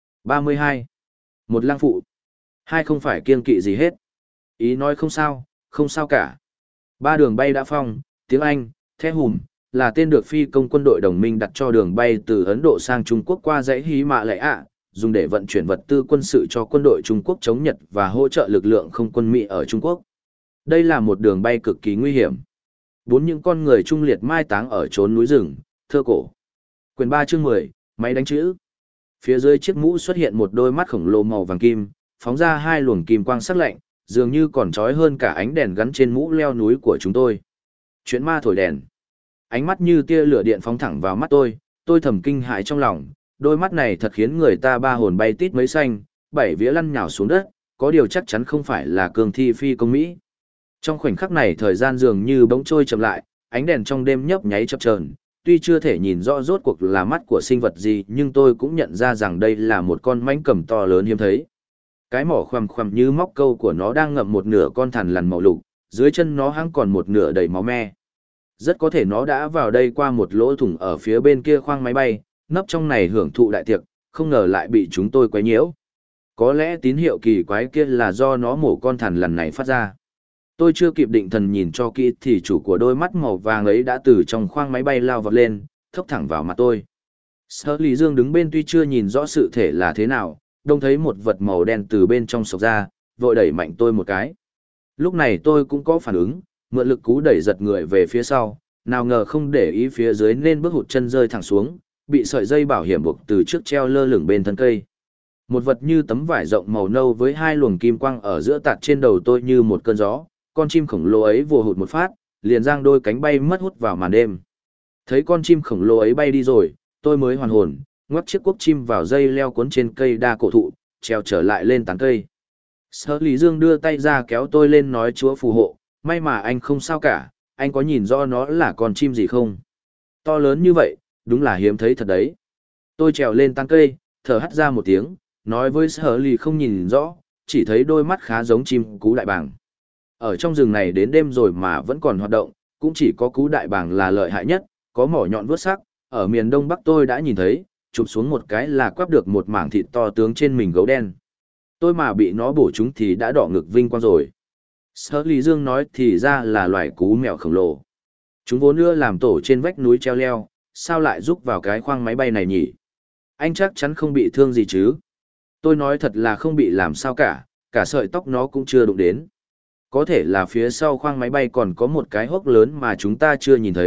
Speaker 1: 32. Một lang phụ. Hai không phải kiêng kỵ gì hết. Ý nói không sao cả. Ba đường bay đã phong, tiếng Anh, The Hùm, là tên được phi công quân đội đồng minh đặt cho đường bay từ Ấn Độ sang Trung Quốc qua dãy Hy Mạ Lệ ạ, dùng để vận chuyển vật tư quân sự cho quân đội Trung Quốc chống Nhật và hỗ trợ lực lượng không quân Mỹ ở Trung Quốc. Đây là một đường bay cực kỳ nguy hiểm. Bốn những con người trung liệt mai táng ở chốn núi rừng, thơ cổ. Quyển 3 chương 10, máy đánh chữ. Phía dưới chiếc mũ xuất hiện một đôi mắt khổng lồ màu vàng kim, phóng ra hai luồng kim quang sắc lạnh, dường như còn chói hơn cả ánh đèn gắn trên mũ leo núi của chúng tôi. Chuyện ma thổi đèn. Ánh mắt như tia lửa điện phóng thẳng vào mắt tôi thầm kinh hãi trong lòng, đôi mắt này thật khiến người ta ba hồn bay tít mấy xanh, bảy vía lăn nhào xuống đất, có điều chắc chắn không phải là cương thi phi công Mỹ. Trong khoảnh khắc này thời gian dường như bỗng trôi chậm lại, ánh đèn trong đêm nhấp nháy chập chờn, tuy chưa thể nhìn rõ rốt cuộc là mắt của sinh vật gì nhưng tôi cũng nhận ra rằng đây là một con mãnh cầm to lớn hiếm thấy. Cái mỏ khoằm khoằm như móc câu của nó đang ngậm một nửa con thằn lằn màu lục, dưới chân nó hăng còn một nửa đầy máu me. Rất có thể nó đã vào đây qua một lỗ thủng ở phía bên kia khoang máy bay, nấp trong này hưởng thụ đại tiệc, không ngờ lại bị chúng tôi quấy nhiễu. Có lẽ tín hiệu kỳ quái kia là do nó mổ con thằn lằn này phát ra. Tôi chưa kịp định thần nhìn cho kỹ thì chủ của đôi mắt màu vàng ấy đã từ trong khoang máy bay lao vọt lên, thốc thẳng vào mặt tôi. Sở Lý Dương đứng bên tuy chưa nhìn rõ sự thể là thế nào, đông thấy một vật màu đen từ bên trong sộc ra, vội đẩy mạnh tôi một cái. Lúc này tôi cũng có phản ứng, mượn lực cú đẩy giật người về phía sau, nào ngờ không để ý phía dưới nên bước hụt chân rơi thẳng xuống, bị sợi dây bảo hiểm buộc từ trước treo lơ lửng bên thân cây. Một vật như tấm vải rộng màu nâu với hai luồng kim quang ở giữa tạt trên đầu tôi như một cơn gió, con chim khổng lồ ấy vồ hụt một phát, liền giang đôi cánh bay mất hút vào màn đêm. Thấy con chim khổng lồ ấy bay đi rồi, tôi mới hoàn hồn, ngoắc chiếc cuốc chim vào dây leo cuốn trên cây đa cổ thụ, treo trở lại lên tán cây. Sở Lý Dương đưa tay ra kéo tôi lên nói chúa phù hộ, may mà anh không sao cả, anh có nhìn rõ nó là con chim gì không? To lớn như vậy, đúng là hiếm thấy thật đấy. Tôi trèo lên tán cây, thở hắt ra một tiếng, nói với Sở Lý không nhìn rõ, chỉ thấy đôi mắt khá giống chim cú đại bàng. Ở trong rừng này đến đêm rồi mà vẫn còn hoạt động, cũng chỉ có cú đại bàng là lợi hại nhất, có mỏ nhọn vuốt sắc, ở miền Đông Bắc tôi đã nhìn thấy, chụp xuống một cái là quắp được một mảng thịt to tướng trên mình gấu đen. Tôi mà bị nó bổ trúng thì đã đỏ ngực vinh quang rồi. Sở Lý Dương nói thì ra là loài cú mèo khổng lồ. Chúng vốn ưa làm tổ trên vách núi treo leo, sao lại rúc vào cái khoang máy bay này nhỉ? Anh chắc chắn không bị thương gì chứ? Tôi nói thật là không bị làm sao cả sợi tóc nó cũng chưa đụng đến. Có thể là phía sau khoang máy bay còn có một cái hốc lớn mà chúng ta chưa nhìn thấy,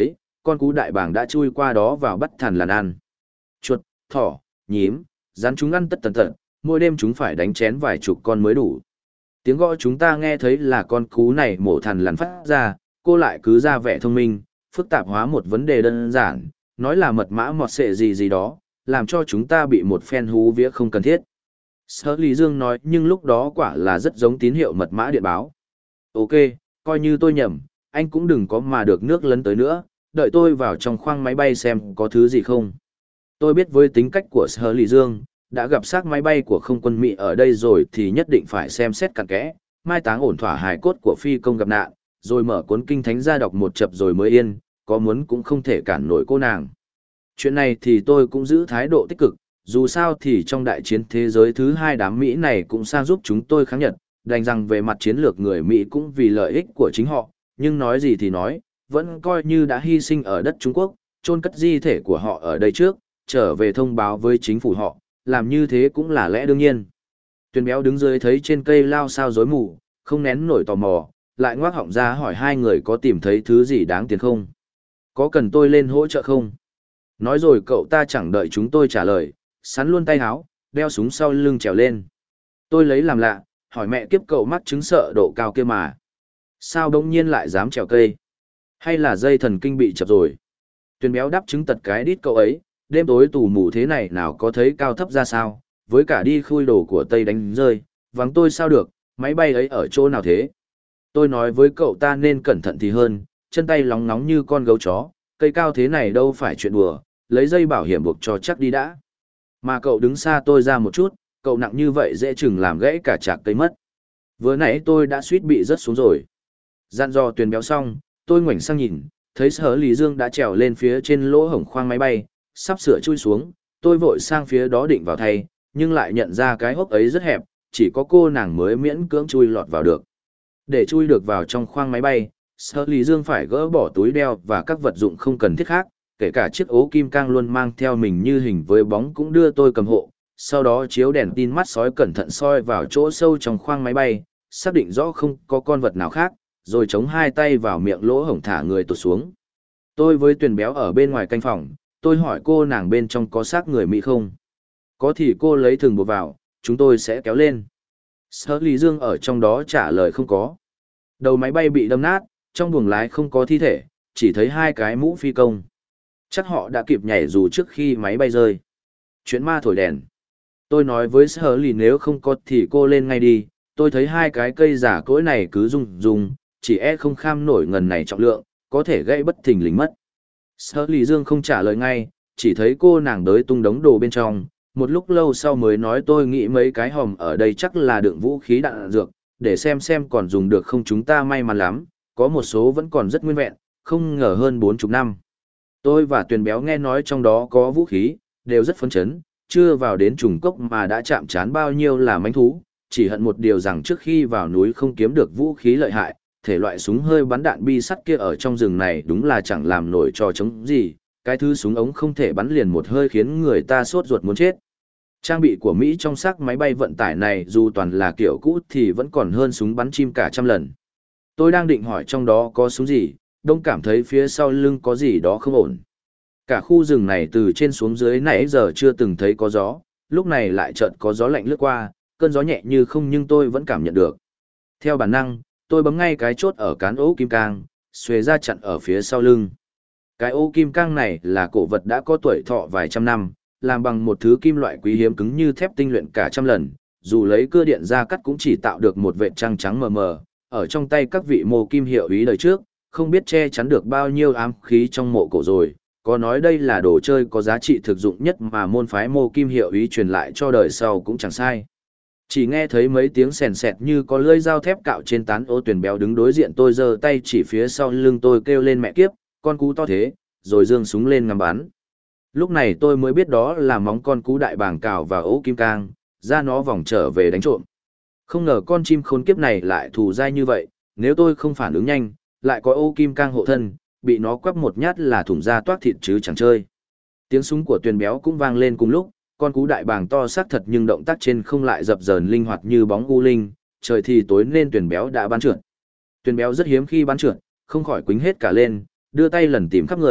Speaker 1: con cú đại bàng đã chui qua đó vào bắt thằn lằn ăn. Chuột, thỏ, nhím, rắn chúng ăn tất tần tật, mỗi đêm chúng phải đánh chén vài chục con mới đủ. Tiếng gõ chúng ta nghe thấy là con cú này mổ thằn lằn phát ra, cô lại cứ ra vẻ thông minh, phức tạp hóa một vấn đề đơn giản, nói là mật mã mọt sệ gì gì đó, làm cho chúng ta bị một phen hú vía không cần thiết. Sở Lý Dương nói nhưng lúc đó quả là rất giống tín hiệu mật mã điện báo. Ok, coi như tôi nhầm, anh cũng đừng có mà được nước lấn tới nữa, đợi tôi vào trong khoang máy bay xem có thứ gì không. Tôi biết với tính cách của Sở Lý Dương, đã gặp xác máy bay của không quân Mỹ ở đây rồi thì nhất định phải xem xét cặn kẽ, mai táng ổn thỏa hài cốt của phi công gặp nạn, rồi mở cuốn kinh thánh ra đọc một chập rồi mới yên, có muốn cũng không thể cản nổi cô nàng. Chuyện này thì tôi cũng giữ thái độ tích cực, dù sao thì trong đại chiến thế giới thứ hai đám Mỹ này cũng sang giúp chúng tôi kháng Nhật, đành rằng về mặt chiến lược người Mỹ cũng vì lợi ích của chính họ, nhưng nói gì thì nói, vẫn coi như đã hy sinh ở đất Trung Quốc, chôn cất di thể của họ ở đây trước, trở về thông báo với chính phủ họ, làm như thế cũng là lẽ đương nhiên. Tuyền béo đứng dưới thấy trên cây lao sao rối mù, không nén nổi tò mò, lại ngoác họng ra hỏi hai người có tìm thấy thứ gì đáng tiền không? Có cần tôi lên hỗ trợ không? Nói rồi cậu ta chẳng đợi chúng tôi trả lời, sắn luôn tay áo, đeo súng sau lưng trèo lên. Tôi lấy làm lạ, hỏi mẹ kiếp cậu mắc chứng sợ độ cao kia mà. Sao đông nhiên lại dám trèo cây? Hay là dây thần kinh bị chập rồi? Tuyền béo đáp chứng tật cái đít cậu ấy, đêm tối tù mù thế này nào có thấy cao thấp ra sao, với cả đi khui đồ của Tây đánh rơi, vắng tôi sao được, máy bay ấy ở chỗ nào thế? Tôi nói với cậu ta nên cẩn thận thì hơn, chân tay lóng nóng như con gấu chó, cây cao thế này đâu phải chuyện đùa, lấy dây bảo hiểm buộc cho chắc đi đã. Mà cậu đứng xa tôi ra một chút, cậu nặng như vậy dễ chừng làm gãy cả chạc cây mất. Vừa nãy tôi đã suýt bị rớt xuống rồi. Dặn dò Tuyền béo xong, tôi ngoảnh sang nhìn, thấy Sở Lý Dương đã trèo lên phía trên lỗ hổng khoang máy bay, sắp sửa chui xuống, tôi vội sang phía đó định vào thay, nhưng lại nhận ra cái hốc ấy rất hẹp, chỉ có cô nàng mới miễn cưỡng chui lọt vào được. Để chui được vào trong khoang máy bay, Sở Lý Dương phải gỡ bỏ túi đeo và các vật dụng không cần thiết khác, kể cả chiếc ố kim cang luôn mang theo mình như hình với bóng cũng đưa tôi cầm hộ, sau đó chiếu đèn tin mắt sói cẩn thận soi vào chỗ sâu trong khoang máy bay, xác định rõ không có con vật nào khác, rồi chống hai tay vào miệng lỗ hổng thả người tụt xuống. Tôi với Tuyền béo ở bên ngoài canh phòng, tôi hỏi cô nàng bên trong có xác người Mỹ không? Có thì cô lấy thừng buộc vào, chúng tôi sẽ kéo lên. Sở Lý Dương ở trong đó trả lời không có. Đầu máy bay bị đâm nát, trong buồng lái không có thi thể, chỉ thấy hai cái mũ phi công. Chắc họ đã kịp nhảy dù trước khi máy bay rơi. Chuyện ma thổi đèn. Tôi nói với Sở Lý nếu không có thì cô lên ngay đi, tôi thấy hai cái cây giả cỗi này cứ rung, chỉ không kham nổi ngần này trọng lượng, có thể gây bất thình lình mất. Sở Lý Dương không trả lời ngay, chỉ thấy cô nàng đới tung đống đồ bên trong, một lúc lâu sau mới nói tôi nghĩ mấy cái hòm ở đây chắc là đựng vũ khí đạn dược, để xem còn dùng được không chúng ta may mắn lắm, có một số vẫn còn rất nguyên vẹn, không ngờ hơn 40 năm. Tôi và Tuyền béo nghe nói trong đó có vũ khí, đều rất phấn chấn, chưa vào đến trùng cốc mà đã chạm trán bao nhiêu là mánh thú, chỉ hận một điều rằng trước khi vào núi không kiếm được vũ khí lợi hại, thể loại súng hơi bắn đạn bi sắt kia ở trong rừng này đúng là chẳng làm nổi trò chống gì, cái thứ súng ống không thể bắn liền một hơi khiến người ta sốt ruột muốn chết. Trang bị của Mỹ trong xác máy bay vận tải này dù toàn là kiểu cũ thì vẫn còn hơn súng bắn chim cả trăm lần. Tôi đang định hỏi trong đó có súng gì, đông cảm thấy phía sau lưng có gì đó không ổn. Cả khu rừng này từ trên xuống dưới nãy giờ chưa từng thấy có gió, lúc này lại chợt có gió lạnh lướt qua, cơn gió nhẹ như không nhưng tôi vẫn cảm nhận được. Theo bản năng, tôi bấm ngay cái chốt ở cán ố kim cang, xuề ra chặn ở phía sau lưng. Cái ô kim cang này là cổ vật đã có tuổi thọ vài trăm năm, làm bằng một thứ kim loại quý hiếm cứng như thép tinh luyện cả trăm lần, dù lấy cưa điện ra cắt cũng chỉ tạo được một vệt trăng trắng mờ mờ, ở trong tay các vị mô kim hiệu ý đời trước, không biết che chắn được bao nhiêu ám khí trong mộ cổ rồi, có nói đây là đồ chơi có giá trị thực dụng nhất mà môn phái mô kim hiệu ý truyền lại cho đời sau cũng chẳng sai. Chỉ nghe thấy mấy tiếng sèn sẹt như có lưỡi dao thép cạo trên tán ô Tuyền béo đứng đối diện tôi giơ tay chỉ phía sau lưng tôi kêu lên mẹ kiếp, con cú to thế, rồi giương súng lên ngắm bắn. Lúc này tôi mới biết đó là móng con cú đại bàng cào vào ố kim cang, ra nó vòng trở về đánh trộm. Không ngờ con chim khốn kiếp này lại thù dai như vậy, nếu tôi không phản ứng nhanh, lại có ô kim cang hộ thân, bị nó quắp một nhát là thủng ra toát thịt chứ chẳng chơi. Tiếng súng của Tuyền béo cũng vang lên cùng lúc, con cú đại bàng to xác thật nhưng động tác trên không lại dập dờn linh hoạt như bóng u linh, trời thì tối nên Tuyền béo đã bắn trượt. Tuyền béo rất hiếm khi bắn trượt, không khỏi quýnh hết cả lên, đưa tay lần tìm khắp người,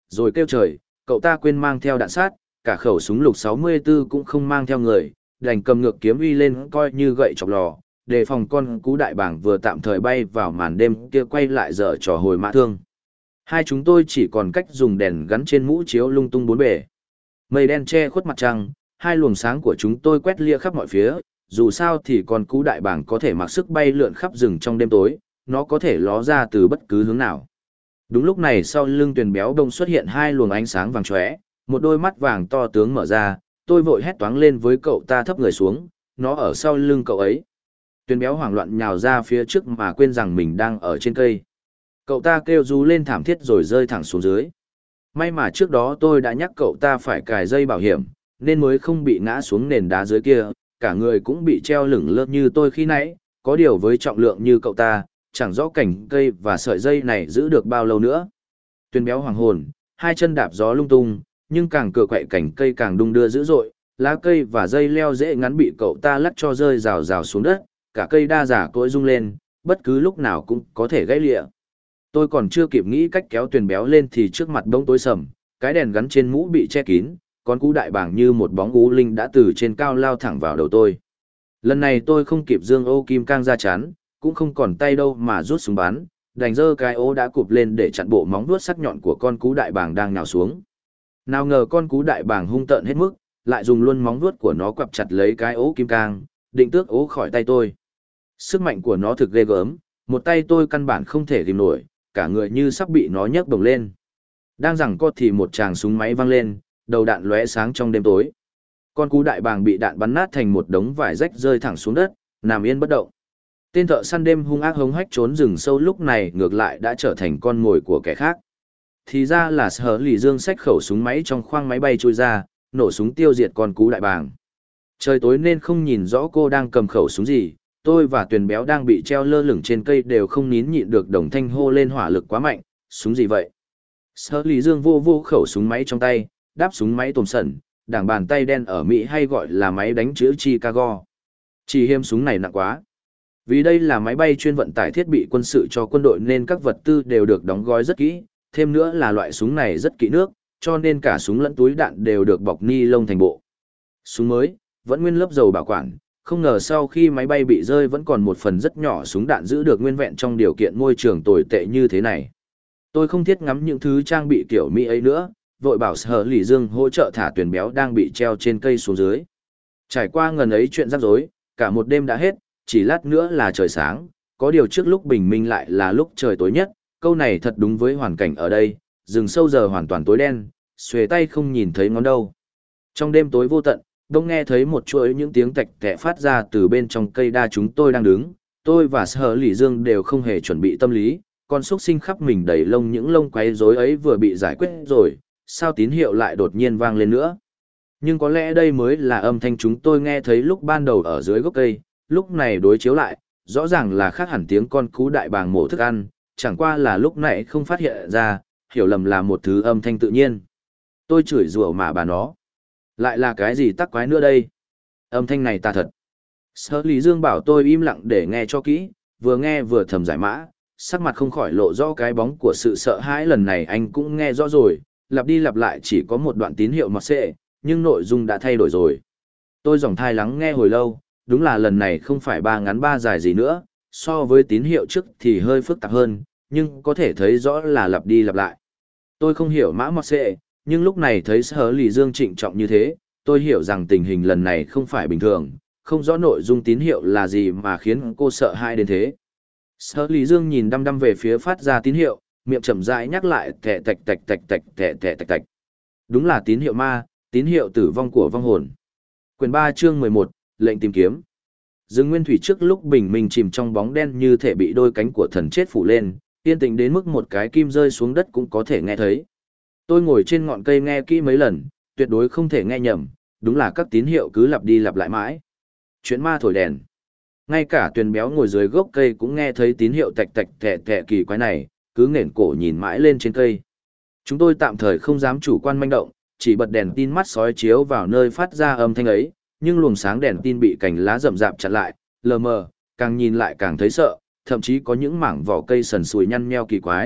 Speaker 1: rồi kêu trời, cậu ta quên mang theo đạn sát, cả khẩu súng lục 64 cũng không mang theo người, đành cầm ngược kiếm uy lên coi như gậy chọc lò, đề phòng con cú đại bàng vừa tạm thời bay vào màn đêm kia quay lại dở trò hồi mã thương. Hai chúng tôi chỉ còn cách dùng đèn gắn trên mũ chiếu lung tung bốn bề. Mây đen che khuất mặt trăng, hai luồng sáng của chúng tôi quét lia khắp mọi phía, dù sao thì con cú đại bàng có thể mặc sức bay lượn khắp rừng trong đêm tối, nó có thể ló ra từ bất cứ hướng nào. Đúng lúc này sau lưng Tuyền béo đông xuất hiện hai luồng ánh sáng vàng chóe, một đôi mắt vàng to tướng mở ra, tôi vội hét toáng lên với cậu ta thấp người xuống, nó ở sau lưng cậu ấy. Tuyền béo hoảng loạn nhào ra phía trước mà quên rằng mình đang ở trên cây. Cậu ta kêu rú lên thảm thiết rồi rơi thẳng xuống dưới. May mà trước đó tôi đã nhắc cậu ta phải cài dây bảo hiểm, nên mới không bị ngã xuống nền đá dưới kia, cả người cũng bị treo lửng lơ như tôi khi nãy, có điều với trọng lượng như cậu ta, chẳng rõ cành cây và sợi dây này giữ được bao lâu nữa. Tuyền béo hoàng hồn, hai chân đạp gió lung tung, nhưng càng cựa quậy cành cây càng đung đưa dữ dội, lá cây và dây leo dễ ngắn bị cậu ta lắc cho rơi rào rào xuống đất, cả cây đa giả cỗi rung lên, bất cứ lúc nào cũng có thể gãy lịa. Tôi còn chưa kịp nghĩ cách kéo Tuyền béo lên thì trước mặt bỗng tối sầm, cái đèn gắn trên mũ bị che kín, con cú đại bàng như một bóng u linh đã từ trên cao lao thẳng vào đầu tôi. Lần này tôi không kịp dương ô kim cang ra chán, cũng không còn tay đâu mà rút súng bắn, đành giơ cái ô đã cụp lên để chặn bộ móng vuốt sắc nhọn của con cú đại bàng đang nhào xuống. Nào ngờ con cú đại bàng hung tợn hết mức, lại dùng luôn móng vuốt của nó quặp chặt lấy cái ố kim cang, định tước ố khỏi tay tôi. Sức mạnh của nó thực ghê gớm, một tay tôi căn bản không thể tìm nổi, cả người như sắp bị nó nhấc bổng lên. Đang giằng co thì một tràng súng máy vang lên, đầu đạn lóe sáng trong đêm tối. Con cú đại bàng bị đạn bắn nát thành một đống vải rách rơi thẳng xuống đất, nằm yên bất động. Tên thợ săn đêm hung ác hống hách trốn rừng sâu lúc này ngược lại đã trở thành con mồi của kẻ khác. Thì ra là Sở Lì Dương xách khẩu súng máy trong khoang máy bay trôi ra, nổ súng tiêu diệt con cú đại bàng. Trời tối nên không nhìn rõ cô đang cầm khẩu súng gì, tôi và Tuyền béo đang bị treo lơ lửng trên cây đều không nín nhịn được đồng thanh hô lên hỏa lực quá mạnh, súng gì vậy? Sở Lì Dương vô vô khẩu súng máy trong tay, đáp súng máy tồm sẩn, đảng bàn tay đen ở Mỹ hay gọi là máy đánh chữ Chicago. Chỉ hiếm súng này nặng quá. Vì đây là máy bay chuyên vận tải thiết bị quân sự cho quân đội nên các vật tư đều được đóng gói rất kỹ, thêm nữa là loại súng này rất kỹ nước, cho nên cả súng lẫn túi đạn đều được bọc ni lông thành bộ. Súng mới, vẫn nguyên lớp dầu bảo quản, không ngờ sau khi máy bay bị rơi vẫn còn một phần rất nhỏ súng đạn giữ được nguyên vẹn trong điều kiện môi trường tồi tệ như thế này. Tôi không thiết ngắm những thứ trang bị kiểu Mỹ ấy nữa, vội bảo Sở Lì Dương hỗ trợ thả Tuyền béo đang bị treo trên cây xuống dưới. Trải qua ngần ấy chuyện rắc rối, cả một đêm đã hết, chỉ lát nữa là trời sáng, có điều trước lúc bình minh lại là lúc trời tối nhất, câu này thật đúng với hoàn cảnh ở đây, rừng sâu giờ hoàn toàn tối đen, xuề tay không nhìn thấy ngón đâu. Trong đêm tối vô tận, đông nghe thấy một chuỗi những tiếng tạch tẹ phát ra từ bên trong cây đa chúng tôi đang đứng, tôi và Sở Lì Dương đều không hề chuẩn bị tâm lý, con xúc sinh khắp mình đầy lông những lông quấy rối ấy vừa bị giải quyết rồi, sao tín hiệu lại đột nhiên vang lên nữa. Nhưng có lẽ đây mới là âm thanh chúng tôi nghe thấy lúc ban đầu ở dưới gốc cây, lúc này đối chiếu lại, rõ ràng là khác hẳn tiếng con cú đại bàng mổ thức ăn, chẳng qua là lúc nãy không phát hiện ra, hiểu lầm là một thứ âm thanh tự nhiên. Tôi chửi rủa mà bà nó. Lại là cái gì tắc quái nữa đây? Âm thanh này tà thật. Sở Lý Dương bảo tôi im lặng để nghe cho kỹ, vừa nghe vừa thầm giải mã, sắc mặt không khỏi lộ rõ cái bóng của sự sợ hãi. Lần này anh cũng nghe rõ rồi, lặp đi lặp lại chỉ có một đoạn tín hiệu mọt xệ, nhưng nội dung đã thay đổi rồi. Tôi dòng thai lắng nghe hồi lâu, đúng là lần này không phải ba ngắn ba dài gì nữa, so với tín hiệu trước thì hơi phức tạp hơn, nhưng có thể thấy rõ là lặp đi lặp lại. Tôi không hiểu mã mọt xệ, nhưng lúc này thấy Sở Lì Dương trịnh trọng như thế, tôi hiểu rằng tình hình lần này không phải bình thường, không rõ nội dung tín hiệu là gì mà khiến cô sợ hãi đến thế. Sở Lì Dương nhìn đăm đăm về phía phát ra tín hiệu, miệng chậm rãi nhắc lại tẹ tạch tạch tạch tạch tẹ tẹ tạch tạch. Đúng là tín hiệu ma, tín hiệu tử vong của vong hồn. Quyền 3 chương 11, lệnh tìm kiếm. Rừng nguyên thủy trước lúc bình minh chìm trong bóng đen như thể bị đôi cánh của thần chết phủ lên, yên tĩnh đến mức một cái kim rơi xuống đất cũng có thể nghe thấy. Tôi ngồi trên ngọn cây nghe kỹ mấy lần, tuyệt đối không thể nghe nhầm, đúng là các tín hiệu cứ lặp đi lặp lại mãi. Chuyện ma thổi đèn. Ngay cả Tuyền béo ngồi dưới gốc cây cũng nghe thấy tín hiệu tạch tạch tẹ tẹ kỳ quái này, cứ nghển cổ nhìn mãi lên trên cây. Chúng tôi tạm thời không dám chủ quan manh động, chỉ bật đèn tin mắt sói chiếu vào nơi phát ra âm thanh ấy, nhưng luồng sáng đèn tin bị cành lá rậm rạp chặn lại, lờ mờ, càng nhìn lại càng thấy sợ, thậm chí có những mảng vỏ cây sần sùi nhăn nheo kỳ quái,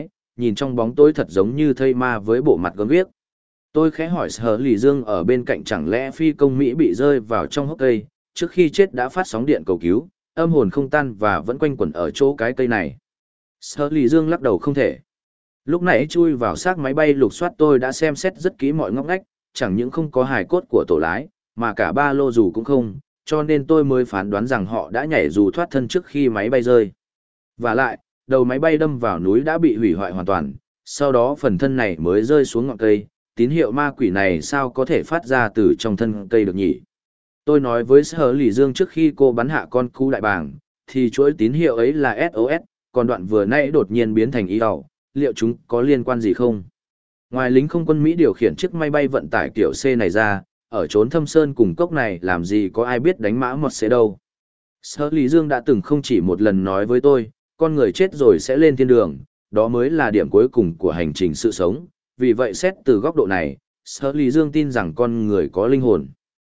Speaker 1: nhìn trong bóng tối thật giống như thây ma với bộ mặt gớm ghiếc. Tôi khẽ hỏi Sở Lì Dương ở bên cạnh chẳng lẽ phi công Mỹ bị rơi vào trong hốc cây, trước khi chết đã phát sóng điện cầu cứu, âm hồn không tan và vẫn quanh quẩn ở chỗ cái cây này. Sở Lì Dương lắc đầu không thể. Lúc nãy chui vào xác máy bay lục soát tôi đã xem xét rất kỹ mọi ngóc ngách, chẳng những không có hài cốt của tổ lái, mà cả ba lô dù cũng không, cho nên tôi mới phán đoán rằng họ đã nhảy dù thoát thân trước khi máy bay rơi. Và lại, đầu máy bay đâm vào núi đã bị hủy hoại hoàn toàn, sau đó phần thân này mới rơi xuống ngọn cây, tín hiệu ma quỷ này sao có thể phát ra từ trong thân cây được nhỉ? Tôi nói với Sở Lì Dương trước khi cô bắn hạ con cú đại bàng, thì chuỗi tín hiệu ấy là SOS, còn đoạn vừa nãy đột nhiên biến thành EO, liệu chúng có liên quan gì không? Ngoài lính không quân Mỹ điều khiển chiếc máy bay vận tải kiểu C này ra, ở chốn thâm sơn cùng cốc này làm gì có ai biết đánh mã mọt xe đâu. Sở Lý Dương đã từng không chỉ một lần nói với tôi, con người chết rồi sẽ lên thiên đường, đó mới là điểm cuối cùng của hành trình sự sống. Vì vậy xét từ góc độ này, Sở Lý Dương tin rằng con người có linh hồn.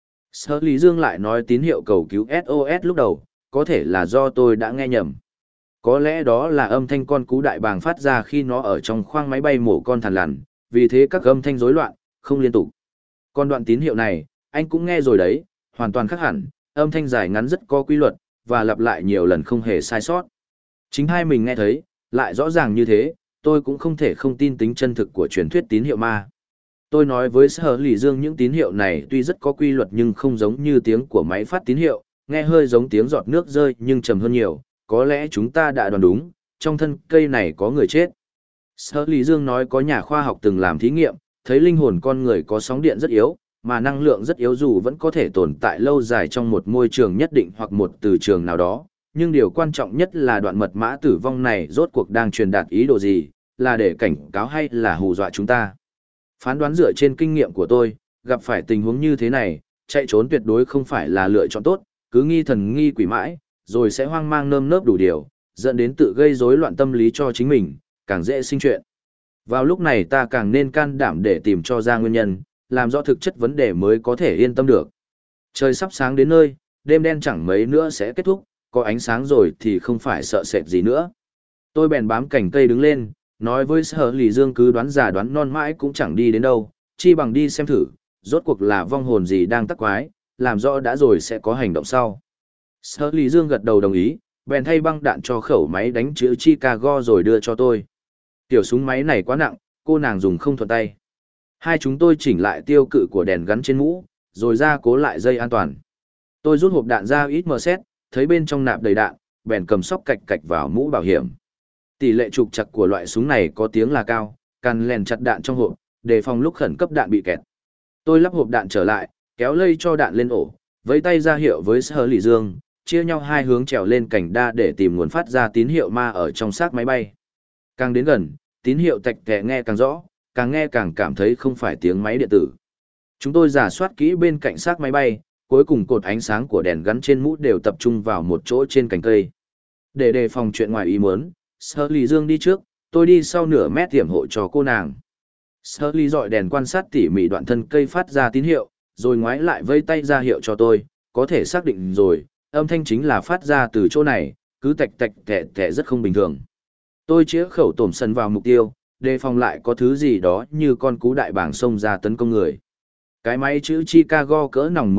Speaker 1: Sở Lý Dương lại nói tín hiệu cầu cứu SOS lúc đầu, có thể là do tôi đã nghe nhầm. Có lẽ đó là âm thanh con cú đại bàng phát ra khi nó ở trong khoang máy bay mổ con thằn lằn, vì thế các âm thanh rối loạn, không liên tục. Còn đoạn tín hiệu này, anh cũng nghe rồi đấy, hoàn toàn khác hẳn, âm thanh dài ngắn rất có quy luật, và lặp lại nhiều lần không hề sai sót. Chính hai mình nghe thấy, lại rõ ràng như thế, tôi cũng không thể không tin tính chân thực của truyền thuyết tín hiệu ma. Tôi nói với Sở Lì Dương những tín hiệu này tuy rất có quy luật nhưng không giống như tiếng của máy phát tín hiệu, nghe hơi giống tiếng giọt nước rơi nhưng trầm hơn nhiều, có lẽ chúng ta đã đoán đúng, trong thân cây này có người chết. Sở Lý Dương nói có nhà khoa học từng làm thí nghiệm, thấy linh hồn con người có sóng điện rất yếu, mà năng lượng rất yếu dù vẫn có thể tồn tại lâu dài trong một môi trường nhất định hoặc một từ trường nào đó, nhưng điều quan trọng nhất là đoạn mật mã tử vong này rốt cuộc đang truyền đạt ý đồ gì, là để cảnh cáo hay là hù dọa chúng ta. Phán đoán dựa trên kinh nghiệm của tôi, gặp phải tình huống như thế này, chạy trốn tuyệt đối không phải là lựa chọn tốt, cứ nghi thần nghi quỷ mãi, rồi sẽ hoang mang nơm nớp đủ điều, dẫn đến tự gây rối loạn tâm lý cho chính mình, càng dễ sinh chuyện. Vào lúc này ta càng nên can đảm để tìm cho ra nguyên nhân, làm rõ thực chất vấn đề mới có thể yên tâm được. Trời sắp sáng đến nơi, đêm đen chẳng mấy nữa sẽ kết thúc, có ánh sáng rồi thì không phải sợ sệt gì nữa. Tôi bèn bám cành cây đứng lên, nói với Sở Lì Dương cứ đoán già đoán non mãi cũng chẳng đi đến đâu, chi bằng đi xem thử, rốt cuộc là vong hồn gì đang tắc quái, làm rõ đã rồi sẽ có hành động sau. Sở Lì Dương gật đầu đồng ý, bèn thay băng đạn cho khẩu máy đánh chữ Chicago rồi đưa cho tôi. Tiểu súng máy này quá nặng, cô nàng dùng không thuận tay. Hai chúng tôi chỉnh lại tiêu cự của đèn gắn trên mũ, rồi ra cố lại dây an toàn. Tôi rút hộp đạn ra ít mờ xét, thấy bên trong nạp đầy đạn, bèn cầm sóc cạch cạch vào mũ bảo hiểm. Tỷ lệ trục chặt của loại súng này có tiếng là cao, cần lèn chặt đạn trong hộp, đề phòng lúc khẩn cấp đạn bị kẹt. Tôi lắp hộp đạn trở lại, kéo lây cho đạn lên ổ, vẫy tay ra hiệu với Sở Lì Dương, chia nhau hai hướng trèo lên cành đa để tìm nguồn phát ra tín hiệu ma ở trong xác máy bay. Càng đến gần, tín hiệu tạch tẹ nghe càng rõ, càng nghe càng cảm thấy không phải tiếng máy điện tử. Chúng tôi rà soát kỹ bên cạnh xác máy bay, cuối cùng cột ánh sáng của đèn gắn trên mũ đều tập trung vào một chỗ trên cành cây. Để đề phòng chuyện ngoài ý muốn, Sở Lì Dương đi trước, tôi đi sau nửa mét tiểm hộ cho cô nàng. Sở Lì dọi đèn quan sát tỉ mỉ đoạn thân cây phát ra tín hiệu, rồi ngoái lại vây tay ra hiệu cho tôi, có thể xác định rồi, âm thanh chính là phát ra từ chỗ này, cứ tạch tạch tẹ tẹ rất không bình thường. Tôi chĩa khẩu tổm sân vào mục tiêu, đề phòng lại có thứ gì đó như con cú đại bàng xông ra tấn công người. Cái máy chữ Chicago cỡ nòng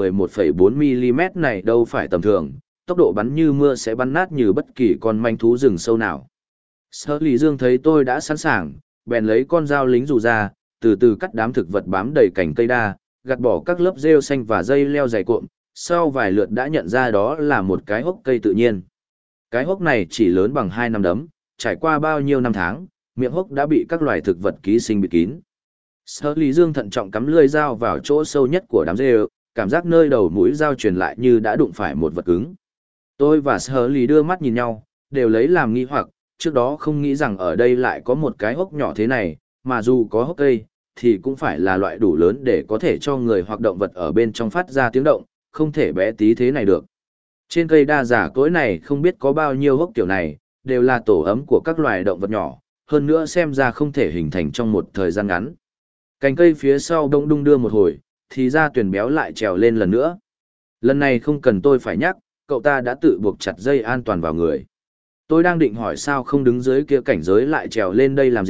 Speaker 1: 11,4mm này đâu phải tầm thường, tốc độ bắn như mưa sẽ bắn nát như bất kỳ con manh thú rừng sâu nào. Sở Lý Dương thấy tôi đã sẵn sàng, bèn lấy con dao lính dù ra, từ từ cắt đám thực vật bám đầy cành cây đa, gạt bỏ các lớp rêu xanh và dây leo dày cuộn, sau vài lượt đã nhận ra đó là một cái hốc cây tự nhiên. Cái hốc này chỉ lớn bằng 2 nắm đấm, trải qua bao nhiêu năm tháng, miệng hốc đã bị các loài thực vật ký sinh bịt kín. Sở Lý Dương thận trọng cắm lưỡi dao vào chỗ sâu nhất của đám rêu, cảm giác nơi đầu mũi dao truyền lại như đã đụng phải một vật cứng. Tôi và Sở Lý đưa mắt nhìn nhau, đều lấy làm nghi hoặc, trước đó không nghĩ rằng ở đây lại có một cái hốc nhỏ thế này, mà dù có hốc cây, thì cũng phải là loại đủ lớn để có thể cho người hoặc động vật ở bên trong phát ra tiếng động, không thể bé tí thế này được. Trên cây đa giả cối này không biết có bao nhiêu hốc kiểu này, đều là tổ ấm của các loài động vật nhỏ, hơn nữa xem ra không thể hình thành trong một thời gian ngắn. Cành cây phía sau đông đung đưa một hồi, thì ra tuyển béo lại trèo lên lần nữa. Lần này không cần tôi phải nhắc, cậu ta đã tự buộc chặt dây an toàn vào người. Tôi đang định hỏi sao không đứng dưới kia cảnh giới lại trèo lên đây làm gì,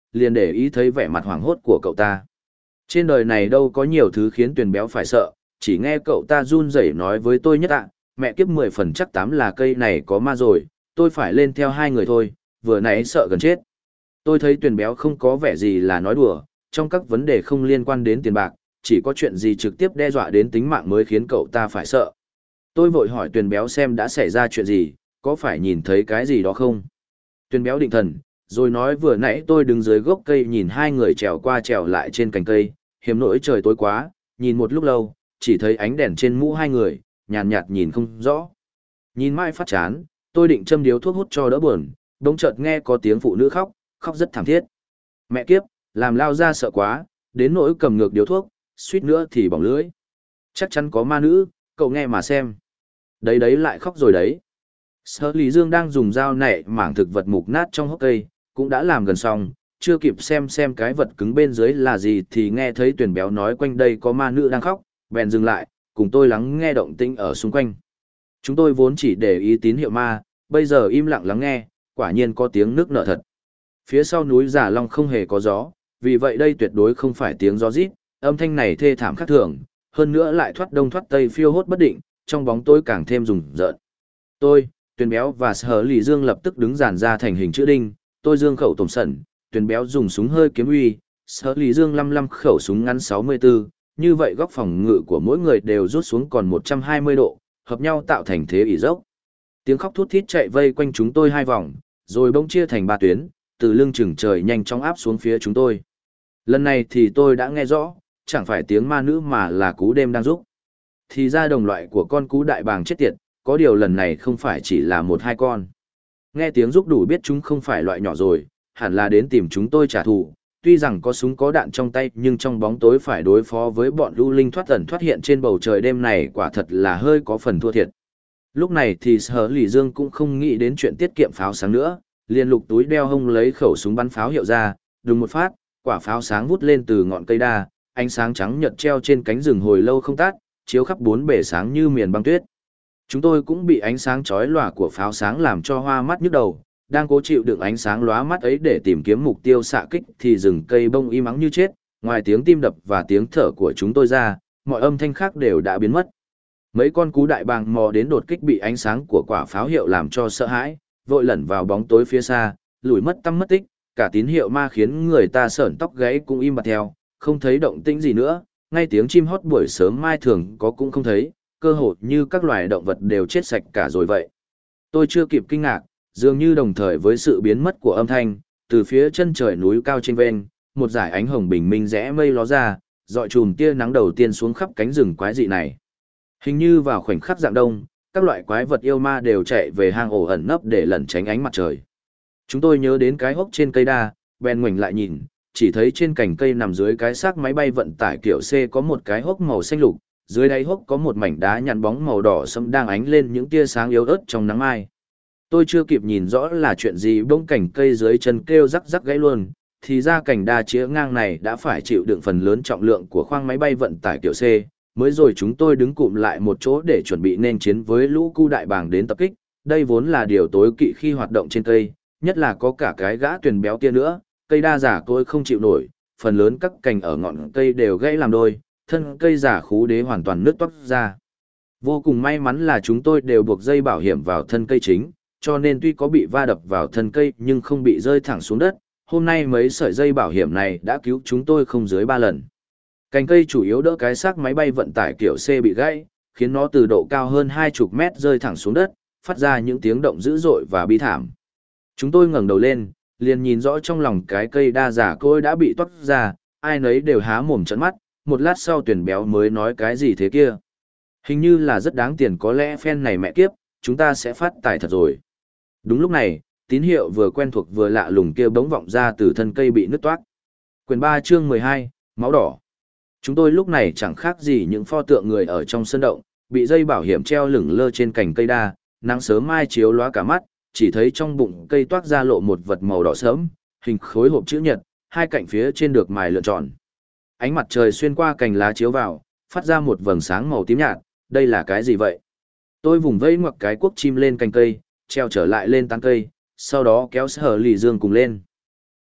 Speaker 1: liền để ý thấy vẻ mặt hoảng hốt của cậu ta. Trên đời này đâu có nhiều thứ khiến Tuyền béo phải sợ, chỉ nghe cậu ta run rẩy nói với tôi nhất ạ, mẹ kiếp 10 phần chắc 8 là cây này có ma rồi, tôi phải lên theo hai người thôi, vừa nãy sợ gần chết. Tôi thấy Tuyền béo không có vẻ gì là nói đùa, trong các vấn đề không liên quan đến tiền bạc, chỉ có chuyện gì trực tiếp đe dọa đến tính mạng mới khiến cậu ta phải sợ. Tôi vội hỏi Tuyền béo xem đã xảy ra chuyện gì, có phải nhìn thấy cái gì đó không? Tuyền béo định thần, rồi nói vừa nãy tôi đứng dưới gốc cây nhìn hai người trèo qua trèo lại trên cành cây, hiếm nỗi trời tối quá, nhìn một lúc lâu, chỉ thấy ánh đèn trên mũ hai người, nhàn nhạt nhìn không rõ. Nhìn mãi phát chán, tôi định châm điếu thuốc hút cho đỡ buồn, bỗng chợt nghe có tiếng phụ nữ khóc, khóc rất thảm thiết. Mẹ kiếp, làm lao ra sợ quá, đến nỗi cầm ngược điếu thuốc, suýt nữa thì bỏng lưỡi. Chắc chắn có ma nữ, cậu nghe mà xem. Đấy đấy lại khóc rồi đấy. Sở Lý Dương đang dùng dao nạy mảng thực vật mục nát trong hốc cây, cũng đã làm gần xong, chưa kịp xem cái vật cứng bên dưới là gì thì nghe thấy Tuyền béo nói quanh đây có ma nữ đang khóc, bèn dừng lại, cùng tôi lắng nghe động tĩnh ở xung quanh. Chúng tôi vốn chỉ để ý tín hiệu ma, bây giờ im lặng lắng nghe, quả nhiên có tiếng nước nở thật. Phía sau núi Giả Long không hề có gió, vì vậy đây tuyệt đối không phải tiếng gió rít, âm thanh này thê thảm khác thường, hơn nữa lại thoát đông thoát tây phiêu hốt bất định, trong bóng tối càng thêm rùng rợn. Tôi, Tuyền béo và Sở Lý Dương lập tức đứng dàn ra thành hình chữ đinh, tôi dương khẩu tổng sẩn, Tuyền béo dùng súng hơi kiếm uy, Sở Lý Dương 55 khẩu súng ngắn 64, như vậy góc phòng ngự của mỗi người đều rút xuống còn 120 độ, hợp nhau tạo thành thế ỉ dốc. Tiếng khóc thút thít chạy vây quanh chúng tôi hai vòng, rồi bỗng chia thành ba tuyến, từ lưng chừng trời nhanh chóng áp xuống phía chúng tôi. Lần này thì tôi đã nghe rõ, chẳng phải tiếng ma nữ mà là cú đêm đang rúc. Thì ra đồng loại của con cú đại bàng chết tiệt, có điều lần này không phải chỉ là một hai con. Nghe tiếng rúc đủ biết chúng không phải loại nhỏ rồi, hẳn là đến tìm chúng tôi trả thù. Tuy rằng có súng có đạn trong tay nhưng trong bóng tối phải đối phó với bọn lưu linh thoát ẩn thoát hiện trên bầu trời đêm này quả thật là hơi có phần thua thiệt. Lúc này thì Sở Lý Dương cũng không nghĩ đến chuyện tiết kiệm pháo sáng nữa, liền lục túi đeo hông lấy khẩu súng bắn pháo hiệu ra, đùng một phát, quả pháo sáng vút lên từ ngọn cây đa, ánh sáng trắng nhật treo trên cánh rừng hồi lâu không tắt, chiếu khắp bốn bể sáng như miền băng tuyết. Chúng tôi cũng bị ánh sáng chói lòa của pháo sáng làm cho hoa mắt nhức đầu, đang cố chịu đựng ánh sáng lóa mắt ấy để tìm kiếm mục tiêu xạ kích thì rừng cây bông im ắng như chết, ngoài tiếng tim đập và tiếng thở của chúng tôi ra, mọi âm thanh khác đều đã biến mất. Mấy con cú đại bàng mò đến đột kích bị ánh sáng của quả pháo hiệu làm cho sợ hãi, vội lẩn vào bóng tối phía xa, lùi mất tăm mất tích, cả tín hiệu ma khiến người ta sởn tóc gáy cũng im bặt theo, không thấy động tĩnh gì nữa, ngay tiếng chim hót buổi sớm mai thường có cũng không thấy, cơ hồ như các loài động vật đều chết sạch cả rồi vậy. Tôi chưa kịp kinh ngạc, dường như đồng thời với sự biến mất của âm thanh, từ phía chân trời núi cao trên ven, một dải ánh hồng bình minh rẽ mây ló ra, dọi chùm tia nắng đầu tiên xuống khắp cánh rừng quái dị này. Hình như vào khoảnh khắc rạng đông, các loại quái vật yêu ma đều chạy về hang ổ ẩn nấp để lẩn tránh ánh mặt trời. Chúng tôi nhớ đến cái hốc trên cây đa, bèn ngoảnh lại nhìn, chỉ thấy trên cành cây nằm dưới cái xác máy bay vận tải kiểu C có một cái hốc màu xanh lục, dưới đáy hốc có một mảnh đá nhăn bóng màu đỏ sẫm đang ánh lên những tia sáng yếu ớt trong nắng mai. Tôi chưa kịp nhìn rõ là chuyện gì bỗng cành cây dưới chân kêu rắc rắc gãy luôn, thì ra cành đa chĩa ngang này đã phải chịu đựng phần lớn trọng lượng của khoang máy bay vận tải kiểu C, mới rồi chúng tôi đứng cụm lại một chỗ để chuẩn bị nên chiến với lũ cu đại bàng đến tập kích, đây vốn là điều tối kỵ khi hoạt động trên cây, nhất là có cả cái gã Tuyền béo kia nữa, cây đa giả tôi không chịu nổi, phần lớn các cành ở ngọn cây đều gãy làm đôi, thân cây giả khú đế hoàn toàn nứt toác ra. Vô cùng may mắn là chúng tôi đều buộc dây bảo hiểm vào thân cây chính, cho nên tuy có bị va đập vào thân cây nhưng không bị rơi thẳng xuống đất, hôm nay mấy sợi dây bảo hiểm này đã cứu chúng tôi không dưới 3 lần. Cành cây chủ yếu đỡ cái xác máy bay vận tải kiểu C bị gãy, khiến nó từ độ cao hơn 20 mét rơi thẳng xuống đất, phát ra những tiếng động dữ dội và bi thảm. Chúng tôi ngẩng đầu lên, liền nhìn rõ trong lòng cái cây đa giả cối đã bị toát ra, ai nấy đều há mồm trợn mắt, một lát sau Tuyền béo mới nói cái gì thế kia. Hình như là rất đáng tiền, có lẽ phen này mẹ kiếp, chúng ta sẽ phát tài thật rồi. Đúng lúc này, tín hiệu vừa quen thuộc vừa lạ lùng kia bỗng vọng ra từ thân cây bị nứt toác. Quyển 3 chương 12, máu đỏ. Chúng tôi lúc này chẳng khác gì những pho tượng người ở trong sân động, bị dây bảo hiểm treo lửng lơ trên cành cây đa, nắng sớm mai chiếu lóa cả mắt, chỉ thấy trong bụng cây toát ra lộ một vật màu đỏ sớm, hình khối hộp chữ nhật, hai cạnh phía trên được mài lượn tròn. Ánh mặt trời xuyên qua cành lá chiếu vào, phát ra một vầng sáng màu tím nhạt, đây là cái gì vậy? Tôi vùng vẫy ngoặc cái cuốc chim lên cành cây, treo trở lại lên tán cây, sau đó kéo Sở Lý Dương cùng lên.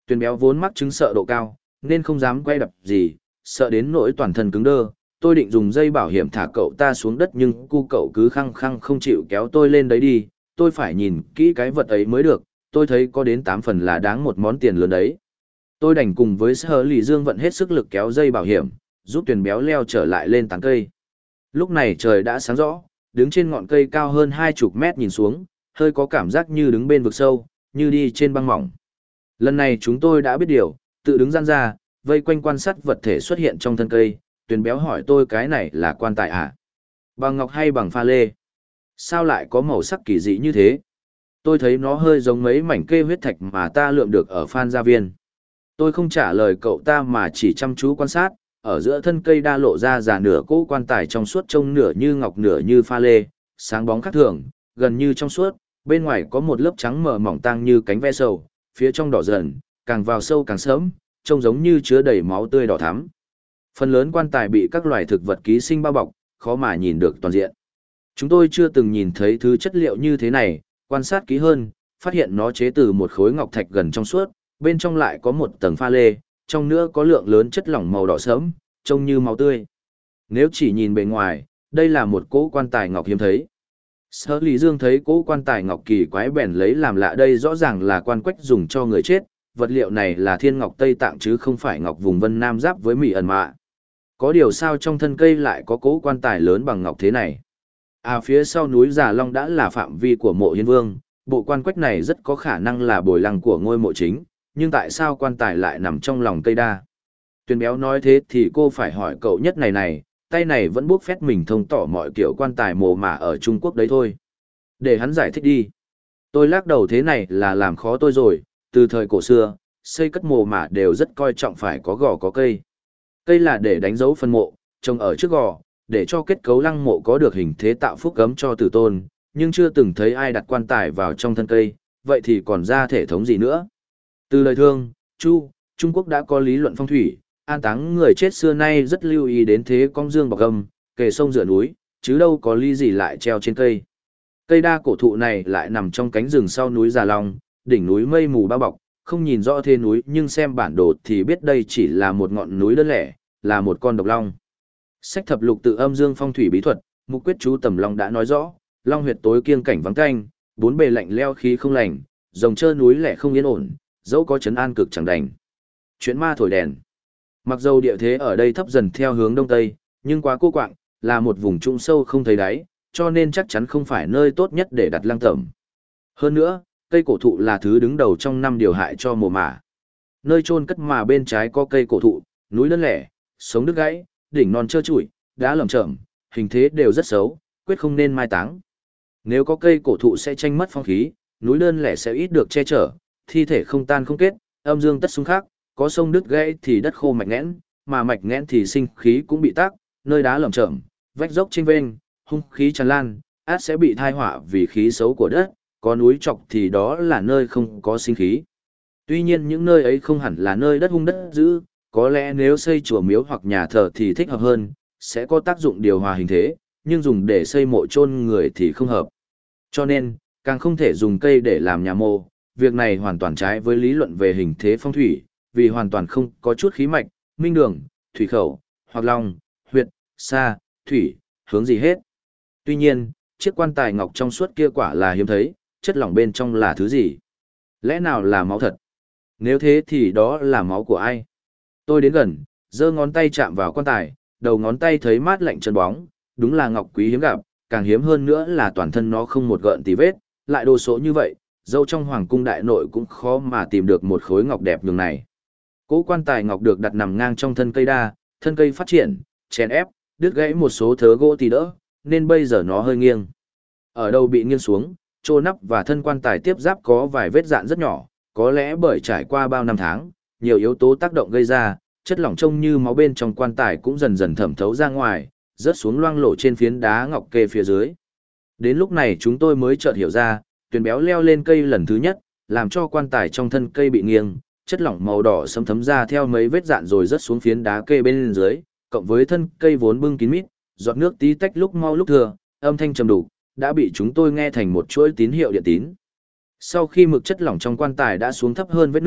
Speaker 1: Tuyền béo vốn mắc chứng sợ độ cao, nên không dám quay đập gì, sợ đến nỗi toàn thân cứng đơ. Tôi định dùng dây bảo hiểm thả cậu ta xuống đất nhưng cu cậu cứ khăng khăng không chịu kéo tôi lên đấy đi, tôi phải nhìn kỹ cái vật ấy mới được, tôi thấy có đến 8 phần là đáng một món tiền lớn đấy. Tôi đành cùng với Sở Lì Dương vận hết sức lực kéo dây bảo hiểm, giúp Tuyền béo leo trở lại lên tán cây. Lúc này trời đã sáng rõ, đứng trên ngọn cây cao hơn 20 mét nhìn xuống, hơi có cảm giác như đứng bên vực sâu, như đi trên băng mỏng. Lần này chúng tôi đã biết điều, tự đứng gian ra, vây quanh quan sát vật thể xuất hiện trong thân cây. Tuyền béo hỏi tôi cái này là quan tài à? Bằng ngọc hay bằng pha lê? Sao lại có màu sắc kỳ dị như thế? Tôi thấy nó hơi giống mấy mảnh kê huyết thạch mà ta lượm được ở Phan Gia Viên. Tôi không trả lời cậu ta mà chỉ chăm chú quan sát, ở giữa thân cây đa lộ ra giả nửa cỗ quan tài trong suốt trông nửa như ngọc nửa như pha lê, sáng bóng khác thường, gần như trong suốt, bên ngoài có một lớp trắng mờ mỏng tang như cánh ve sầu, phía trong đỏ dần, càng vào sâu càng sớm, trông giống như chứa đầy máu tươi đỏ thắm. Phần lớn quan tài bị các loài thực vật ký sinh bao bọc, khó mà nhìn được toàn diện. Chúng tôi chưa từng nhìn thấy thứ chất liệu như thế này, quan sát kỹ hơn, phát hiện nó chế từ một khối ngọc thạch gần trong suốt, bên trong lại có một tầng pha lê, trong nữa có lượng lớn chất lỏng màu đỏ sớm, trông như máu tươi. Nếu chỉ nhìn bề ngoài, đây là một cỗ quan tài ngọc hiếm thấy. Sở Lý Dương thấy cỗ quan tài ngọc kỳ quái bèn lấy làm lạ, đây rõ ràng là quan quách dùng cho người chết, vật liệu này là thiên ngọc Tây Tạng chứ không phải ngọc vùng Vân Nam giáp với Mỹ ẩn mạ. Có điều sao trong thân cây lại có cỗ quan tài lớn bằng ngọc thế này? À, phía sau núi Già Long đã là phạm vi của mộ Hiến Vương, bộ quan quách này rất có khả năng là bồi lăng của ngôi mộ chính, nhưng tại sao quan tài lại nằm trong lòng cây đa? Tuyền béo nói thế thì cô phải hỏi cậu nhất này, tay này vẫn buốc phét mình thông tỏ mọi kiểu quan tài mồ mả ở Trung Quốc đấy thôi. Để hắn giải thích đi. Tôi lắc đầu, thế này là làm khó tôi rồi, từ thời cổ xưa, xây cất mồ mả đều rất coi trọng phải có gò có cây. Cây là để đánh dấu phân mộ, trồng ở trước gò, để cho kết cấu lăng mộ có được hình thế tạo phúc gấm cho tử tôn, nhưng chưa từng thấy ai đặt quan tài vào trong thân cây, vậy thì còn ra thể thống gì nữa. Từ lời Thương, Chu, Trung Quốc đã có lý luận phong thủy, an táng người chết xưa nay rất lưu ý đến thế cong dương bọc gầm, kề sông dựa núi, chứ đâu có lý gì lại treo trên cây. Cây đa cổ thụ này lại nằm trong cánh rừng sau núi Già Long, đỉnh núi mây mù bao bọc, không nhìn rõ thế núi nhưng xem bản đồ thì biết đây chỉ là một ngọn núi đơn lẻ, là một con độc long. Sách thập lục tự âm dương phong thủy bí thuật, mục quyết chú Tầm Long đã nói rõ, long huyệt tối kiêng cảnh vắng tanh, bốn bề lạnh leo khí không lành, rồng trơ núi lẻ không yên ổn, dẫu có trấn an cực chẳng đành. Chuyện ma thổi đèn. Mặc dầu địa thế ở đây thấp dần theo hướng đông tây, nhưng quá cô quạng, là một vùng trũng sâu không thấy đáy, cho nên chắc chắn không phải nơi tốt nhất để đặt lăng tẩm. Hơn nữa, cây cổ thụ là thứ đứng đầu trong 5 điều hại cho mồ mả. Nơi chôn cất mà bên trái có cây cổ thụ, núi đơn lẻ, sống đứt gãy, đỉnh non trơ trụi, đá lởm chởm, hình thế đều rất xấu, quyết không nên mai táng. Nếu có cây cổ thụ sẽ tranh mất phong khí, núi đơn lẻ sẽ ít được che chở, thi thể không tan không kết, âm dương tất xung khắc, có sông đứt gãy thì đất khô mạch nghẽn, mà mạch nghẽn thì sinh khí cũng bị tắc, nơi đá lởm chởm, vách dốc chênh vênh, hung khí tràn lan, át sẽ bị thai họa vì khí xấu của đất, có núi trọc thì đó là nơi không có sinh khí. Tuy nhiên những nơi ấy không hẳn là nơi đất hung đất dữ, có lẽ nếu xây chùa miếu hoặc nhà thờ thì thích hợp hơn, sẽ có tác dụng điều hòa hình thế, nhưng dùng để xây mộ chôn người thì không hợp. Cho nên, càng không thể dùng cây để làm nhà mộ, việc này hoàn toàn trái với lý luận về hình thế phong thủy, vì hoàn toàn không có chút khí mạch, minh đường, thủy khẩu, hoặc long, huyệt, xa, thủy, hướng gì hết. Tuy nhiên, chiếc quan tài ngọc trong suốt kia quả là hiếm thấy, chất lỏng bên trong là thứ gì? Lẽ nào là máu thật? Nếu thế thì đó là máu của ai? Tôi đến gần, giơ ngón tay chạm vào quan tài, đầu ngón tay thấy mát lạnh chân bóng, đúng là ngọc quý hiếm gặp, càng hiếm hơn nữa là toàn thân nó không một gợn tì vết, lại đồ sộ như vậy, dẫu trong hoàng cung đại nội cũng khó mà tìm được một khối ngọc đẹp nhường này. Cỗ quan tài ngọc được đặt nằm ngang trong thân cây đa, thân cây phát triển, chèn ép, đứt gãy một số thớ gỗ thì đỡ, nên bây giờ nó hơi nghiêng. Ở đâu bị nghiêng xuống, trô nắp và thân quan tài tiếp giáp có vài vết dạn rất nhỏ, có lẽ bởi trải qua bao năm tháng, nhiều yếu tố tác động gây ra, chất lỏng trông như máu bên trong quan tài cũng dần dần thẩm thấu ra ngoài, rớt xuống loang lổ trên phiến đá ngọc kê phía dưới. Đến lúc này chúng tôi mới chợt hiểu ra, Tuyền béo leo lên cây lần thứ nhất, làm cho quan tài trong thân cây bị nghiêng, chất lỏng màu đỏ xâm thấm ra theo mấy vết dạn rồi rớt xuống phiến đá kê bên dưới, cộng với thân cây vốn bưng kín mít, giọt nước tí tách lúc mau lúc thừa, âm thanh trầm đục, đã bị chúng tôi nghe thành một chuỗi tín hiệu điện tín. Sau khi mực chất lỏng trong quan tài đã xuống thấp hơn vết nước,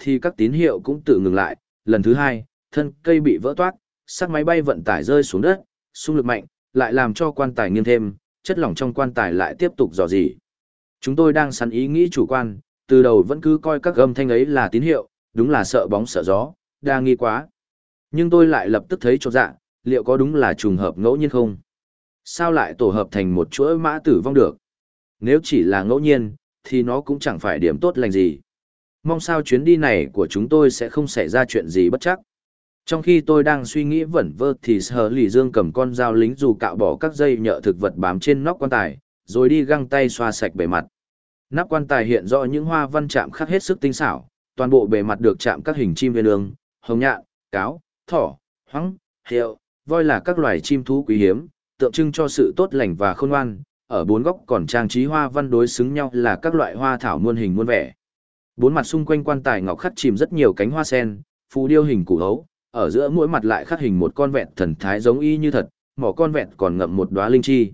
Speaker 1: thì các tín hiệu cũng tự ngừng lại. Lần thứ hai, thân cây bị vỡ toác, xác máy bay vận tải rơi xuống đất, xung lực mạnh, lại làm cho quan tài nghiêng thêm, chất lỏng trong quan tài lại tiếp tục rò rỉ. Chúng tôi đang sẵn ý nghĩ chủ quan, từ đầu vẫn cứ coi các âm thanh ấy là tín hiệu, đúng là sợ bóng sợ gió, đa nghi quá. Nhưng tôi lại lập tức thấy chột dạ, liệu có đúng là trùng hợp ngẫu nhiên không? Sao lại tổ hợp thành một chuỗi mã tử vong được? Nếu chỉ là ngẫu nhiên, thì nó cũng chẳng phải điểm tốt lành gì. Mong sao chuyến đi này của chúng tôi sẽ không xảy ra chuyện gì bất chắc. Trong khi tôi đang suy nghĩ vẩn vơ thì Sở Lì Dương cầm con dao lính dù cạo bỏ các dây nhợ thực vật bám trên nóc quan tài, rồi đi găng tay xoa sạch bề mặt. Nắp quan tài hiện rõ những hoa văn chạm khắc hết sức tinh xảo, toàn bộ bề mặt được chạm các hình chim viên ương, hồng nhạn, cáo, thỏ, hoắng, hiệu, voi là các loài chim thú quý hiếm, tượng trưng cho sự tốt lành và khôn ngoan. Ở bốn góc còn trang trí hoa văn đối xứng nhau là các loại hoa thảo muôn hình muôn vẻ. Bốn mặt xung quanh quan tài ngọc khắc chìm rất nhiều cánh hoa sen, phù điêu hình củ hấu, ở giữa mỗi mặt lại khắc hình một con vẹn thần thái giống y như thật, mỏ con vẹn còn ngậm một đóa linh chi.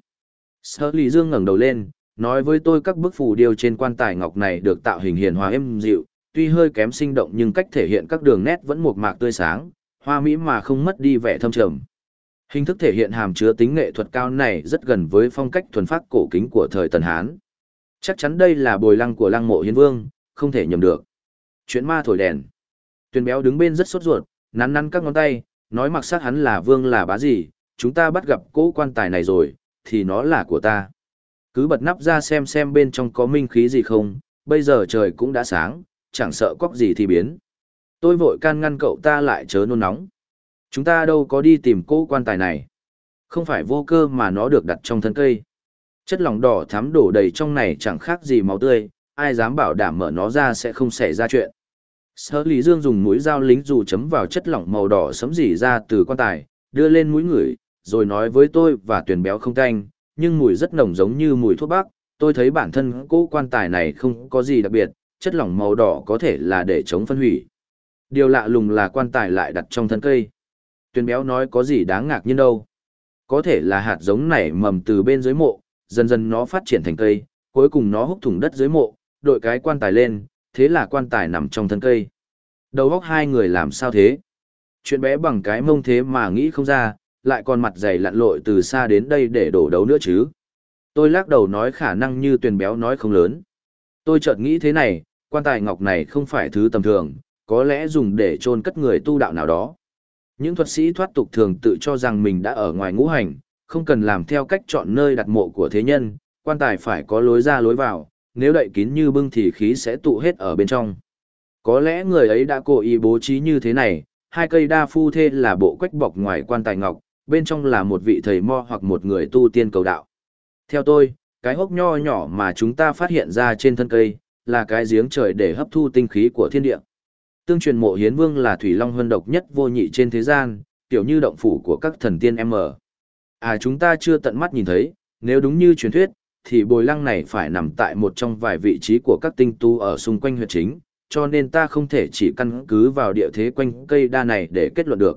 Speaker 1: Sở Lý Dương ngẩng đầu lên, nói với tôi các bức phù điêu trên quan tài ngọc này được tạo hình hiền hòa êm dịu, tuy hơi kém sinh động nhưng cách thể hiện các đường nét vẫn mộc mạc tươi sáng, hoa mỹ mà không mất đi vẻ thâm trầm. Hình thức thể hiện hàm chứa tính nghệ thuật cao này rất gần với phong cách thuần phác cổ kính của thời Tần Hán. Chắc chắn đây là bồi lăng của lăng mộ hiến vương, không thể nhầm được. Chuyện ma thổi đèn. Tuyền béo đứng bên rất sốt ruột, nắn nắn các ngón tay, nói mặc xác hắn là vương là bá gì, chúng ta bắt gặp cỗ quan tài này rồi, thì nó là của ta. Cứ bật nắp ra xem bên trong có minh khí gì không, bây giờ trời cũng đã sáng, chẳng sợ quắc gì thì biến. Tôi vội can ngăn cậu ta lại chớ nôn nóng. Chúng ta đâu có đi tìm cỗ quan tài này. Không phải vô cơ mà nó được đặt trong thân cây. Chất lỏng đỏ thắm đổ đầy trong này chẳng khác gì máu tươi, ai dám bảo đảm mở nó ra sẽ không xảy ra chuyện. Sở Lý Dương dùng mũi dao lính dù chấm vào chất lỏng màu đỏ sẫm rỉ ra từ quan tài, đưa lên mũi ngửi, rồi nói với tôi và Tuyền béo không tanh, nhưng mùi rất nồng giống như mùi thuốc bắc. Tôi thấy bản thân cỗ quan tài này không có gì đặc biệt, chất lỏng màu đỏ có thể là để chống phân hủy. Điều lạ lùng là quan tài lại đặt trong thân cây. Tuyền béo nói có gì đáng ngạc nhiên đâu. Có thể là hạt giống nảy mầm từ bên dưới mộ, dần dần nó phát triển thành cây, cuối cùng nó húc thủng đất dưới mộ, đội cái quan tài lên, thế là quan tài nằm trong thân cây. Đầu óc hai người làm sao thế? Chuyện bé bằng cái mông thế mà nghĩ không ra, lại còn mặt dày lặn lội từ xa đến đây để đổ đấu nữa chứ. Tôi lắc đầu nói khả năng như Tuyền béo nói không lớn. Tôi chợt nghĩ thế này, quan tài ngọc này không phải thứ tầm thường, có lẽ dùng để chôn cất người tu đạo nào đó. Những thuật sĩ thoát tục thường tự cho rằng mình đã ở ngoài ngũ hành, không cần làm theo cách chọn nơi đặt mộ của thế nhân, quan tài phải có lối ra lối vào, nếu đậy kín như bưng thì khí sẽ tụ hết ở bên trong. Có lẽ người ấy đã cố ý bố trí như thế này, hai cây đa phu thê là bộ quách bọc ngoài quan tài ngọc, bên trong là một vị thầy mo hoặc một người tu tiên cầu đạo. Theo tôi, cái hốc nho nhỏ mà chúng ta phát hiện ra trên thân cây, là cái giếng trời để hấp thu tinh khí của thiên địa. Tương truyền mộ hiến vương là thủy long huân độc nhất vô nhị trên thế gian, kiểu như động phủ của các thần tiên M. Chúng ta chưa tận mắt nhìn thấy, nếu đúng như truyền thuyết, thì bồi lăng này phải nằm tại một trong vài vị trí của các tinh tu ở xung quanh huyệt chính, cho nên ta không thể chỉ căn cứ vào địa thế quanh cây đa này để kết luận được.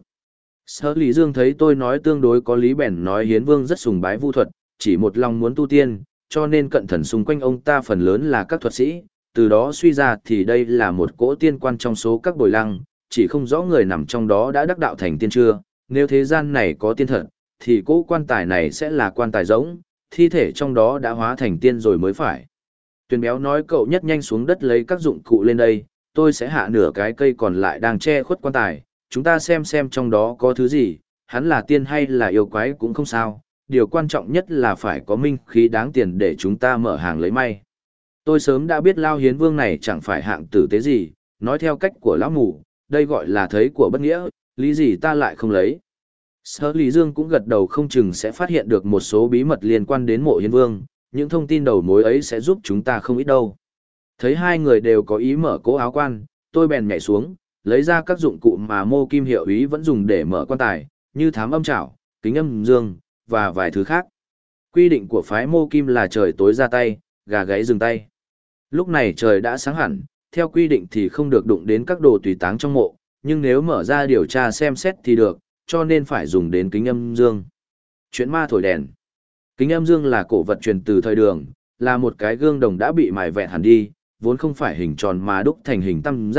Speaker 1: Sở Lý Dương thấy tôi nói tương đối có lý bèn nói hiến vương rất sùng bái vu thuật, chỉ một lòng muốn tu tiên, cho nên cận thần xung quanh ông ta phần lớn là các thuật sĩ, từ đó suy ra thì đây là một cỗ tiên quan trong số các bồi lăng, chỉ không rõ người nằm trong đó đã đắc đạo thành tiên chưa, nếu thế gian này có tiên thật, thì cỗ quan tài này sẽ là quan tài rỗng, thi thể trong đó đã hóa thành tiên rồi mới phải. Tuyền béo nói cậu nhất nhanh xuống đất lấy các dụng cụ lên đây, tôi sẽ hạ nửa cái cây còn lại đang che khuất quan tài, chúng ta xem trong đó có thứ gì, hắn là tiên hay là yêu quái cũng không sao, điều quan trọng nhất là phải có minh khí đáng tiền để chúng ta mở hàng lấy may. Tôi sớm đã biết Lao Hiến Vương này chẳng phải hạng tử tế gì, nói theo cách của lão mù, đây gọi là thấy của bất nghĩa, lý gì ta lại không lấy. Sở Lý Dương cũng gật đầu không chừng sẽ phát hiện được một số bí mật liên quan đến mộ Hiến Vương, những thông tin đầu mối ấy sẽ giúp chúng ta không ít đâu. Thấy hai người đều có ý mở cố áo quan, tôi bèn nhảy xuống, lấy ra các dụng cụ mà Mô Kim hiệu ý vẫn dùng để mở quan tài, như thám âm chảo, kính âm dương, và vài thứ khác. Quy định của phái Mô Kim là trời tối ra tay, gà gáy dừng tay. Lúc này trời đã sáng hẳn, theo quy định thì không được đụng đến các đồ tùy táng trong mộ, nhưng nếu mở ra điều tra xem xét thì được, cho nên phải dùng đến kính âm dương. Chuyện ma thổi đèn. Kính âm dương là cổ vật truyền từ thời Đường, là một cái gương đồng đã bị mài vẹn hẳn đi, vốn không phải hình tròn mà đúc thành hình tam giác,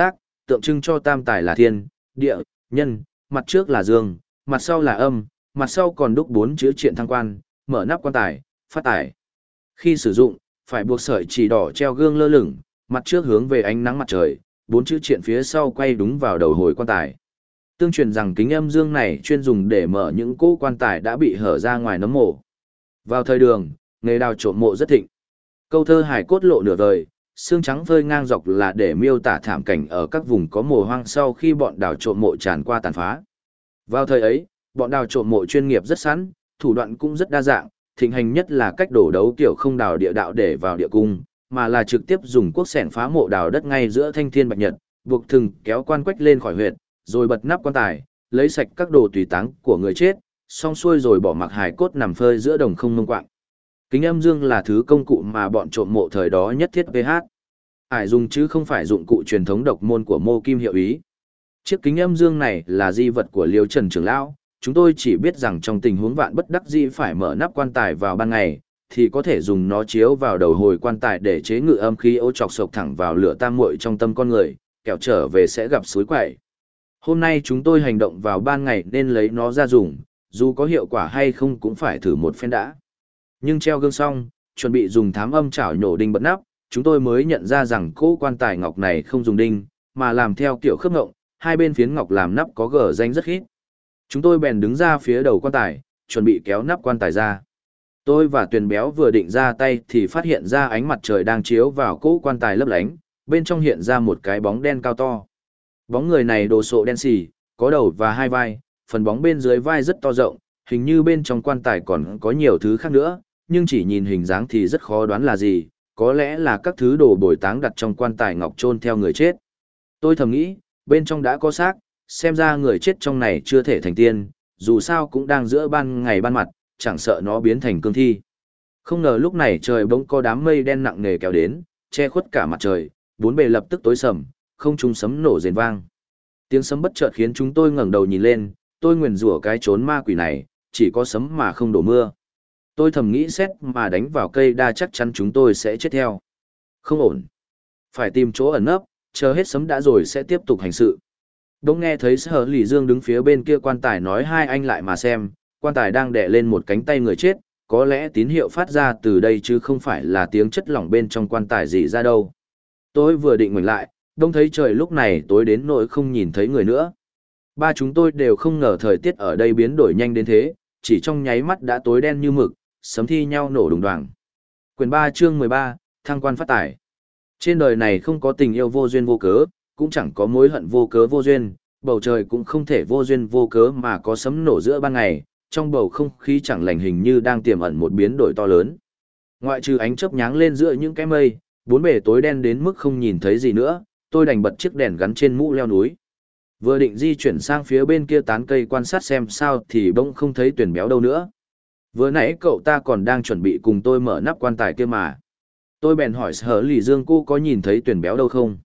Speaker 1: tượng trưng cho tam tài là thiên, địa, nhân, mặt trước là dương, mặt sau là âm, mặt sau còn đúc 4 chữ triện thăng quan, mở nắp quan tài, phát tài. Khi sử dụng, phải buộc sợi chỉ đỏ treo gương lơ lửng, mặt trước hướng về ánh nắng mặt trời, 4 chữ triện phía sau quay đúng vào đầu hồi quan tài. Tương truyền rằng kính âm dương này chuyên dùng để mở những cỗ quan tài đã bị hở ra ngoài nấm mộ. Vào thời Đường, nghề đào trộm mộ rất thịnh. Câu thơ hài cốt lộ nửa vời, xương trắng phơi ngang dọc là để miêu tả thảm cảnh ở các vùng có mồ hoang sau khi bọn đào trộm mộ tràn qua tàn phá. Vào thời ấy, bọn đào trộm mộ chuyên nghiệp rất sẵn, thủ đoạn cũng rất đa dạng, thịnh hành nhất là cách đổ đấu kiểu không đào địa đạo để vào địa cung, mà là trực tiếp dùng cuốc xẻng phá mộ đào đất ngay giữa thanh thiên bạch nhật, buộc thừng kéo quan quách lên khỏi huyệt, rồi bật nắp quan tài, lấy sạch các đồ tùy táng của người chết, xong xuôi rồi bỏ mặc hài cốt nằm phơi giữa đồng không mông quạng. Kính âm dương là thứ công cụ mà bọn trộm mộ thời đó nhất thiết VH. Phải dùng chứ không phải dụng cụ truyền thống độc môn của Mô Kim Hiệu Ý. Chiếc kính âm dương này là di vật của Liêu Trần trưởng lão, chúng tôi chỉ biết rằng trong tình huống vạn bất đắc dĩ phải mở nắp quan tài vào ban ngày, thì có thể dùng nó chiếu vào đầu hồi quan tài để chế ngự âm khí ô chọc sộc thẳng vào lửa tam muội trong tâm con người, kẻo trở về sẽ gặp suối quậy. Hôm nay chúng tôi hành động vào ban ngày nên lấy nó ra dùng, dù có hiệu quả hay không cũng phải thử một phen đã. Nhưng treo gương xong, chuẩn bị dùng thám âm chảo nhổ đinh bật nắp, chúng tôi mới nhận ra rằng cỗ quan tài ngọc này không dùng đinh, mà làm theo kiểu khớp ngộng, hai bên phiến ngọc làm nắp có gở danh rất khít. Chúng tôi bèn đứng ra phía đầu quan tài, chuẩn bị kéo nắp quan tài ra. Tôi và Tuyền Béo vừa định ra tay thì phát hiện ra ánh mặt trời đang chiếu vào cỗ quan tài lấp lánh, bên trong hiện ra một cái bóng đen cao to. Bóng người này đồ sộ đen xì, có đầu và hai vai, phần bóng bên dưới vai rất to rộng, hình như bên trong quan tài còn có nhiều thứ khác nữa, nhưng chỉ nhìn hình dáng thì rất khó đoán là gì, có lẽ là các thứ đồ bồi táng đặt trong quan tài ngọc chôn theo người chết. Tôi thầm nghĩ, bên trong đã có xác, xem ra người chết trong này chưa thể thành tiên, dù sao cũng đang giữa ban ngày ban mặt, chẳng sợ nó biến thành cương thi. Không ngờ lúc này trời bỗng có đám mây đen nặng nề kéo đến, che khuất cả mặt trời, bốn bề lập tức tối sầm, không trung sấm nổ rền vang. Tiếng sấm bất chợt khiến chúng tôi ngẩng đầu nhìn lên, tôi nguyền rủa cái trốn ma quỷ này, chỉ có sấm mà không đổ mưa. Tôi thầm nghĩ xét mà đánh vào cây đa chắc chắn chúng tôi sẽ chết theo. Không ổn. Phải tìm chỗ ẩn nấp, chờ hết sấm đã rồi sẽ tiếp tục hành sự. Bỗng nghe thấy Sở Lỷ Dương đứng phía bên kia quan tài nói hai anh lại mà xem, quan tài đang đè lên một cánh tay người chết, có lẽ tín hiệu phát ra từ đây chứ không phải là tiếng chất lỏng bên trong quan tài gì ra đâu. Tôi vừa định ngoảnh lại, đông thấy trời lúc này tối đến nỗi không nhìn thấy người nữa. Ba chúng tôi đều không ngờ thời tiết ở đây biến đổi nhanh đến thế, chỉ trong nháy mắt đã tối đen như mực, sấm thi nhau nổ đùng đoàng. Quyển 3 chương 13, thăng quan phát tài. Trên đời này không có tình yêu vô duyên vô cớ, cũng chẳng có mối hận vô cớ vô duyên, bầu trời cũng không thể vô duyên vô cớ mà có sấm nổ giữa ban ngày, trong bầu không khí chẳng lành hình như đang tiềm ẩn một biến đổi to lớn. Ngoại trừ ánh chớp nháng lên giữa những cái mây, bốn bề tối đen đến mức không nhìn thấy gì nữa, tôi đành bật chiếc đèn gắn trên mũ leo núi. Vừa định di chuyển sang phía bên kia tán cây quan sát xem sao thì bỗng không thấy Tuyển Béo đâu nữa. Vừa nãy cậu ta còn đang chuẩn bị cùng tôi mở nắp quan tài kia mà. Tôi bèn hỏi Sở Lỷ Dương cô có nhìn thấy Tuyển Béo đâu không?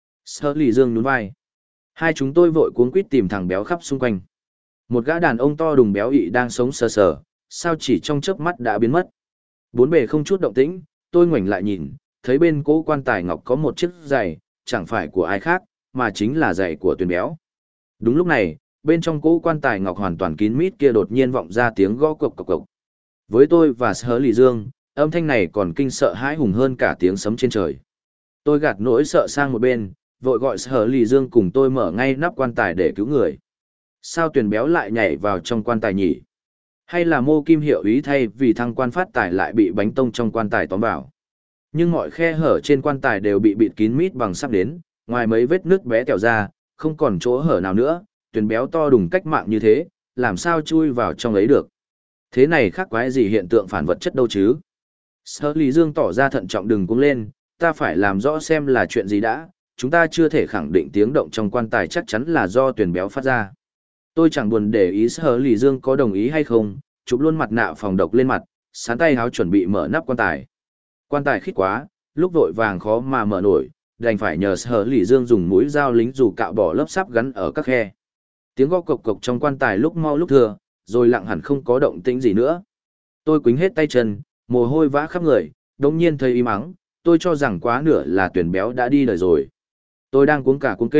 Speaker 1: Sở Lỷ Dương nhún vai. Hai chúng tôi vội cuống quýt tìm thằng Béo khắp xung quanh. Một gã đàn ông to đùng béo ị đang sống sờ sờ, sao chỉ trong chớp mắt đã biến mất. Bốn bề không chút động tĩnh, tôi ngoảnh lại nhìn, thấy bên cỗ quan tài ngọc có một chiếc giày, chẳng phải của ai khác, mà chính là giày của Tuyển Béo. Đúng lúc này, bên trong cỗ quan tài ngọc hoàn toàn kín mít kia đột nhiên vọng ra tiếng gõ cộc cộc cộc. Với tôi và Sở Lỷ Dương, âm thanh này còn kinh sợ hãi hùng hơn cả tiếng sấm trên trời. Tôi gạt nỗi sợ sang một bên, vội gọi Sở Lỷ Dương cùng tôi mở ngay nắp quan tài để cứu người. Sao Tuyển Béo lại nhảy vào trong quan tài nhỉ? Hay là Mô Kim Hiệu Ý thay vì thăng quan phát tài lại bị bánh tông trong quan tài tóm vào? Nhưng mọi khe hở trên quan tài đều bị bịt kín mít bằng sắp đến, ngoài mấy vết nước bé tẹo ra, không còn chỗ hở nào nữa. Tuyển Béo to đùng cách mạng như thế, làm sao chui vào trong ấy được? Thế này khác quái gì hiện tượng phản vật chất đâu chứ? Sở Lỷ Dương tỏ ra thận trọng đừng cuống lên, ta phải làm rõ xem là chuyện gì đã, chúng ta chưa thể khẳng định tiếng động trong quan tài chắc chắn là do Tuyển Béo phát ra. Tôi chẳng buồn để ý Sở Lỷ Dương có đồng ý hay không, chụp luôn mặt nạ phòng độc lên mặt, sán tay háo chuẩn bị mở nắp quan tài. Quan tài khít quá, lúc vội vàng khó mà mở nổi, đành phải nhờ Sở Lỷ Dương dùng mũi dao lính dù cạo bỏ lớp sáp gắn ở các khe. Tiếng gõ cộc cộc trong quan tài lúc mau lúc thừa, rồi lặng hẳn không có động tĩnh gì nữa. Tôi quýnh hết tay chân, mồ hôi vã khắp người, đống nhiên thấy im ắng, tôi cho rằng quá nửa là Tuyển Béo đã đi đời rồi. Tôi đang cuống cả cuống kê,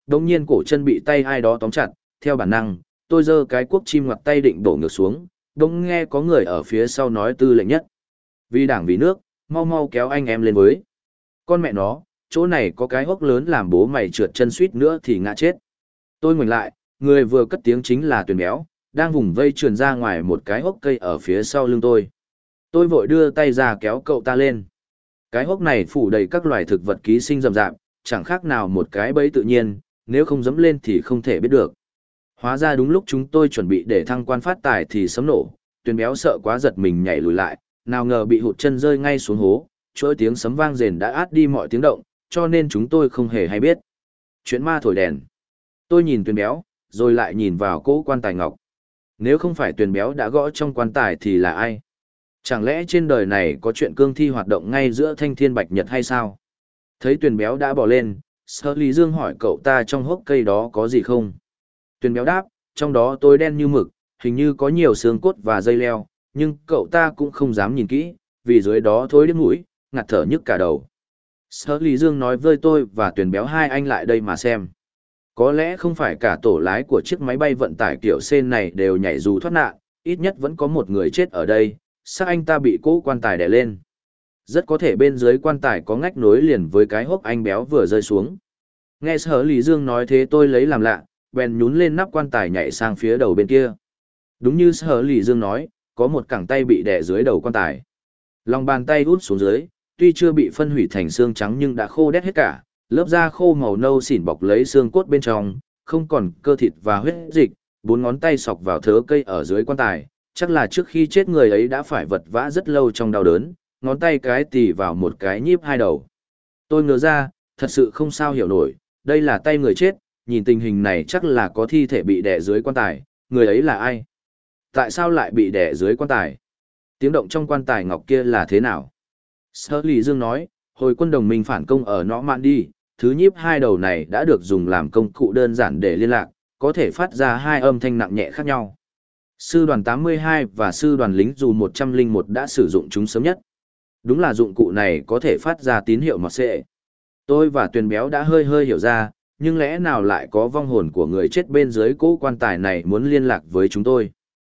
Speaker 1: đồng nhiên cổ chân bị tay ai đó tóm chặt, theo bản năng, tôi giơ cái cuốc chim ngoặt tay định đổ ngược xuống, đông nghe có người ở phía sau nói tư lệnh nhất. Vì đảng vì nước, mau mau kéo anh em lên với. Con mẹ nó, chỗ này có cái hốc lớn làm bố mày trượt chân suýt nữa thì ngã chết. Tôi ngoảnh lại, người vừa cất tiếng chính là Tuyền Béo, đang vùng vây trườn ra ngoài một cái hốc cây ở phía sau lưng tôi. Tôi vội đưa tay ra kéo cậu ta lên. Cái hốc này phủ đầy các loài thực vật ký sinh rậm rạp, chẳng khác nào một cái bẫy tự nhiên, nếu không dẫm lên thì không thể biết được. Hóa ra đúng lúc chúng tôi chuẩn bị để thăng quan phát tài thì sấm nổ, Tuyền Béo sợ quá giật mình nhảy lùi lại, nào ngờ bị hụt chân rơi ngay xuống hố, chuỗi tiếng sấm vang rền đã át đi mọi tiếng động, cho nên chúng tôi không hề hay biết. Chuyện ma thổi đèn. Tôi nhìn Tuyền Béo, rồi lại nhìn vào cỗ quan tài ngọc. Nếu không phải Tuyền Béo đã gõ trong quan tài thì là ai? Chẳng lẽ trên đời này có chuyện cương thi hoạt động ngay giữa thanh thiên bạch nhật hay sao? Thấy Tuyền Béo đã bỏ lên, Sở Lý Dương hỏi cậu ta trong hốc cây đó có gì không? Tuyền Béo đáp, trong đó tối đen như mực, hình như có nhiều xương cốt và dây leo, nhưng cậu ta cũng không dám nhìn kỹ, vì dưới đó thối đến mũi, ngạt thở nhức cả đầu. Sở Lý Dương nói với tôi và Tuyền Béo hai anh lại đây mà xem. Có lẽ không phải cả tổ lái của chiếc máy bay vận tải kiểu sen này đều nhảy dù thoát nạn, ít nhất vẫn có một người chết ở đây, xác anh ta bị cỗ quan tài đè lên. Rất có thể bên dưới quan tài có ngách nối liền với cái hốc anh Béo vừa rơi xuống. Nghe Sở Lý Dương nói thế tôi lấy làm lạ, bèn nhún lên nắp quan tài nhảy sang phía đầu bên kia. Đúng như Sở Lý Dương nói, có một cẳng tay bị đè dưới đầu quan tài. Lòng bàn tay út xuống dưới, tuy chưa bị phân hủy thành xương trắng nhưng đã khô đét hết cả, lớp da khô màu nâu xỉn bọc lấy xương cốt bên trong, không còn cơ thịt và huyết dịch, bốn ngón tay sọc vào thớ cây ở dưới quan tài, chắc là trước khi chết người ấy đã phải vật vã rất lâu trong đau đớn, ngón tay cái tì vào một cái nhíp hai đầu. Tôi ngớ ra, thật sự không sao hiểu nổi, đây là tay người chết, nhìn tình hình này chắc là có thi thể bị đè dưới quan tài, người ấy là ai? Tại sao lại bị đè dưới quan tài? Tiếng động trong quan tài ngọc kia là thế nào? Sở Lý Dương nói, hồi quân đồng minh phản công ở Normandy, thứ nhíp hai đầu này đã được dùng làm công cụ đơn giản để liên lạc, có thể phát ra hai âm thanh nặng nhẹ khác nhau. Sư đoàn 82 và sư đoàn lính dù 101 đã sử dụng chúng sớm nhất. Đúng là dụng cụ này có thể phát ra tín hiệu mọt xệ. Tôi và Tuyền Béo đã hơi hơi hiểu ra, nhưng lẽ nào lại có vong hồn của người chết bên dưới cỗ quan tài này muốn liên lạc với chúng tôi?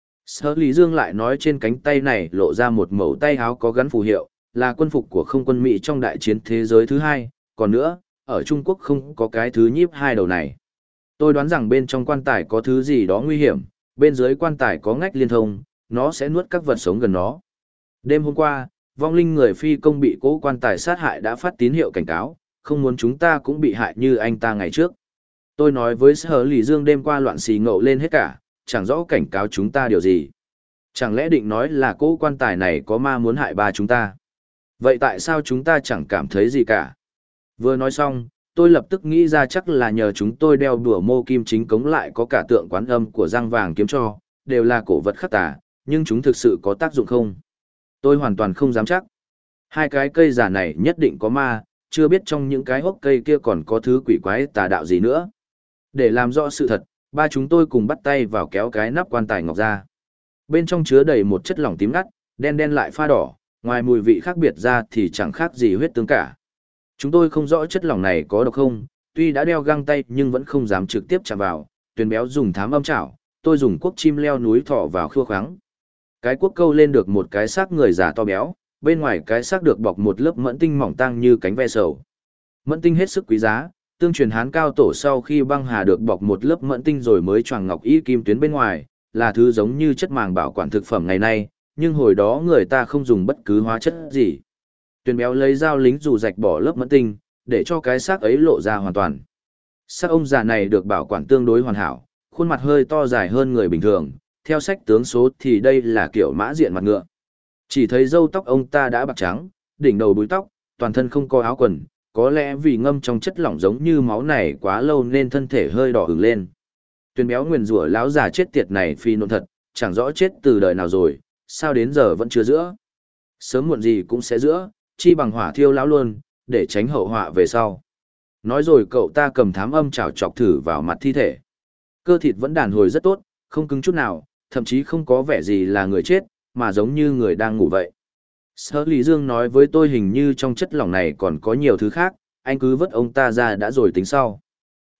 Speaker 1: Sở Lý Dương lại nói trên cánh tay này lộ ra một mẩu tay áo có gắn phù hiệu, là quân phục của không quân Mỹ trong đại chiến thế giới thứ hai, còn nữa, ở Trung Quốc không có cái thứ nhíp hai đầu này. Tôi đoán rằng bên trong quan tài có thứ gì đó nguy hiểm, bên dưới quan tài có ngách liên thông, nó sẽ nuốt các vật sống gần nó. Đêm hôm qua, vong linh người phi công bị cỗ quan tài sát hại đã phát tín hiệu cảnh cáo, không muốn chúng ta cũng bị hại như anh ta ngày trước. Tôi nói với Sở Lý Dương đêm qua loạn xì ngộ lên hết cả, chẳng rõ cảnh cáo chúng ta điều gì. Chẳng lẽ định nói là cỗ quan tài này có ma muốn hại ba chúng ta? Vậy tại sao chúng ta chẳng cảm thấy gì cả? Vừa nói xong, tôi lập tức nghĩ ra chắc là nhờ chúng tôi đeo đùa mô kim chính cống lại có cả tượng Quán Âm của răng vàng kiếm cho, đều là cổ vật khắc tà, nhưng chúng thực sự có tác dụng không? Tôi hoàn toàn không dám chắc. Hai cái cây giả này nhất định có ma, chưa biết trong những cái hốc cây kia còn có thứ quỷ quái tà đạo gì nữa. Để làm rõ sự thật, ba chúng tôi cùng bắt tay vào kéo cái nắp quan tài ngọc ra. Bên trong chứa đầy một chất lỏng tím ngắt, đen đen lại pha đỏ, ngoài mùi vị khác biệt ra thì chẳng khác gì huyết tương cả. Chúng tôi không rõ chất lỏng này có độc không, tuy đã đeo găng tay nhưng vẫn không dám trực tiếp chạm vào. Tuyền Béo dùng thám âm chảo, tôi dùng cuốc chim leo núi thọ vào khua khoáng. Cái cuốc câu lên được một cái xác người già to béo, bên ngoài cái xác được bọc một lớp mẫn tinh mỏng tang như cánh ve sầu. Mẫn tinh hết sức quý giá, tương truyền Hán cao tổ sau khi băng hà được bọc một lớp mẫn tinh rồi mới choàng ngọc y kim tuyến bên ngoài, là thứ giống như chất màng bảo quản thực phẩm ngày nay, nhưng hồi đó người ta không dùng bất cứ hóa chất gì. Tuyền Béo lấy dao lính dù rạch bỏ lớp mẫn tinh, để cho cái xác ấy lộ ra hoàn toàn. Xác ông già này được bảo quản tương đối hoàn hảo, khuôn mặt hơi to dài hơn người bình thường, theo sách tướng số thì đây là kiểu mã diện mặt ngựa. Chỉ thấy râu tóc ông ta đã bạc trắng, đỉnh đầu búi tóc, toàn thân không có áo quần, có lẽ vì ngâm trong chất lỏng giống như máu này quá lâu nên thân thể hơi đỏ ửng lên. Tuyền Béo nguyền rủa lão già chết tiệt này phi nộn thật, chẳng rõ chết từ đời nào rồi, sao đến giờ vẫn chưa giữa. Sớm muộn gì cũng sẽ giữa, chi bằng hỏa thiêu lão luôn, để tránh hậu họa về sau. Nói rồi cậu ta cầm thám âm chảo chọc thử vào mặt thi thể. Cơ thịt vẫn đàn hồi rất tốt, không cứng chút nào, thậm chí không có vẻ gì là người chết, mà giống như người đang ngủ vậy. Sở Lý Dương nói với tôi hình như trong chất lỏng này còn có nhiều thứ khác, anh cứ vớt ông ta ra đã rồi tính sau.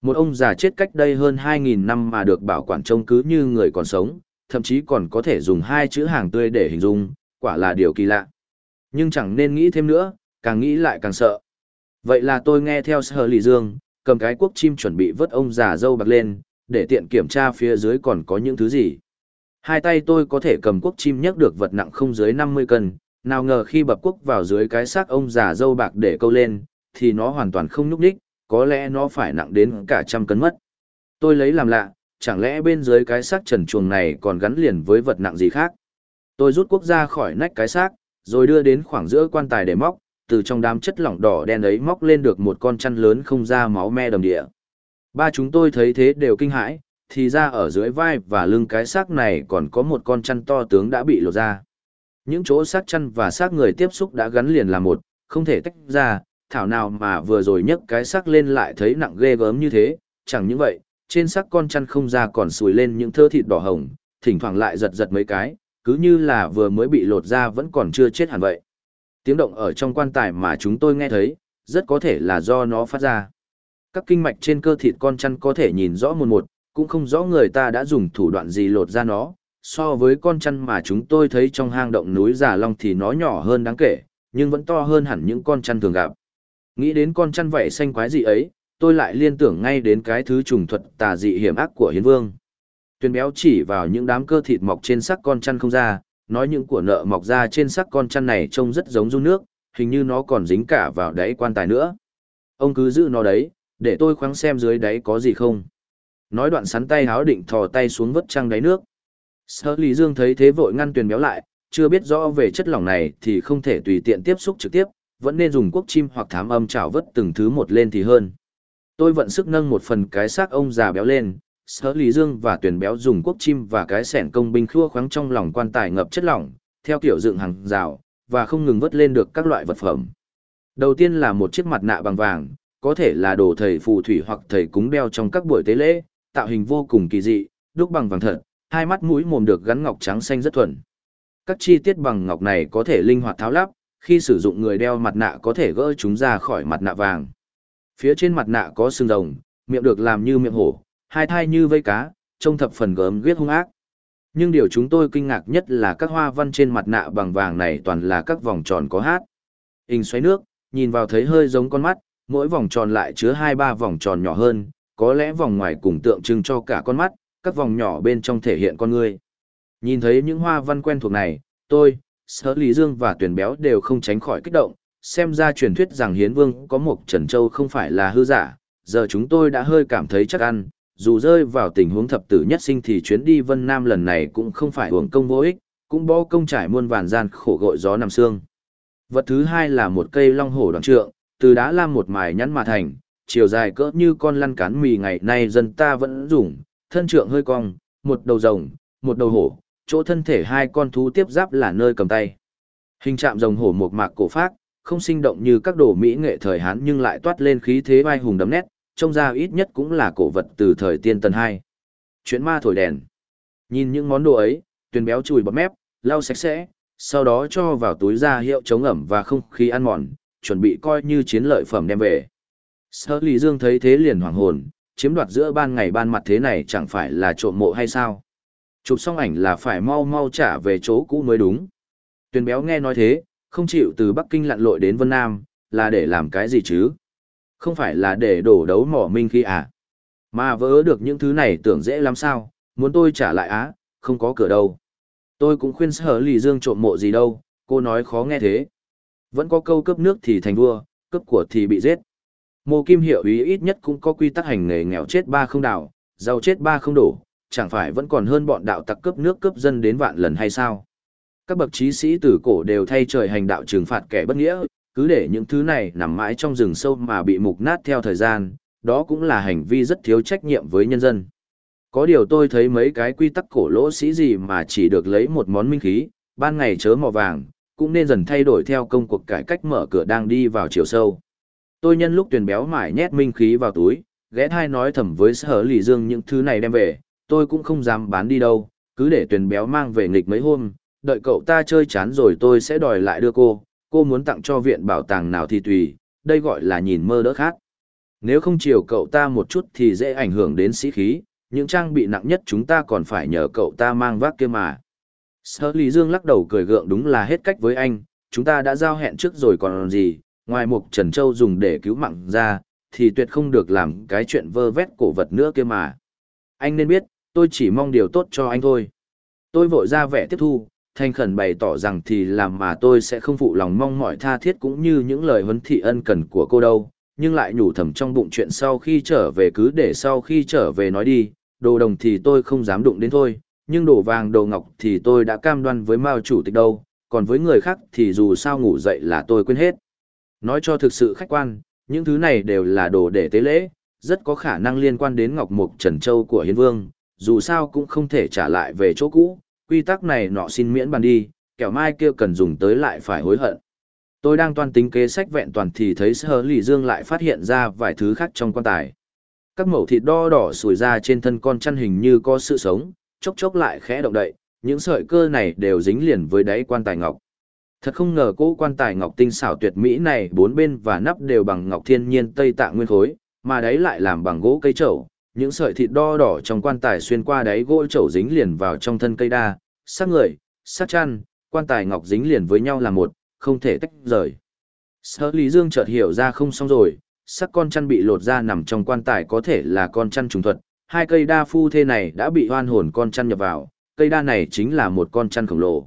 Speaker 1: Một ông già chết cách đây hơn 2.000 năm mà được bảo quản trông cứ như người còn sống, thậm chí còn có thể dùng hai chữ hàng tươi để hình dung, quả là điều kỳ lạ. Nhưng chẳng nên nghĩ thêm nữa, càng nghĩ lại càng sợ. Vậy là tôi nghe theo Sở Lì Dương, cầm cái cuốc chim chuẩn bị vớt ông già râu bạc lên, để tiện kiểm tra phía dưới còn có những thứ gì. Hai tay tôi có thể cầm cuốc chim nhấc được vật nặng không dưới 50 cân, nào ngờ khi bập cuốc vào dưới cái xác ông già râu bạc để câu lên, thì nó hoàn toàn không nhúc nhích, có lẽ nó phải nặng đến cả 100 cân mất. Tôi lấy làm lạ, chẳng lẽ bên dưới cái xác trần truồng này còn gắn liền với vật nặng gì khác. Tôi rút cuốc ra khỏi nách cái xác, rồi đưa đến khoảng giữa quan tài để móc, từ trong đám chất lỏng đỏ đen ấy móc lên được một con chăn lớn không ra máu me đầm địa. Ba chúng tôi thấy thế đều kinh hãi, thì ra ở dưới vai và lưng cái xác này còn có một con chăn to tướng đã bị lột ra. Những chỗ xác chăn và xác người tiếp xúc đã gắn liền làm một, không thể tách ra, thảo nào mà vừa rồi nhấc cái xác lên lại thấy nặng ghê gớm như thế, chẳng những vậy, trên xác con chăn không ra còn sùi lên những thớ thịt đỏ hồng, thỉnh thoảng lại giật giật mấy cái, cứ như là vừa mới bị lột ra vẫn còn chưa chết hẳn vậy. Tiếng động ở trong quan tài mà chúng tôi nghe thấy, rất có thể là do nó phát ra. Các kinh mạch trên cơ thịt con chăn có thể nhìn rõ một, cũng không rõ người ta đã dùng thủ đoạn gì lột ra nó. So với con chăn mà chúng tôi thấy trong hang động núi Già Long thì nó nhỏ hơn đáng kể, nhưng vẫn to hơn hẳn những con chăn thường gặp. Nghĩ đến con chăn vảy xanh quái dị ấy, tôi lại liên tưởng ngay đến cái thứ trùng thuật tà dị hiểm ác của Hiến Vương. Tuyền Béo chỉ vào những đám cơ thịt mọc trên xác con chăn không ra, nói những của nợ mọc ra trên xác con chăn này trông rất giống giun nước, hình như nó còn dính cả vào đáy quan tài nữa. Ông cứ giữ nó đấy, để tôi khoáng xem dưới đáy có gì không. Nói đoạn sắn tay háo định thò tay xuống vớt trăng đáy nước. Sở Lý Dương thấy thế vội ngăn Tuyền Béo lại, chưa biết rõ về chất lỏng này thì không thể tùy tiện tiếp xúc trực tiếp, vẫn nên dùng cuốc chim hoặc thám âm chảo vớt từng thứ một lên thì hơn. Tôi vận sức nâng một phần cái xác ông già béo lên, Sở Lý Dương và Tuyền Béo dùng cuốc chim và cái xẻng công binh khua khoáng trong lòng quan tài ngập chất lỏng, theo kiểu dựng hàng rào, và không ngừng vớt lên được các loại vật phẩm. Đầu tiên là một chiếc mặt nạ bằng vàng, có thể là đồ thầy phù thủy hoặc thầy cúng đeo trong các buổi tế lễ, tạo hình vô cùng kỳ dị, đúc bằng vàng thật, hai mắt mũi mồm được gắn ngọc trắng xanh rất thuần. Các chi tiết bằng ngọc này có thể linh hoạt tháo lắp, khi sử dụng người đeo mặt nạ có thể gỡ chúng ra khỏi mặt nạ vàng. Phía trên mặt nạ có xương rồng, miệng được làm như miệng hổ, hai thai như vây cá, trông thập phần gớm ghiếc hung ác. Nhưng điều chúng tôi kinh ngạc nhất là các hoa văn trên mặt nạ bằng vàng này toàn là các vòng tròn có hát. Hình xoáy nước, nhìn vào thấy hơi giống con mắt, mỗi vòng tròn lại chứa 2-3 vòng tròn nhỏ hơn, có lẽ vòng ngoài cùng tượng trưng cho cả con mắt, các vòng nhỏ bên trong thể hiện con người. Nhìn thấy những hoa văn quen thuộc này, tôi, Sở Lý Dương và Tuyền Béo đều không tránh khỏi kích động, xem ra truyền thuyết rằng Hiến Vương có một Trần Châu không phải là hư giả, giờ chúng tôi đã hơi cảm thấy chắc ăn, dù rơi vào tình huống thập tử nhất sinh thì chuyến đi Vân Nam lần này cũng không phải uổng công vô ích, cũng bỏ công trải muôn vàn gian khổ gội gió nằm xương. Vật thứ hai là một cây long hổ đoạn trượng, từ đá lam một mài nhẵn mà thành, chiều dài cỡ như con lăn cán mì ngày nay dân ta vẫn dùng, thân trượng hơi cong, một đầu rồng, một đầu hổ, chỗ thân thể hai con thú tiếp giáp là nơi cầm tay. Hình trạng rồng hổ một mạc cổ phác, không sinh động như các đồ mỹ nghệ thời Hán nhưng lại toát lên khí thế vai hùng đậm nét, trông ra ít nhất cũng là cổ vật từ thời tiên tần hai. Chuyện ma thổi đèn. Nhìn những món đồ ấy, Tuyền Béo chùi bọt mép, lau sạch sẽ, sau đó cho vào túi ra hiệu chống ẩm và không khí ăn mòn, chuẩn bị coi như chiến lợi phẩm đem về. Sở Lý Dương thấy thế liền hoảng hồn, chiếm đoạt giữa ban ngày ban mặt thế này chẳng phải là trộm mộ hay sao? Chụp xong ảnh là phải mau mau trả về chỗ cũ mới đúng. Tuyền Béo nghe nói thế, không chịu từ Bắc Kinh lặn lội đến Vân Nam, là để làm cái gì chứ? Không phải là để đổ đấu mỏ minh khí à? Mà vỡ được những thứ này tưởng dễ lắm sao, muốn tôi trả lại á, không có cửa đâu. Tôi cũng khuyên Sở Lý Dương trộm mộ gì đâu, cô nói khó nghe thế. Vẫn có câu cướp nước thì thành vua, cướp của thì bị giết. Mộ Kim Hiệu Úy ít nhất cũng có quy tắc hành nghề nghèo chết ba không đảo, giàu chết ba không đổ, chẳng phải vẫn còn hơn bọn đạo tặc cướp nước cướp dân đến vạn lần hay sao? Các bậc trí sĩ từ cổ đều thay trời hành đạo trừng phạt kẻ bất nghĩa, cứ để những thứ này nằm mãi trong rừng sâu mà bị mục nát theo thời gian, đó cũng là hành vi rất thiếu trách nhiệm với nhân dân. Có điều tôi thấy mấy cái quy tắc cổ lỗ sĩ gì mà chỉ được lấy một món minh khí, ban ngày chớ mỏ vàng, cũng nên dần thay đổi theo công cuộc cải cách mở cửa đang đi vào chiều sâu. Tôi nhân lúc Tuyền Béo mải nhét minh khí vào túi, ghé thai nói thầm với Sở Lý Dương những thứ này đem về, tôi cũng không dám bán đi đâu, cứ để Tuyền Béo mang về nghịch mấy hôm, đợi cậu ta chơi chán rồi tôi sẽ đòi lại đưa cô muốn tặng cho viện bảo tàng nào thì tùy, đây gọi là nhìn mơ đỡ khác. Nếu không chiều cậu ta một chút thì dễ ảnh hưởng đến sĩ khí, những trang bị nặng nhất chúng ta còn phải nhờ cậu ta mang vác kia mà. Sở Lý Dương lắc đầu cười gượng, đúng là hết cách với anh, chúng ta đã giao hẹn trước rồi còn gì, ngoài Mục Trần Châu dùng để cứu mạng ra, thì tuyệt không được làm cái chuyện vơ vét cổ vật nữa kia mà. Anh nên biết, tôi chỉ mong điều tốt cho anh thôi. Tôi vội ra vẻ tiếp thu, thành khẩn bày tỏ rằng thì làm mà tôi sẽ không phụ lòng mong mỏi tha thiết cũng như những lời huấn thị ân cần của cô đâu, nhưng lại nhủ thầm trong bụng chuyện sau khi trở về cứ để sau khi trở về nói đi, đồ đồng thì tôi không dám đụng đến thôi, nhưng đồ vàng đồ ngọc thì tôi đã cam đoan với Mao chủ tịch đâu, còn với người khác thì dù sao ngủ dậy là tôi quên hết. Nói cho thực sự khách quan, những thứ này đều là đồ để tế lễ, rất có khả năng liên quan đến Ngọc Mục Trần Châu của Hiến Vương, dù sao cũng không thể trả lại về chỗ cũ, quy tắc này nọ xin miễn bàn đi, kẻo mai kia cần dùng tới lại phải hối hận. Tôi đang toan tính kế sách vẹn toàn thì thấy Sở Lý Dương lại phát hiện ra vài thứ khác trong quan tài. Các mẩu thịt đo đỏ sủi ra trên thân con chăn hình như có sự sống, chốc chốc lại khẽ động đậy, những sợi cơ này đều dính liền với đáy quan tài ngọc. Thật không ngờ cỗ quan tài ngọc tinh xảo tuyệt mỹ này bốn bên và nắp đều bằng ngọc thiên nhiên Tây Tạng nguyên khối, mà đáy lại làm bằng gỗ cây trẩu. Những sợi thịt đo đỏ trong quan tài xuyên qua đáy gỗ trẩu dính liền vào trong thân cây đa, xác người, xác chăn, quan tài ngọc dính liền với nhau là một, không thể tách rời. Sở Lý Dương chợt hiểu ra không xong rồi, xác con chăn bị lột ra nằm trong quan tài có thể là con chăn trùng thuật, hai cây đa phu thê này đã bị oan hồn con chăn nhập vào, cây đa này chính là một con chăn khổng lồ.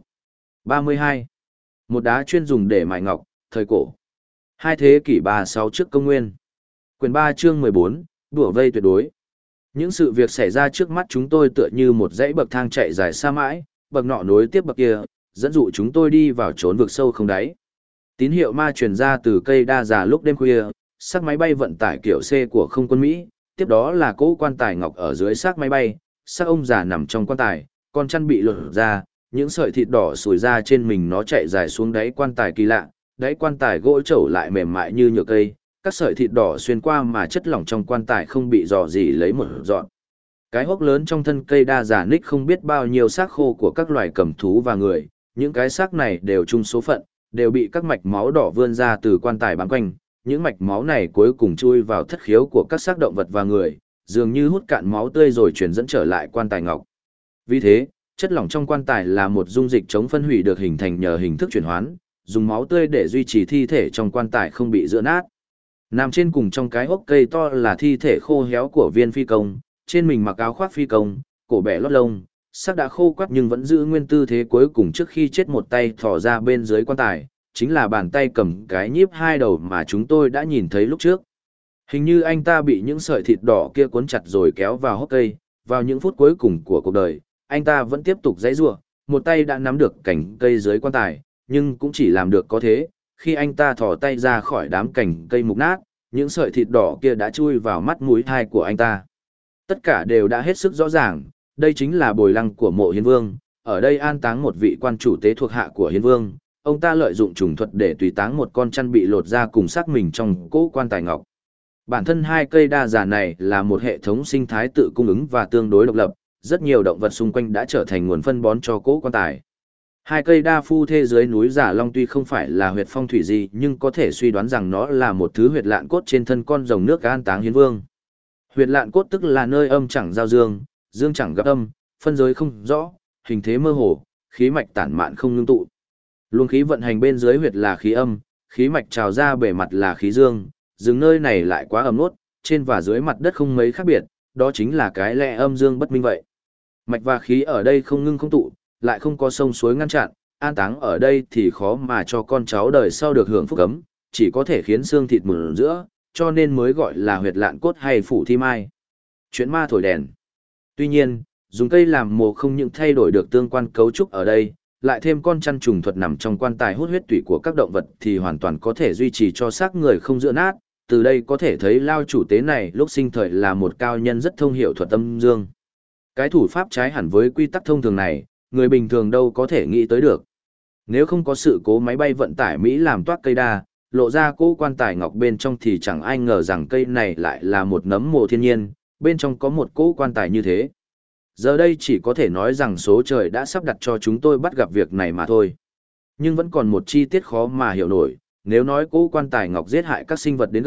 Speaker 1: 32. Một đá chuyên dùng để mài ngọc, thời cổ. Hai thế kỷ 36 trước công nguyên. Quyển 3 chương 14, đùa vây tuyệt đối. Những sự việc xảy ra trước mắt chúng tôi tựa như một dãy bậc thang chạy dài xa mãi, bậc nọ nối tiếp bậc kia, dẫn dụ chúng tôi đi vào chốn vực sâu không đáy. Tín hiệu ma truyền ra từ cây đa già lúc đêm khuya, xác máy bay vận tải kiểu C của không quân Mỹ, tiếp đó là cỗ quan tài ngọc ở dưới xác máy bay, xác ông già nằm trong quan tài, con chăn bị lột ra, những sợi thịt đỏ sủi ra trên mình nó chạy dài xuống đáy quan tài kỳ lạ, đáy quan tài gỗ trẩu lại mềm mại như nhựa cây, các sợi thịt đỏ xuyên qua mà chất lỏng trong quan tài không bị rò rỉ lấy một dọn. Cái hốc lớn trong thân cây đa giả ních không biết bao nhiêu xác khô của các loài cầm thú và người, những cái xác này đều chung số phận, đều bị các mạch máu đỏ vươn ra từ quan tài bám quanh, những mạch máu này cuối cùng chui vào thất khiếu của các xác động vật và người, dường như hút cạn máu tươi rồi truyền dẫn trở lại quan tài ngọc. Vì thế, chất lỏng trong quan tài là một dung dịch chống phân hủy được hình thành nhờ hình thức chuyển hoán, dùng máu tươi để duy trì thi thể trong quan tài không bị rữa nát. Nằm trên cùng trong cái hốc cây to là thi thể khô héo của viên phi công, trên mình mặc áo khoác phi công, cổ bẻ lót lông, xác đã khô quắt nhưng vẫn giữ nguyên tư thế cuối cùng trước khi chết, một tay thò ra bên dưới quan tài, chính là bàn tay cầm cái nhíp hai đầu mà chúng tôi đã nhìn thấy lúc trước. Hình như anh ta bị những sợi thịt đỏ kia cuốn chặt rồi kéo vào hốc cây, vào những phút cuối cùng của cuộc đời, anh ta vẫn tiếp tục giãy giụa, một tay đã nắm được cành cây dưới quan tài, nhưng cũng chỉ làm được có thế. Khi anh ta thò tay ra khỏi đám cành cây mục nát, những sợi thịt đỏ kia đã chui vào mắt mũi tai của anh ta. Tất cả đều đã hết sức rõ ràng, đây chính là bồi lăng của mộ Hiến Vương, ở đây an táng một vị quan chủ tế thuộc hạ của Hiến Vương, ông ta lợi dụng trùng thuật để tùy táng một con chăn bị lột ra cùng xác mình trong cỗ quan tài ngọc. Bản thân hai cây đa già này là một hệ thống sinh thái tự cung ứng và tương đối độc lập, rất nhiều động vật xung quanh đã trở thành nguồn phân bón cho cỗ quan tài. Hai cây đa phu thê dưới núi Giả Long tuy không phải là huyệt phong thủy gì nhưng có thể suy đoán rằng nó là một thứ huyệt lạn cốt trên thân con rồng nước an táng Hiến Vương. Huyệt lạn cốt tức là nơi âm chẳng giao dương, dương chẳng gặp âm, phân giới không rõ, hình thế mơ hồ, khí mạch tản mạn không ngưng tụ. Luồng khí vận hành bên dưới huyệt là khí âm, khí mạch trào ra bề mặt là khí dương, dừng nơi này lại quá ẩm nốt, trên và dưới mặt đất không mấy khác biệt, đó chính là cái lẽ âm dương bất minh vậy. Mạch và khí ở đây không ngưng không tụ, lại không có sông suối ngăn chặn, an táng ở đây thì khó mà cho con cháu đời sau được hưởng phúc ấm, chỉ có thể khiến xương thịt mủn giữa, cho nên mới gọi là huyệt lạn cốt hay phủ thi mai. Chuyện ma thổi đèn. Tuy nhiên, dùng cây làm mồ không những thay đổi được tương quan cấu trúc ở đây, lại thêm con chăn trùng thuật nằm trong quan tài hút huyết tủy của các động vật thì hoàn toàn có thể duy trì cho xác người không giữa nát. Từ đây có thể thấy Lao chủ tế này lúc sinh thời là một cao nhân rất thông hiểu thuật âm dương. Cái thủ pháp trái hẳn với quy tắc thông thường này, người bình thường đâu có thể nghĩ tới được. Nếu không có sự cố máy bay vận tải Mỹ làm toát cây đa, lộ ra cỗ quan tài ngọc bên trong thì chẳng ai ngờ rằng cây này lại là một nấm mồ thiên nhiên, bên trong có một cỗ quan tài như thế. Giờ đây chỉ có thể nói rằng số trời đã sắp đặt cho chúng tôi bắt gặp việc này mà thôi. Nhưng vẫn còn một chi tiết khó mà hiểu nổi, nếu nói cỗ quan tài ngọc giết hại các sinh vật đến gần,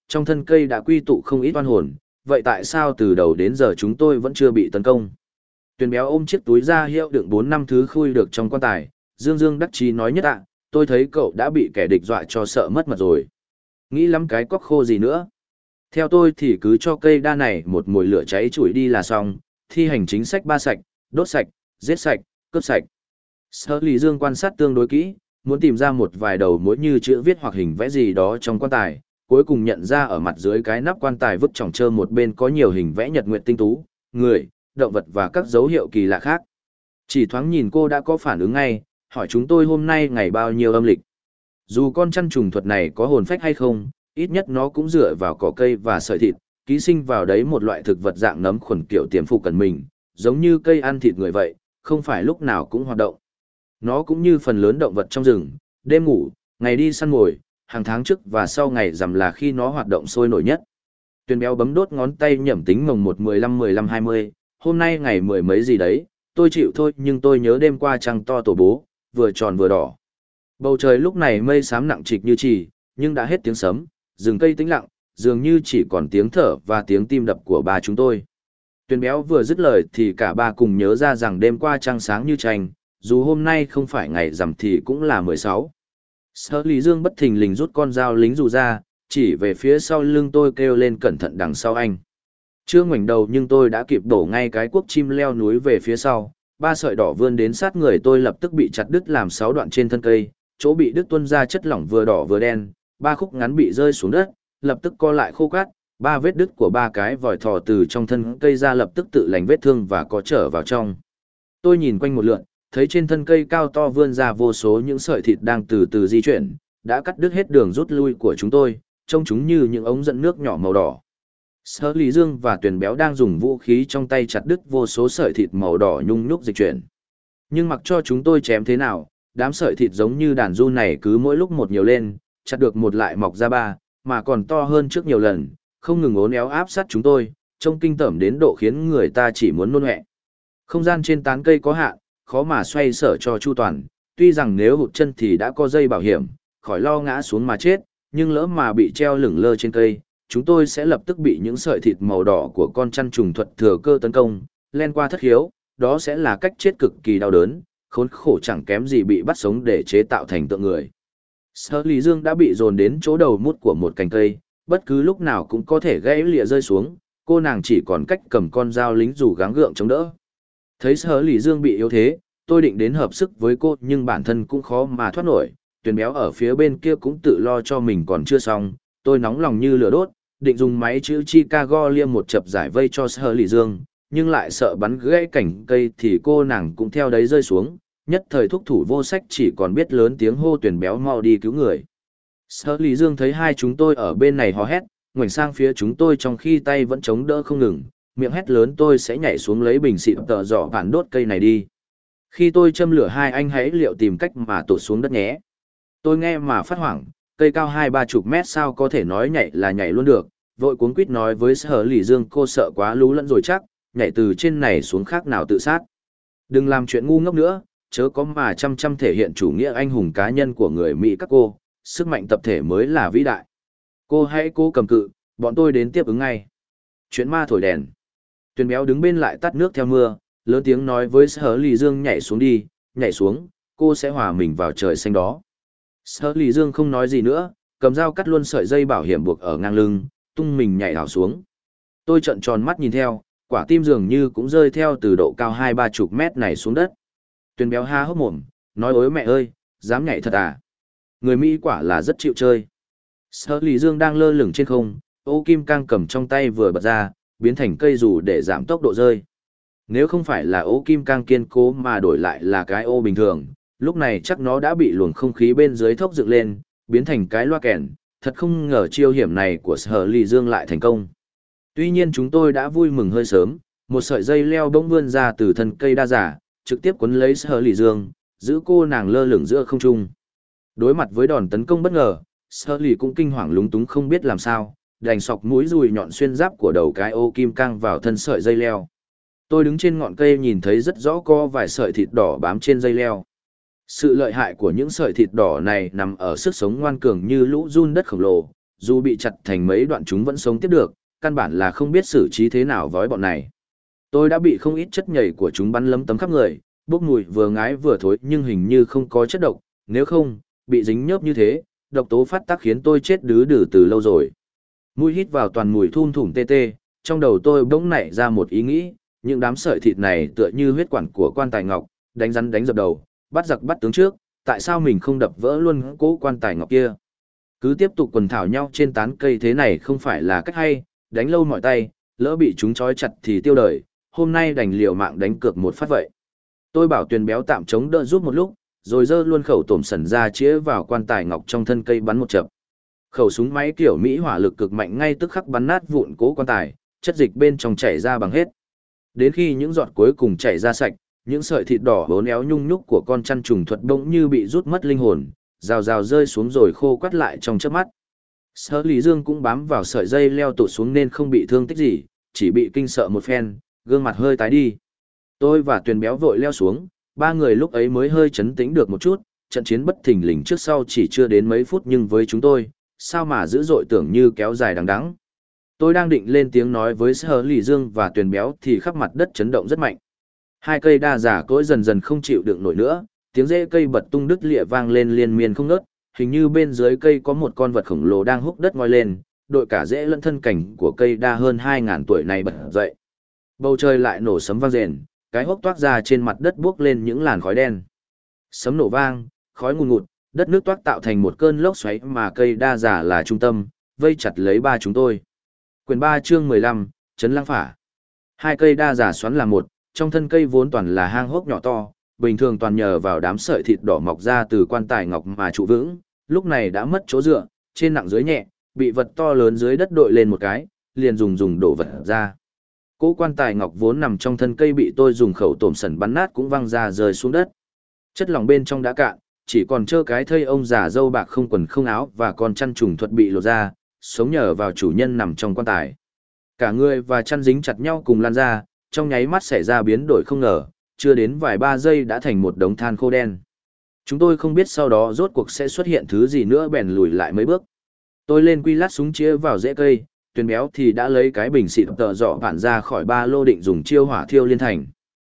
Speaker 1: trong thân cây đã quy tụ không ít oan hồn, vậy tại sao từ đầu đến giờ chúng tôi vẫn chưa bị tấn công? Tuyền béo ôm chiếc túi da hiệu đựng 4 năm thứ khui được trong quan tài, Dương Dương đắc chí nói nhất ạ, tôi thấy cậu đã bị kẻ địch dọa cho sợ mất mật rồi. Nghĩ lắm cái cóc khô gì nữa. Theo tôi thì cứ cho cây đa này một mồi lửa cháy chủi đi là xong, thi hành chính sách 3 sạch, đốt sạch, giết sạch, cướp sạch. Sở Lý Dương quan sát tương đối kỹ, muốn tìm ra một vài đầu mối như chữ viết hoặc hình vẽ gì đó trong quan tài, cuối cùng nhận ra ở mặt dưới cái nắp quan tài vứt trỏng trơ một bên có nhiều hình vẽ nhật nguyệt tinh tú, người, động vật và các dấu hiệu kỳ lạ khác. Chỉ thoáng nhìn cô đã có phản ứng ngay, hỏi chúng tôi hôm nay ngày bao nhiêu âm lịch. Dù con chăn trùng thuật này có hồn phách hay không, ít nhất nó cũng dựa vào cỏ cây và sợi thịt, ký sinh vào đấy một loại thực vật dạng nấm khuẩn kiểu tiềm phục cần mình, giống như cây ăn thịt người vậy, không phải lúc nào cũng hoạt động. Nó cũng như phần lớn động vật trong rừng, đêm ngủ, ngày đi săn mồi, hàng tháng trước và sau ngày rằm là khi nó hoạt động sôi nổi nhất. Tuyền béo bấm đốt ngón tay nhẩm tính mồng 1/15/15/20, hôm nay ngày mười mấy gì đấy, tôi chịu thôi nhưng tôi nhớ đêm qua trăng to tổ bố, vừa tròn vừa đỏ. Bầu trời lúc này mây xám nặng trịch như chì, nhưng đã hết tiếng sấm, rừng cây tĩnh lặng, dường như chỉ còn tiếng thở và tiếng tim đập của ba chúng tôi. Tuyền béo vừa dứt lời thì cả ba cùng nhớ ra rằng đêm qua trăng sáng như tranh, dù hôm nay không phải ngày rằm thì cũng là 16. Sở Lý Dương bất thình lình rút con dao lính dù ra, chỉ về phía sau lưng tôi kêu lên cẩn thận đằng sau anh. Chưa ngoảnh đầu nhưng tôi đã kịp đổ ngay cái cuốc chim leo núi về phía sau, ba sợi đỏ vươn đến sát người tôi lập tức bị chặt đứt làm 6 đoạn trên thân cây, chỗ bị đứt tuôn ra chất lỏng vừa đỏ vừa đen, ba khúc ngắn bị rơi xuống đất, lập tức co lại khô cát, ba vết đứt của ba cái vòi thò từ trong thân cây ra lập tức tự lành vết thương và có trở vào trong. Tôi nhìn quanh một lượt, thấy trên thân cây cao to vươn ra vô số những sợi thịt đang từ từ di chuyển, đã cắt đứt hết đường rút lui của chúng tôi, trông chúng như những ống dẫn nước nhỏ màu đỏ. Sở Lý Dương và Tuyền béo đang dùng vũ khí trong tay chặt đứt vô số sợi thịt màu đỏ nhung nhúc dịch chuyển. Nhưng mặc cho chúng tôi chém thế nào, đám sợi thịt giống như đàn giun này cứ mỗi lúc một nhiều lên, chặt được một lại mọc ra ba, mà còn to hơn trước nhiều lần, không ngừng uốn éo áp sát chúng tôi, trông kinh tởm đến độ khiến người ta chỉ muốn nôn ọe. Không gian trên tán cây có hạn, khó mà xoay sở cho chu toàn, tuy rằng nếu hụt chân thì đã có dây bảo hiểm, khỏi lo ngã xuống mà chết, nhưng lỡ mà bị treo lửng lơ trên cây, chúng tôi sẽ lập tức bị những sợi thịt màu đỏ của con chăn trùng thuật thừa cơ tấn công, len qua thất khiếu, đó sẽ là cách chết cực kỳ đau đớn, khốn khổ chẳng kém gì bị bắt sống để chế tạo thành tượng người. Sở Lý Dương đã bị dồn đến chỗ đầu mút của một cành cây, bất cứ lúc nào cũng có thể gãy lìa rơi xuống, cô nàng chỉ còn cách cầm con dao lính dù gắng gượng chống đỡ. Thấy Sở Lý Dương bị yếu thế, tôi định đến hợp sức với cô nhưng bản thân cũng khó mà thoát nổi, Tuyền béo ở phía bên kia cũng tự lo cho mình còn chưa xong, tôi nóng lòng như lửa đốt, định dùng máy chữ Chicago liêm một chập giải vây cho Sở Lý Dương, nhưng lại sợ bắn gãy cành cây thì cô nàng cũng theo đấy rơi xuống, nhất thời thúc thủ vô sách chỉ còn biết lớn tiếng hô Tuyền béo mau đi cứu người. Sở Lý Dương thấy hai chúng tôi ở bên này hò hét, ngoảnh sang phía chúng tôi trong khi tay vẫn chống đỡ không ngừng, miệng hét lớn tôi sẽ nhảy xuống lấy bình xịt tợ dọ phản đốt cây này đi. Khi tôi châm lửa hai anh hãy liệu tìm cách mà tụt xuống đất nhé. Tôi nghe mà phát hoảng, cây cao 20-30 mét sao có thể nói nhảy là nhảy luôn được, vội cuống quýt nói với Sở Lý Dương cô sợ quá lú lẫn rồi chắc, nhảy từ trên này xuống khác nào tự sát. Đừng làm chuyện ngu ngốc nữa, chớ có mà chăm thể hiện chủ nghĩa anh hùng cá nhân của người Mỹ các cô, sức mạnh tập thể mới là vĩ đại. Cô hãy cố cầm cự, bọn tôi đến tiếp ứng ngay. Chuyện ma thổi đèn. Tuyền béo đứng bên lại tắt nước theo mưa, lớn tiếng nói với Sở Lý Dương nhảy xuống đi, nhảy xuống, cô sẽ hòa mình vào trời xanh đó. Sở Lý Dương không nói gì nữa, cầm dao cắt luôn sợi dây bảo hiểm buộc ở ngang lưng, tung mình nhảy hào xuống. Tôi trợn tròn mắt nhìn theo, quả tim dường như cũng rơi theo từ độ cao 20-30 mét này xuống đất. Tuyền béo há hốc mồm, nói ối mẹ ơi, dám nhảy thật à? Người Mỹ quả là rất chịu chơi. Sở Lý Dương đang lơ lửng trên không, ô kim cang cầm trong tay vừa bật ra, biến thành cây dù để giảm tốc độ rơi. Nếu không phải là ô kim cang kiên cố mà đổi lại là cái ô bình thường, lúc này chắc nó đã bị luồng không khí bên dưới thốc dựng lên, biến thành cái loa kèn, thật không ngờ chiêu hiểm này của Sở Lý Dương lại thành công. Tuy nhiên chúng tôi đã vui mừng hơi sớm, một sợi dây leo bỗng vươn ra từ thân cây đa giả, trực tiếp quấn lấy Sở Lý Dương, giữ cô nàng lơ lửng giữa không trung. Đối mặt với đòn tấn công bất ngờ, Sở Lý cũng kinh hoàng lúng túng không biết làm sao, đành sọc mũi dùi nhọn xuyên giáp của đầu cái ô kim cang vào thân sợi dây leo. Tôi đứng trên ngọn cây nhìn thấy rất rõ có vài sợi thịt đỏ bám trên dây leo. Sự lợi hại của những sợi thịt đỏ này nằm ở sức sống ngoan cường như lũ giun đất khổng lồ, dù bị chặt thành mấy đoạn chúng vẫn sống tiếp được, căn bản là không biết xử trí thế nào với bọn này. Tôi đã bị không ít chất nhầy của chúng bắn lấm tấm khắp người, bốc mùi vừa ngái vừa thối nhưng hình như không có chất độc, nếu không, bị dính nhớp như thế, độc tố phát tác khiến tôi chết đứ đừ từ lâu rồi. Mũi hít vào toàn mùi thum thủm tê tê, trong đầu tôi bỗng nảy ra một ý nghĩ, những đám sợi thịt này tựa như huyết quản của quan tài ngọc, đánh rắn đánh dập đầu, bắt giặc bắt tướng trước, tại sao mình không đập vỡ luôn cố quan tài ngọc kia? Cứ tiếp tục quần thảo nhau trên tán cây thế này không phải là cách hay, đánh lâu mỏi tay, lỡ bị chúng trói chặt thì tiêu đời, hôm nay đành liều mạng đánh cược một phát vậy. Tôi bảo Tuyền béo tạm chống đỡ giúp một lúc, rồi giơ luôn khẩu tổm sẩn ra chĩa vào quan tài ngọc trong thân cây bắn một chập. Khẩu súng máy kiểu Mỹ hỏa lực cực mạnh ngay tức khắc bắn nát vụn cố quan tài, chất dịch bên trong chảy ra bằng hết. Đến khi những giọt cuối cùng chảy ra sạch, những sợi thịt đỏ bốn éo nhung nhúc của con chăn trùng thuật bỗng như bị rút mất linh hồn, rào rào rơi xuống rồi khô quắt lại trong chớp mắt. Sở Lý Dương cũng bám vào sợi dây leo tụt xuống nên không bị thương tích gì, chỉ bị kinh sợ một phen, gương mặt hơi tái đi. Tôi và Tuyền béo vội leo xuống, ba người lúc ấy mới hơi chấn tĩnh được một chút, trận chiến bất thình lình trước sau chỉ chưa đến mấy phút nhưng với chúng tôi, sao mà dữ dội tưởng như kéo dài đằng đẵng. Tôi đang định lên tiếng nói với Sở Lý Dương và Tuyền béo thì khắp mặt đất chấn động rất mạnh. Hai cây đa giả cỗi dần dần không chịu đựng nổi nữa, tiếng rễ cây bật tung đứt lịa vang lên liên miên không ngớt, hình như bên dưới cây có một con vật khổng lồ đang húc đất ngoi lên, đội cả rễ lẫn thân cảnh của cây đa hơn 2.000 tuổi này bật dậy. Bầu trời lại nổ sấm vang rền, cái hốc toát ra trên mặt đất buốc lên những làn khói đen. Sấm nổ vang, khói ngùn ngụt, đất nước toát tạo thành một cơn lốc xoáy mà cây đa giả là trung tâm, vây chặt lấy ba chúng tôi. Quyển 3 chương 15, Trấn Lăng Phả. Hai cây đa giả xoắn là một, trong thân cây vốn toàn là hang hốc nhỏ to, bình thường toàn nhờ vào đám sợi thịt đỏ mọc ra từ quan tài ngọc mà trụ vững, lúc này đã mất chỗ dựa, trên nặng dưới nhẹ, bị vật to lớn dưới đất đội lên một cái, liền dùng đổ vật ra. Cỗ quan tài ngọc vốn nằm trong thân cây bị tôi dùng khẩu tổm sẩn bắn nát cũng văng ra rơi xuống đất. Chất lỏng bên trong đã cạn, chỉ còn trơ cái thây ông già râu bạc không quần không áo và con chăn trùng thuật bị lột ra, sống nhờ vào chủ nhân nằm trong quan tài. Cả người và chăn dính chặt nhau cùng lan ra, trong nháy mắt xảy ra biến đổi không ngờ, chưa đến vài ba giây đã thành một đống than khô đen. Chúng tôi không biết sau đó rốt cuộc sẽ xuất hiện thứ gì nữa bèn lùi lại mấy bước. Tôi lên quy lát súng chĩa vào rễ cây, Tuyền béo thì đã lấy cái bình xịt tợ dọ phản ra khỏi ba lô định dùng chiêu hỏa thiêu liên thành.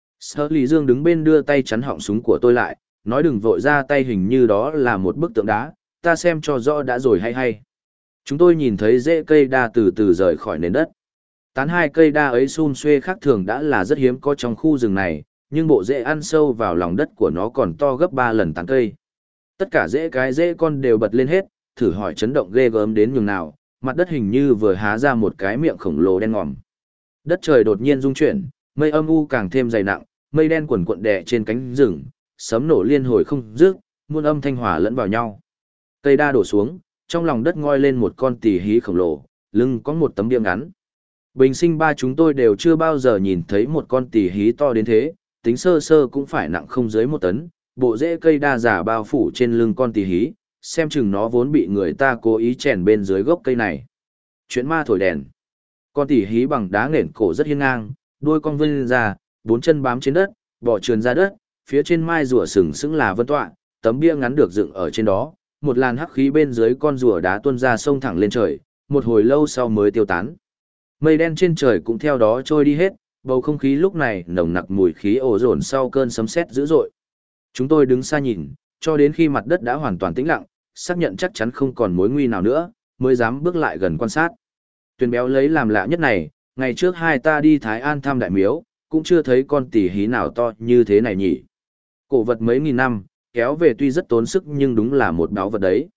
Speaker 1: Sở Lý Dương đứng bên đưa tay chắn họng súng của tôi lại, nói đừng vội ra tay, hình như đó là một bức tượng đá, ta xem cho rõ đã rồi hay. Chúng tôi nhìn thấy rễ cây đa từ từ rời khỏi nền đất. Tán hai cây đa ấy sum xuê khác thường đã là rất hiếm có trong khu rừng này, nhưng bộ rễ ăn sâu vào lòng đất của nó còn to gấp 3 lần tán cây. Tất cả rễ con đều bật lên hết, thử hỏi chấn động ghê gớm đến nhường nào, mặt đất hình như vừa há ra một cái miệng khổng lồ đen ngòm. Đất trời đột nhiên rung chuyển, mây âm u càng thêm dày nặng, mây đen quần quận đè trên cánh rừng, sấm nổ liên hồi không dứt, muôn âm thanh hòa lẫn vào nhau. Cây đa đổ xuống, trong lòng đất ngoi lên một con tỳ hí khổng lồ, lưng có một tấm bia ngắn. Bình sinh ba chúng tôi đều chưa bao giờ nhìn thấy một con tỳ hí to đến thế, tính sơ sơ cũng phải nặng không dưới 1 tấn, bộ rễ cây đa giả bao phủ trên lưng con tỳ hí, xem chừng nó vốn bị người ta cố ý chèn bên dưới gốc cây này. Chuyện ma thổi đèn. Con tỳ hí bằng đá nghển cổ rất hiên ngang, đuôi cong vươn ra, 4 chân bám trên đất, bò trườn ra đất, phía trên mai rùa sừng sững là vân tọa, tấm bia ngắn được dựng ở trên đó, một làn hắc khí bên dưới con rùa đá tuôn ra sông thẳng lên trời, một hồi lâu sau mới tiêu tán. Mây đen trên trời cũng theo đó trôi đi hết, bầu không khí lúc này nồng nặc mùi khí ồ dồn sau cơn sấm sét dữ dội. Chúng tôi đứng xa nhìn, cho đến khi mặt đất đã hoàn toàn tĩnh lặng, xác nhận chắc chắn không còn mối nguy nào nữa, mới dám bước lại gần quan sát. Tuyền béo lấy làm lạ nhất này, ngày trước hai ta đi Thái An thăm đại miếu, cũng chưa thấy con tỳ hí nào to như thế này nhỉ. Cổ vật mấy nghìn năm, kéo về tuy rất tốn sức nhưng đúng là một báu vật đấy.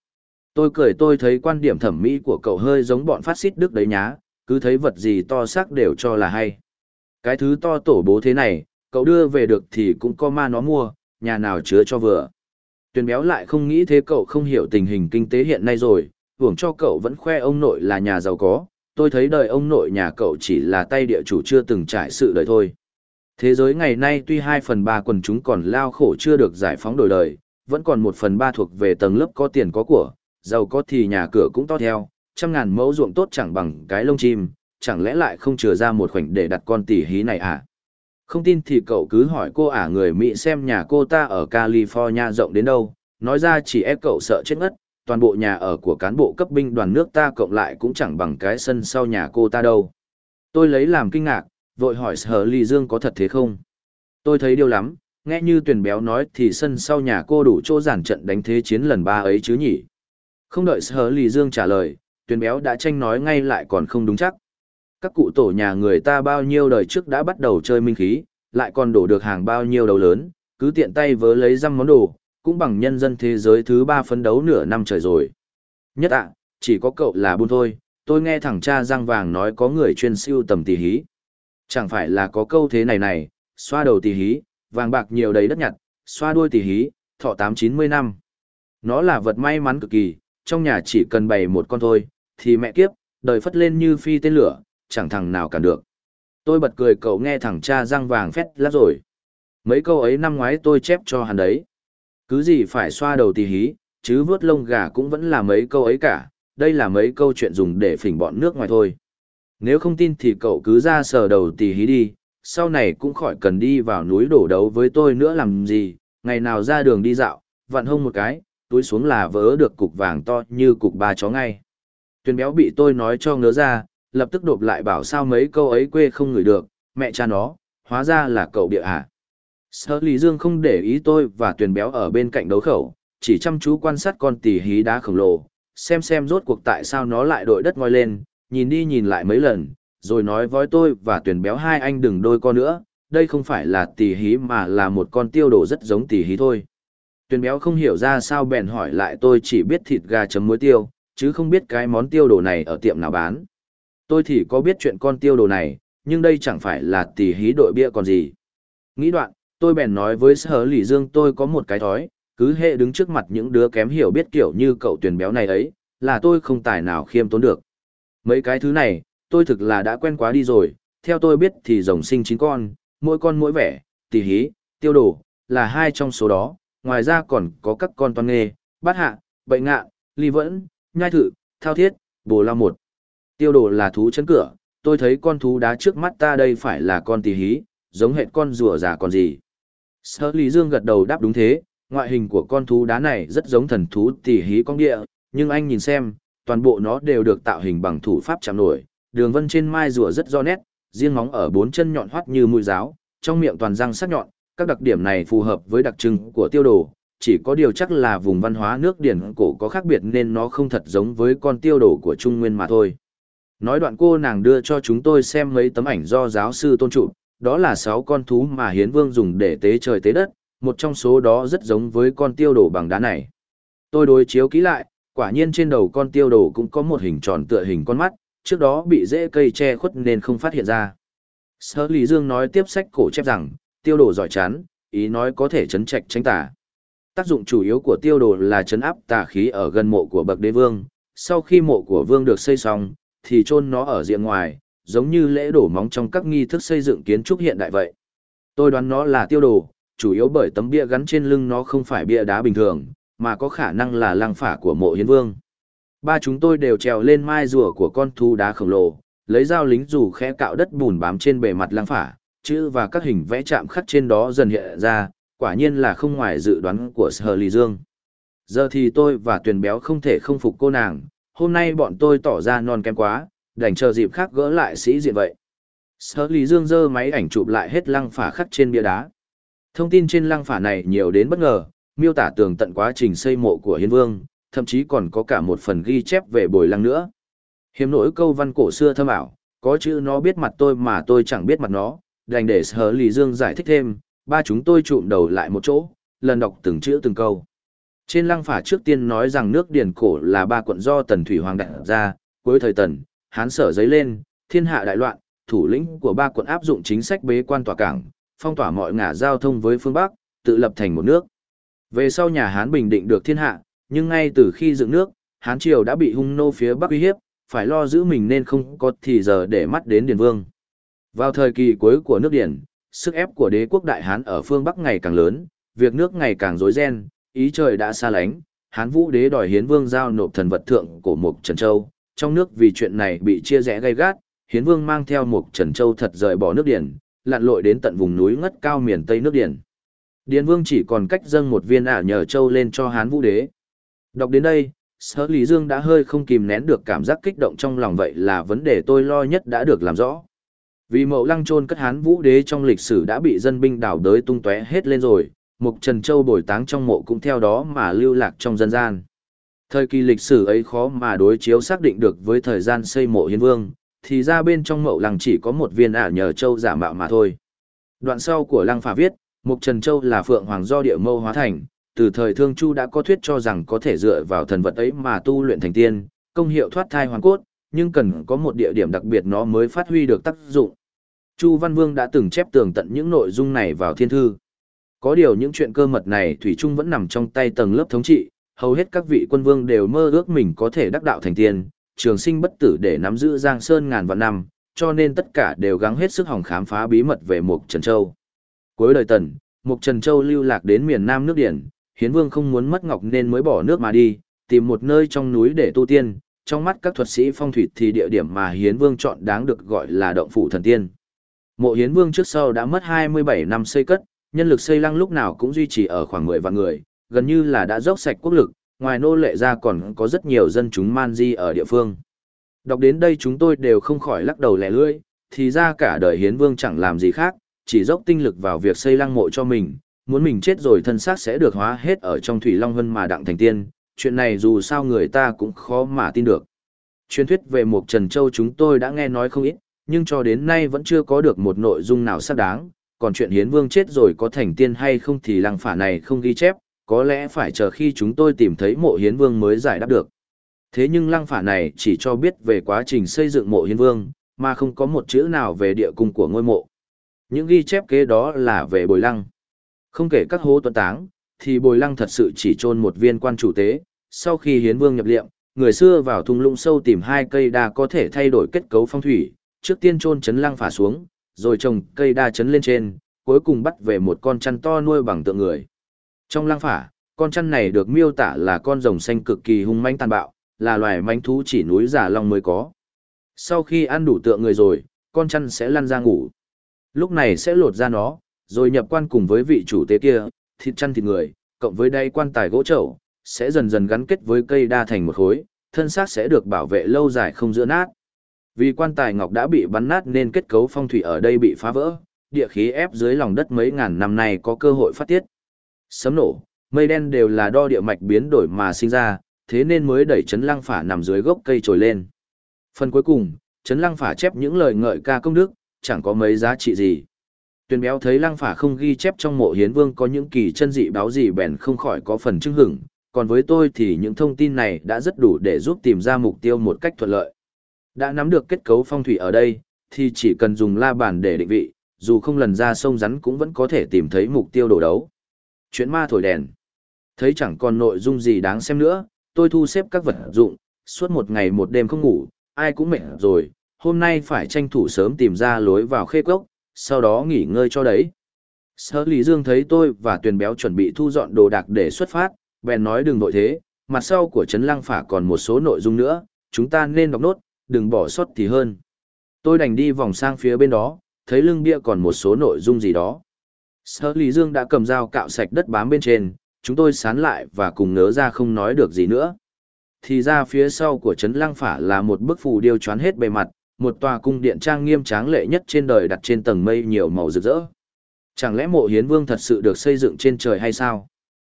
Speaker 1: Tôi thấy quan điểm thẩm mỹ của cậu hơi giống bọn phát xít Đức đấy nhá, cứ thấy vật gì to xác đều cho là hay. Cái thứ to tổ bố thế này, cậu đưa về được thì cũng có ma nó mua, nhà nào chứa cho vừa. Tuyền béo lại không nghĩ thế, cậu không hiểu tình hình kinh tế hiện nay rồi, hưởng cho cậu vẫn khoe ông nội là nhà giàu có, tôi thấy đời ông nội nhà cậu chỉ là tay địa chủ chưa từng trải sự đời thôi. Thế giới ngày nay tuy 2/3 quần chúng còn lao khổ chưa được giải phóng đổi đời, vẫn còn 1/3 thuộc về tầng lớp có tiền có của, giàu có thì nhà cửa cũng to theo, 100.000 mẫu ruộng tốt chẳng bằng cái lông chim, chẳng lẽ lại không chừa ra một khoảnh để đặt con tỉ hí này à? Không tin thì cậu cứ hỏi cô người Mỹ xem nhà cô ta ở California rộng đến đâu, nói ra chỉ ép cậu sợ chết ngất, toàn bộ nhà ở của cán bộ cấp binh đoàn nước ta cộng lại cũng chẳng bằng cái sân sau nhà cô ta đâu. Tôi lấy làm kinh ngạc, vội hỏi Sở Lì Dương có thật thế không? Tôi thấy điều lắm, nghe như Tuyền Béo nói thì sân sau nhà cô đủ chỗ giản trận đánh thế chiến lần 3 ấy chứ nhỉ? Không đợi Sở Lì Dương trả lời, Tuyền Béo đã tranh nói ngay lại còn không đúng chắc. Các cụ tổ nhà người ta bao nhiêu đời trước đã bắt đầu chơi minh khí, lại còn đổ được hàng bao nhiêu đầu lớn, cứ tiện tay vớ lấy dăm món đồ, cũng bằng nhân dân thế giới thứ 3 phấn đấu nửa năm trời rồi. Nhất ạ, chỉ có cậu là buôn thôi, tôi nghe thằng cha răng vàng nói có người chuyên siêu tầm tỷ hí. Chẳng phải là có câu thế này này, xoa đầu tỷ hí, vàng bạc nhiều đầy đất nhặt, xoa đuôi tỷ hí, thọ 8-90 năm. Nó là vật may mắn cực kỳ, trong nhà chỉ cần bày một con thôi, thì mẹ kiếp, đời phất lên như phi tên lửa, chẳng thằng nào cản được. Tôi bật cười cậu nghe thằng cha răng vàng phét lát rồi. Mấy câu ấy năm ngoái tôi chép cho hắn đấy. Cứ gì phải xoa đầu tì hí, chứ vớt lông gà cũng vẫn là mấy câu ấy cả, đây là mấy câu chuyện dùng để phỉnh bọn nước ngoài thôi. Nếu không tin thì cậu cứ ra sờ đầu tì hí đi, sau này cũng khỏi cần đi vào núi đổ đấu với tôi nữa làm gì, ngày nào ra đường đi dạo, vặn hông một cái, túi xuống là vớ được cục vàng to như cục ba chó ngay. Tuyền Béo bị tôi nói cho ngớ ra, lập tức đột lại bảo sao mấy câu ấy quê không ngửi được, mẹ cha nó, hóa ra là cậu bịa à. Sở Lý Dương không để ý tôi và Tuyền Béo ở bên cạnh đấu khẩu, chỉ chăm chú quan sát con tỉ hí đá khổng lồ, xem rốt cuộc tại sao nó lại đội đất ngoi lên, nhìn đi nhìn lại mấy lần, rồi nói với tôi và Tuyền Béo hai anh đừng đôi co nữa, đây không phải là tỉ hí mà là một con tiêu đồ rất giống tỉ hí thôi. Tuyền Béo không hiểu ra sao bèn hỏi lại tôi chỉ biết thịt gà chấm muối tiêu, chứ không biết cái món tiêu đồ này ở tiệm nào bán. Tôi thì có biết chuyện con tiêu đồ này, nhưng đây chẳng phải là tỉ hí đội bia còn gì. Nghĩ đoạn, tôi bèn nói với Sở Lỷ Dương tôi có một cái thói, cứ hệ đứng trước mặt những đứa kém hiểu biết kiểu như cậu Tuyền Béo này ấy, là tôi không tài nào khiêm tốn được. Mấy cái thứ này, tôi thực là đã quen quá đi rồi, theo tôi biết thì rồng sinh 9 con mỗi vẻ, tỉ hí, tiêu đồ, là 2 trong số đó, ngoài ra còn có các con toan nghê, bát hạ, bệnh ngạ, ly vẫn, nhai thử, thao thiết, bồ lao một. Tiêu đồ là thú chấn cửa, tôi thấy con thú đá trước mắt ta đây phải là con tỉ hí, giống hệt con rùa già còn gì. Sở Lý Dương gật đầu đáp đúng thế, ngoại hình của con thú đá này rất giống thần thú tỉ hí con địa, nhưng anh nhìn xem, toàn bộ nó đều được tạo hình bằng thủ pháp chạm nổi, đường vân trên mai rùa rất rõ nét, riêng móng ở 4 chân nhọn hoắt như mũi giáo, trong miệng toàn răng sắc nhọn, các đặc điểm này phù hợp với đặc trưng của tiêu đồ, chỉ có điều chắc là vùng văn hóa nước Điển cổ có khác biệt nên nó không thật giống với con tiêu đồ của Trung Nguyên mà thôi. Nói đoạn cô nàng đưa cho chúng tôi xem mấy tấm ảnh do giáo sư tôn chụp, đó là 6 con thú mà Hiến Vương dùng để tế trời tế đất, một trong số đó rất giống với con tiêu đồ bằng đá này. Tôi đối chiếu kỹ lại, quả nhiên trên đầu con tiêu đồ cũng có một hình tròn tựa hình con mắt, trước đó bị rễ cây che khuất nên không phát hiện ra. Sở Lý Dương nói tiếp sách cổ chép rằng, tiêu đồ giỏi chán, ý nói có thể trấn trạch tránh tà. Tác dụng chủ yếu của tiêu đồ là trấn áp tà khí ở gần mộ của bậc đế vương, sau khi mộ của vương được xây xong, thì chôn nó ở diện ngoài, giống như lễ đổ móng trong các nghi thức xây dựng kiến trúc hiện đại vậy. Tôi đoán nó là tiêu đồ, chủ yếu bởi tấm bia gắn trên lưng nó không phải bia đá bình thường, mà có khả năng là lăng phả của mộ Hiến Vương. Ba chúng tôi đều trèo lên mai rùa của con thú đá khổng lồ, lấy dao lính dù khẽ cạo đất bùn bám trên bề mặt lăng phả, chữ và các hình vẽ chạm khắc trên đó dần hiện ra, quả nhiên là không ngoài dự đoán của Sở Lý Dương. Giờ thì tôi và Tuyền Béo không thể không phục cô nàng, hôm nay bọn tôi tỏ ra non kém quá, đành chờ dịp khác gỡ lại sĩ diện vậy. Sở Lý Dương giơ máy ảnh chụp lại hết lăng phả khắc trên bia đá. Thông tin trên lăng phả này nhiều đến bất ngờ, miêu tả tường tận quá trình xây mộ của Hiến Vương, thậm chí còn có cả một phần ghi chép về bồi lăng nữa. Hiếm nỗi câu văn cổ xưa thâm ảo, có chữ nó biết mặt tôi mà tôi chẳng biết mặt nó, đành để Sở Lý Dương giải thích thêm, ba chúng tôi chụm đầu lại một chỗ, lần đọc từng chữ từng câu. Trên lăng phả trước tiên nói rằng nước Điền cổ là 3 quận do Tần Thủy Hoàng đặt ra, cuối thời Tần, Hán Sở giấy lên, thiên hạ đại loạn, thủ lĩnh của 3 quận áp dụng chính sách bế quan tỏa cảng, phong tỏa mọi ngả giao thông với phương Bắc, tự lập thành một nước. Về sau nhà Hán bình định được thiên hạ, nhưng ngay từ khi dựng nước, Hán Triều đã bị hung nô phía Bắc uy hiếp, phải lo giữ mình nên không có thì giờ để mắt đến Điền Vương. Vào thời kỳ cuối của nước Điền, sức ép của đế quốc Đại Hán ở phương Bắc ngày càng lớn, việc nước ngày càng rối ren, ý trời đã xa lánh, Hán Vũ đế đòi Hiến Vương giao nộp thần vật thượng cổ Mục Trần Châu, trong nước vì chuyện này bị chia rẽ gay gắt, Hiến Vương mang theo Mục Trần Châu thật rời bỏ nước Điền, lặn lội đến tận vùng núi ngất cao miền Tây nước Điền. Điền Vương chỉ còn cách dâng một viên ả nhờ châu lên cho Hán Vũ đế. Đọc đến đây, Sở Lý Dương đã hơi không kìm nén được cảm giác kích động trong lòng, vậy là vấn đề tôi lo nhất đã được làm rõ. Vì Mậu Lăng chôn cất Hán Vũ Đế trong lịch sử đã bị dân binh đào đới tung tóe hết lên rồi, Mục Trần Châu bồi táng trong mộ cũng theo đó mà lưu lạc trong dân gian. Thời kỳ lịch sử ấy khó mà đối chiếu xác định được với thời gian xây mộ Hiến Vương, thì ra bên trong Mậu Lăng chỉ có một viên ả nhờ châu giả mạo mà thôi. Đoạn sau của Lăng Phả viết, Mục Trần Châu là phượng hoàng do địa mâu hóa thành, từ thời Thương Chu đã có thuyết cho rằng có thể dựa vào thần vật ấy mà tu luyện thành tiên, công hiệu thoát thai hoàn cốt, nhưng cần có một địa điểm đặc biệt nó mới phát huy được tác dụng. Chu Văn Vương đã từng chép tường tận những nội dung này vào thiên thư. Có điều những chuyện cơ mật này thủy chung vẫn nằm trong tay tầng lớp thống trị, hầu hết các vị quân vương đều mơ ước mình có thể đắc đạo thành tiên, trường sinh bất tử để nắm giữ Giang Sơn ngàn vạn năm, cho nên tất cả đều gắng hết sức hòng khám phá bí mật về Mục Trần Châu. Cuối đời Tần, Mục Trần Châu lưu lạc đến miền Nam nước Điển, Hiến Vương không muốn mất ngọc nên mới bỏ nước mà đi, tìm một nơi trong núi để tu tiên. Trong mắt các thuật sĩ phong thủy thì địa điểm mà Hiến Vương chọn đáng được gọi là động phủ thần tiên. Mộ Hiến Vương trước sau đã mất 27 năm xây cất, nhân lực xây lăng lúc nào cũng duy trì ở khoảng 10 vạn người, gần như là đã dốc sạch quốc lực, ngoài nô lệ ra còn có rất nhiều dân chúng man di ở địa phương. Đọc đến đây chúng tôi đều không khỏi lắc đầu lẻ lưỡi, thì ra cả đời Hiến Vương chẳng làm gì khác, chỉ dốc tinh lực vào việc xây lăng mộ cho mình, muốn mình chết rồi thân xác sẽ được hóa hết ở trong Thủy Long Vân mà đặng thành tiên, chuyện này dù sao người ta cũng khó mà tin được. Truyền thuyết về Mục Trần Châu chúng tôi đã nghe nói không ít, nhưng cho đến nay vẫn chưa có được một nội dung nào xác đáng, còn chuyện Hiến Vương chết rồi có thành tiên hay không thì Lăng Phả này không ghi chép, có lẽ phải chờ khi chúng tôi tìm thấy mộ Hiến Vương mới giải đáp được. Thế nhưng Lăng Phả này chỉ cho biết về quá trình xây dựng mộ Hiến Vương, mà không có một chữ nào về địa cung của ngôi mộ. Những ghi chép kế đó là về Bồi Lăng. Không kể các hố tuấn táng, thì Bồi Lăng thật sự chỉ chôn một viên quan chủ tế. Sau khi Hiến Vương nhập liệm, người xưa vào thung lũng sâu tìm hai cây đa có thể thay đổi kết cấu phong thủy, trước tiên chôn chấn Lăng Phả xuống, rồi trồng cây đa chấn lên trên, cuối cùng bắt về một con chăn to nuôi bằng tượng người. Trong Lăng Phả, con chăn này được miêu tả là con rồng xanh cực kỳ hung manh tàn bạo, là loài manh thú chỉ núi Giả Long mới có. Sau khi ăn đủ tượng người rồi, con chăn sẽ lăn ra ngủ. Lúc này sẽ lột ra nó, rồi nhập quan cùng với vị chủ tế kia, thịt chăn thịt người, cộng với đáy quan tài gỗ chậu, sẽ dần dần gắn kết với cây đa thành một khối, thân xác sẽ được bảo vệ lâu dài không giữa nát. Vì quan tài ngọc đã bị bắn nát nên kết cấu phong thủy ở đây bị phá vỡ, địa khí ép dưới lòng đất mấy ngàn năm nay có cơ hội phát tiết. Sấm nổ, mây đen đều là do địa mạch biến đổi mà sinh ra, thế nên mới đẩy Trấn Lăng Phả nằm dưới gốc cây trồi lên. Phần cuối cùng, Trấn Lăng Phả chép những lời ngợi ca công đức, chẳng có mấy giá trị gì. Tuyền Béo thấy Lăng Phả không ghi chép trong mộ Hiến Vương có những kỳ chân dị báo gì bèn không khỏi có phần chưng hửng, còn với tôi thì những thông tin này đã rất đủ để giúp tìm ra mục tiêu một cách thuận lợi. Đã nắm được kết cấu phong thủy ở đây, thì chỉ cần dùng la bàn để định vị, dù không lần ra sông rắn cũng vẫn có thể tìm thấy mục tiêu đổ đấu. Chuyện ma thổi đèn. Thấy chẳng còn nội dung gì đáng xem nữa, tôi thu xếp các vật dụng, suốt một ngày một đêm không ngủ, ai cũng mệt rồi, hôm nay phải tranh thủ sớm tìm ra lối vào Khê Cốc, sau đó nghỉ ngơi cho đấy. Sở Lý Dương thấy tôi và Tuyền Béo chuẩn bị thu dọn đồ đạc để xuất phát, bèn nói đừng vội thế, mặt sau của Trấn Lăng Phả còn một số nội dung nữa, chúng ta nên đọc nốt, đừng bỏ sót thì hơn. Tôi đành đi vòng sang phía bên đó, thấy lưng bia còn một số nội dung gì đó. Sở Lý Dương đã cầm dao cạo sạch đất bám bên trên, chúng tôi sán lại và cùng ngớ ra không nói được gì nữa. Thì ra phía sau của Trấn Lăng Phả là một bức phù điêu choán hết bề mặt, một tòa cung điện trang nghiêm tráng lệ nhất trên đời đặt trên tầng mây nhiều màu rực rỡ. Chẳng lẽ mộ Hiến Vương thật sự được xây dựng trên trời hay sao?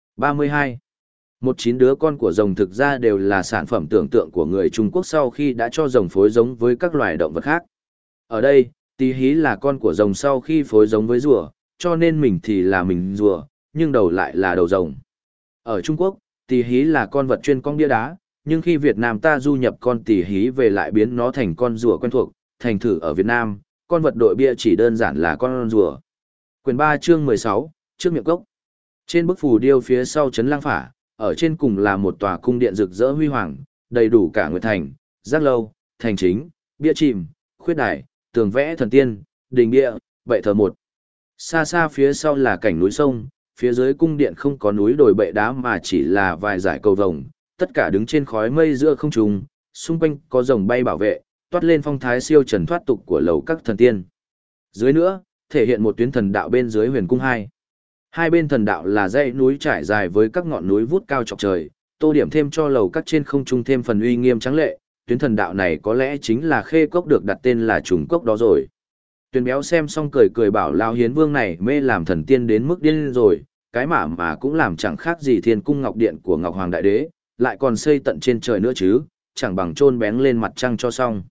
Speaker 1: 32. 19 đứa con của rồng thực ra đều là sản phẩm tưởng tượng của người Trung Quốc sau khi đã cho rồng phối giống với các loài động vật khác. Ở đây, Tý Hí là con của rồng sau khi phối giống với rùa, cho nên mình thì là mình rùa, nhưng đầu lại là đầu rồng. Ở Trung Quốc, Tý Hí là con vật chuyên cong bia đá, nhưng khi Việt Nam ta du nhập con Tý Hí về lại biến nó thành con rùa quen thuộc, thành thử ở Việt Nam, con vật đội bia chỉ đơn giản là con rùa. Quyển 3 chương 16, trước miệng cốc. Trên bức phù điêu phía sau Trấn Lăng Phả, ở trên cùng là một tòa cung điện rực rỡ huy hoàng, đầy đủ cả nguyệt thành, giác lâu, thành chính, bia chìm, khuyết đài, tường vẽ thần tiên, đình bia, bệ thờ một. Xa xa phía sau là cảnh núi sông, phía dưới cung điện không có núi đồi bệ đá mà chỉ là vài dải cầu vồng, tất cả đứng trên khói mây giữa không trung, xung quanh có rồng bay bảo vệ, toát lên phong thái siêu trần thoát tục của lầu các thần tiên. Dưới nữa, thể hiện một tuyến thần đạo bên dưới huyền cung hai. Hai bên thần đạo là dãy núi trải dài với các ngọn núi vút cao chọc trời, tô điểm thêm cho lầu các trên không trung thêm phần uy nghiêm trắng lệ, tuyến thần đạo này có lẽ chính là khê cốc được đặt tên là trùng cốc đó rồi. Tuyền béo xem xong cười cười bảo Lão Hiến Vương này mê làm thần tiên đến mức điên rồi, cái mà cũng làm chẳng khác gì thiên cung ngọc điện của Ngọc Hoàng Đại Đế, lại còn xây tận trên trời nữa chứ, chẳng bằng chôn bén lên mặt trăng cho xong.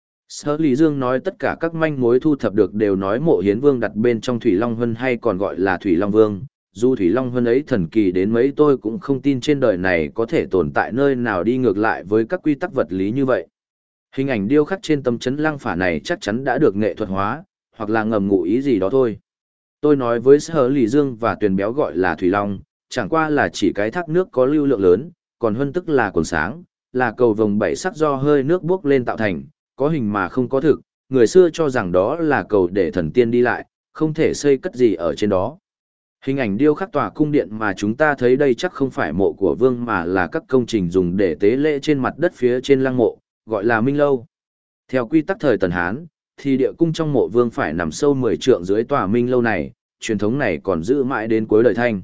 Speaker 1: Sở Lý Dương nói tất cả các manh mối thu thập được đều nói mộ Hiến Vương đặt bên trong Thủy Long Hân hay còn gọi là Thủy Long Vương. Dù Thủy Long Hân ấy thần kỳ đến mấy tôi cũng không tin trên đời này có thể tồn tại nơi nào đi ngược lại với các quy tắc vật lý như vậy. Hình ảnh điêu khắc trên tấm chấn lăng phả này chắc chắn đã được nghệ thuật hóa, hoặc là ngầm ngụ ý gì đó thôi. Tôi nói với Sở Lý Dương và Tuyền béo gọi là Thủy Long, chẳng qua là chỉ cái thác nước có lưu lượng lớn, còn Hân tức là cồn sáng, là cầu vồng bảy sắc do hơi nước bốc lên tạo thành, có hình mà không có thực, người xưa cho rằng đó là cầu để thần tiên đi lại, không thể xây cất gì ở trên đó. Hình ảnh điêu khắc tòa cung điện mà chúng ta thấy đây chắc không phải mộ của vương mà là các công trình dùng để tế lễ trên mặt đất phía trên lăng mộ, gọi là Minh Lâu. Theo quy tắc thời Tần Hán, thì địa cung trong mộ vương phải nằm sâu 10 trượng dưới tòa Minh Lâu này, truyền thống này còn giữ mãi đến cuối đời Thanh.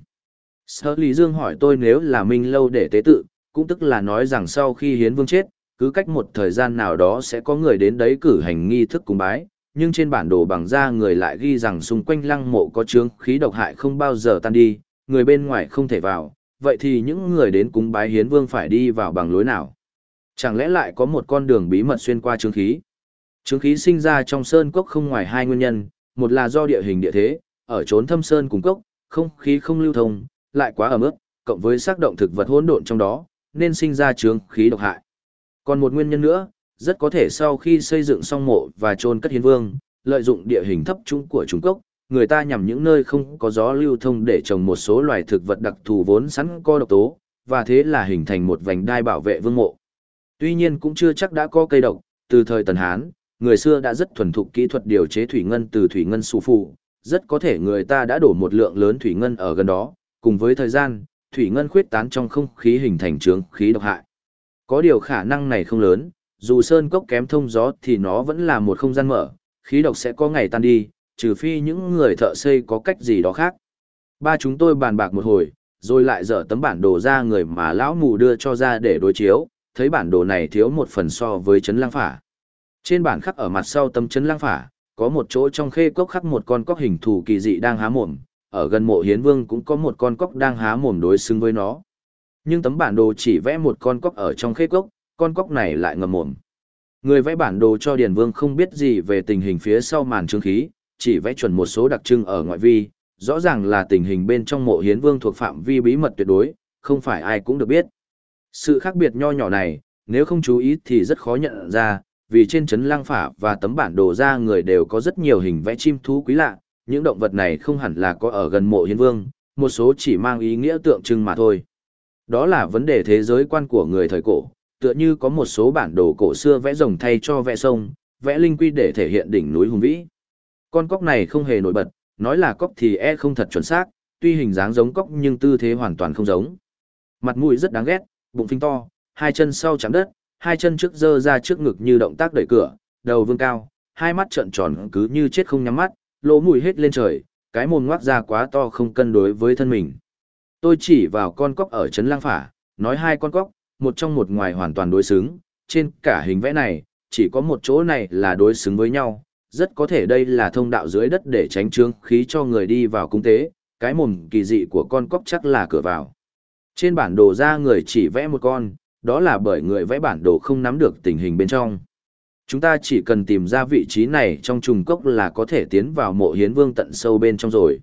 Speaker 1: Sở Lý Dương hỏi tôi nếu là Minh Lâu để tế tự, cũng tức là nói rằng sau khi Hiến Vương chết, cứ cách một thời gian nào đó sẽ có người đến đấy cử hành nghi thức cúng bái, nhưng trên bản đồ bằng da người lại ghi rằng xung quanh lăng mộ có chướng khí độc hại không bao giờ tan đi, người bên ngoài không thể vào, vậy thì những người đến cúng bái Hiến Vương phải đi vào bằng lối nào? Chẳng lẽ lại có một con đường bí mật xuyên qua chướng khí? Chướng khí sinh ra trong sơn cốc không ngoài hai nguyên nhân, một là do địa hình địa thế, ở chốn thâm sơn cùng cốc, không khí không lưu thông, lại quá ẩm ướt, cộng với xác động thực vật hỗn độn trong đó, nên sinh ra chướng khí độc hại. Còn một nguyên nhân nữa, rất có thể sau khi xây dựng xong mộ và chôn cất Hiến Vương, lợi dụng địa hình thấp trũng của Trung Cốc, người ta nhằm những nơi không có gió lưu thông để trồng một số loài thực vật đặc thù vốn sẵn có độc tố, và thế là hình thành một vành đai bảo vệ vương mộ. Tuy nhiên cũng chưa chắc đã có cây độc, từ thời Tần Hán, người xưa đã rất thuần thục kỹ thuật điều chế thủy ngân từ thủy ngân sù phù, rất có thể người ta đã đổ một lượng lớn thủy ngân ở gần đó, cùng với thời gian, thủy ngân khuyết tán trong không khí hình thành chướng khí độc hại. Có điều khả năng này không lớn, dù sơn cốc kém thông gió thì nó vẫn là một không gian mở, khí độc sẽ có ngày tan đi, trừ phi những người thợ xây có cách gì đó khác. Ba chúng tôi bàn bạc một hồi, rồi lại dở tấm bản đồ ra người mà lão mù đưa cho ra để đối chiếu, thấy bản đồ này thiếu một phần so với trấn Lăng Phả. Trên bản khắc ở mặt sau tấm trấn Lăng Phả, có một chỗ trong khê cốc khắc một con cóc hình thù kỳ dị đang há mồm, ở gần mộ Hiến Vương cũng có một con cóc đang há mồm đối xứng với nó. Nhưng tấm bản đồ chỉ vẽ một con cóc ở trong khê cốc, con cóc này lại ngậm mồm. Người vẽ bản đồ cho Điền Vương không biết gì về tình hình phía sau màn chướng khí, chỉ vẽ chuẩn một số đặc trưng ở ngoại vi, rõ ràng là tình hình bên trong mộ Hiến Vương thuộc phạm vi bí mật tuyệt đối, không phải ai cũng được biết. Sự khác biệt nho nhỏ này, nếu không chú ý thì rất khó nhận ra, vì trên trấn Lăng Phả và tấm bản đồ ra người đều có rất nhiều hình vẽ chim thú quý lạ, những động vật này không hẳn là có ở gần mộ Hiến Vương, một số chỉ mang ý nghĩa tượng trưng mà thôi. Đó là vấn đề thế giới quan của người thời cổ, tựa như có một số bản đồ cổ xưa vẽ rồng thay cho vẽ sông, vẽ linh quy để thể hiện đỉnh núi hùng vĩ. Con cóc này không hề nổi bật, nói là cóc thì không thật chuẩn xác, tuy hình dáng giống cóc nhưng tư thế hoàn toàn không giống. Mặt mũi rất đáng ghét, bụng phình to, hai chân sau chạm đất, hai chân trước giơ ra trước ngực như động tác đẩy cửa, đầu vương cao, hai mắt trợn tròn cứ như chết không nhắm mắt, lỗ mũi hết lên trời, cái mồm ngoác ra quá to không cân đối với thân mình. Tôi chỉ vào con cóc ở trấn Lăng Phả, nói hai con cóc, một trong một ngoài hoàn toàn đối xứng, trên cả hình vẽ này, chỉ có một chỗ này là đối xứng với nhau, rất có thể đây là thông đạo dưới đất để tránh chướng khí cho người đi vào cung tế, cái mồm kỳ dị của con cóc chắc là cửa vào. Trên bản đồ ra người chỉ vẽ một con, đó là bởi người vẽ bản đồ không nắm được tình hình bên trong. Chúng ta chỉ cần tìm ra vị trí này trong trùng cốc là có thể tiến vào mộ Hiến Vương tận sâu bên trong rồi.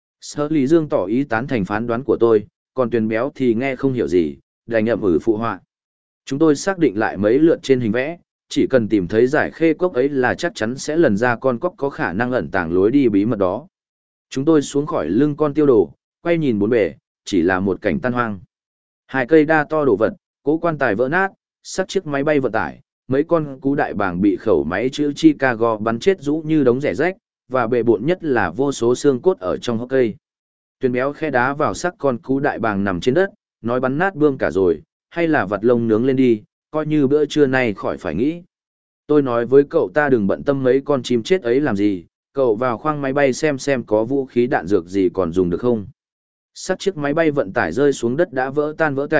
Speaker 1: Sở Lý Dương tỏ ý tán thành phán đoán của tôi, còn Tuyền béo thì nghe không hiểu gì, đành nhậm phụ họa. Chúng tôi xác định lại mấy lượt trên hình vẽ, chỉ cần tìm thấy giải khê cốc ấy là chắc chắn sẽ lần ra con cóc có khả năng ẩn tàng lối đi bí mật đó. Chúng tôi xuống khỏi lưng con tiêu đồ, quay nhìn bốn bề, chỉ là một cảnh tan hoang. Hai cây đa to đổ vật, cố quan tài vỡ nát, xác chiếc máy bay vận tải, mấy con cú đại bàng bị khẩu máy chữ Chicago bắn chết rũ như đống rẻ rách, và bề bộn nhất là vô số xương cốt ở trong hốc cây. Tuyền béo khe đá vào xác con cú đại bàng nằm trên đất, nói bắn nát bươm cả rồi, hay là vặt lông nướng lên đi, coi như bữa trưa nay khỏi phải nghĩ. Tôi nói với cậu ta đừng bận tâm mấy con chim chết ấy làm gì, cậu vào khoang máy bay xem có vũ khí đạn dược gì còn dùng được không. Xác chiếc máy bay vận tải rơi xuống đất đã vỡ tan vỡ cảnh,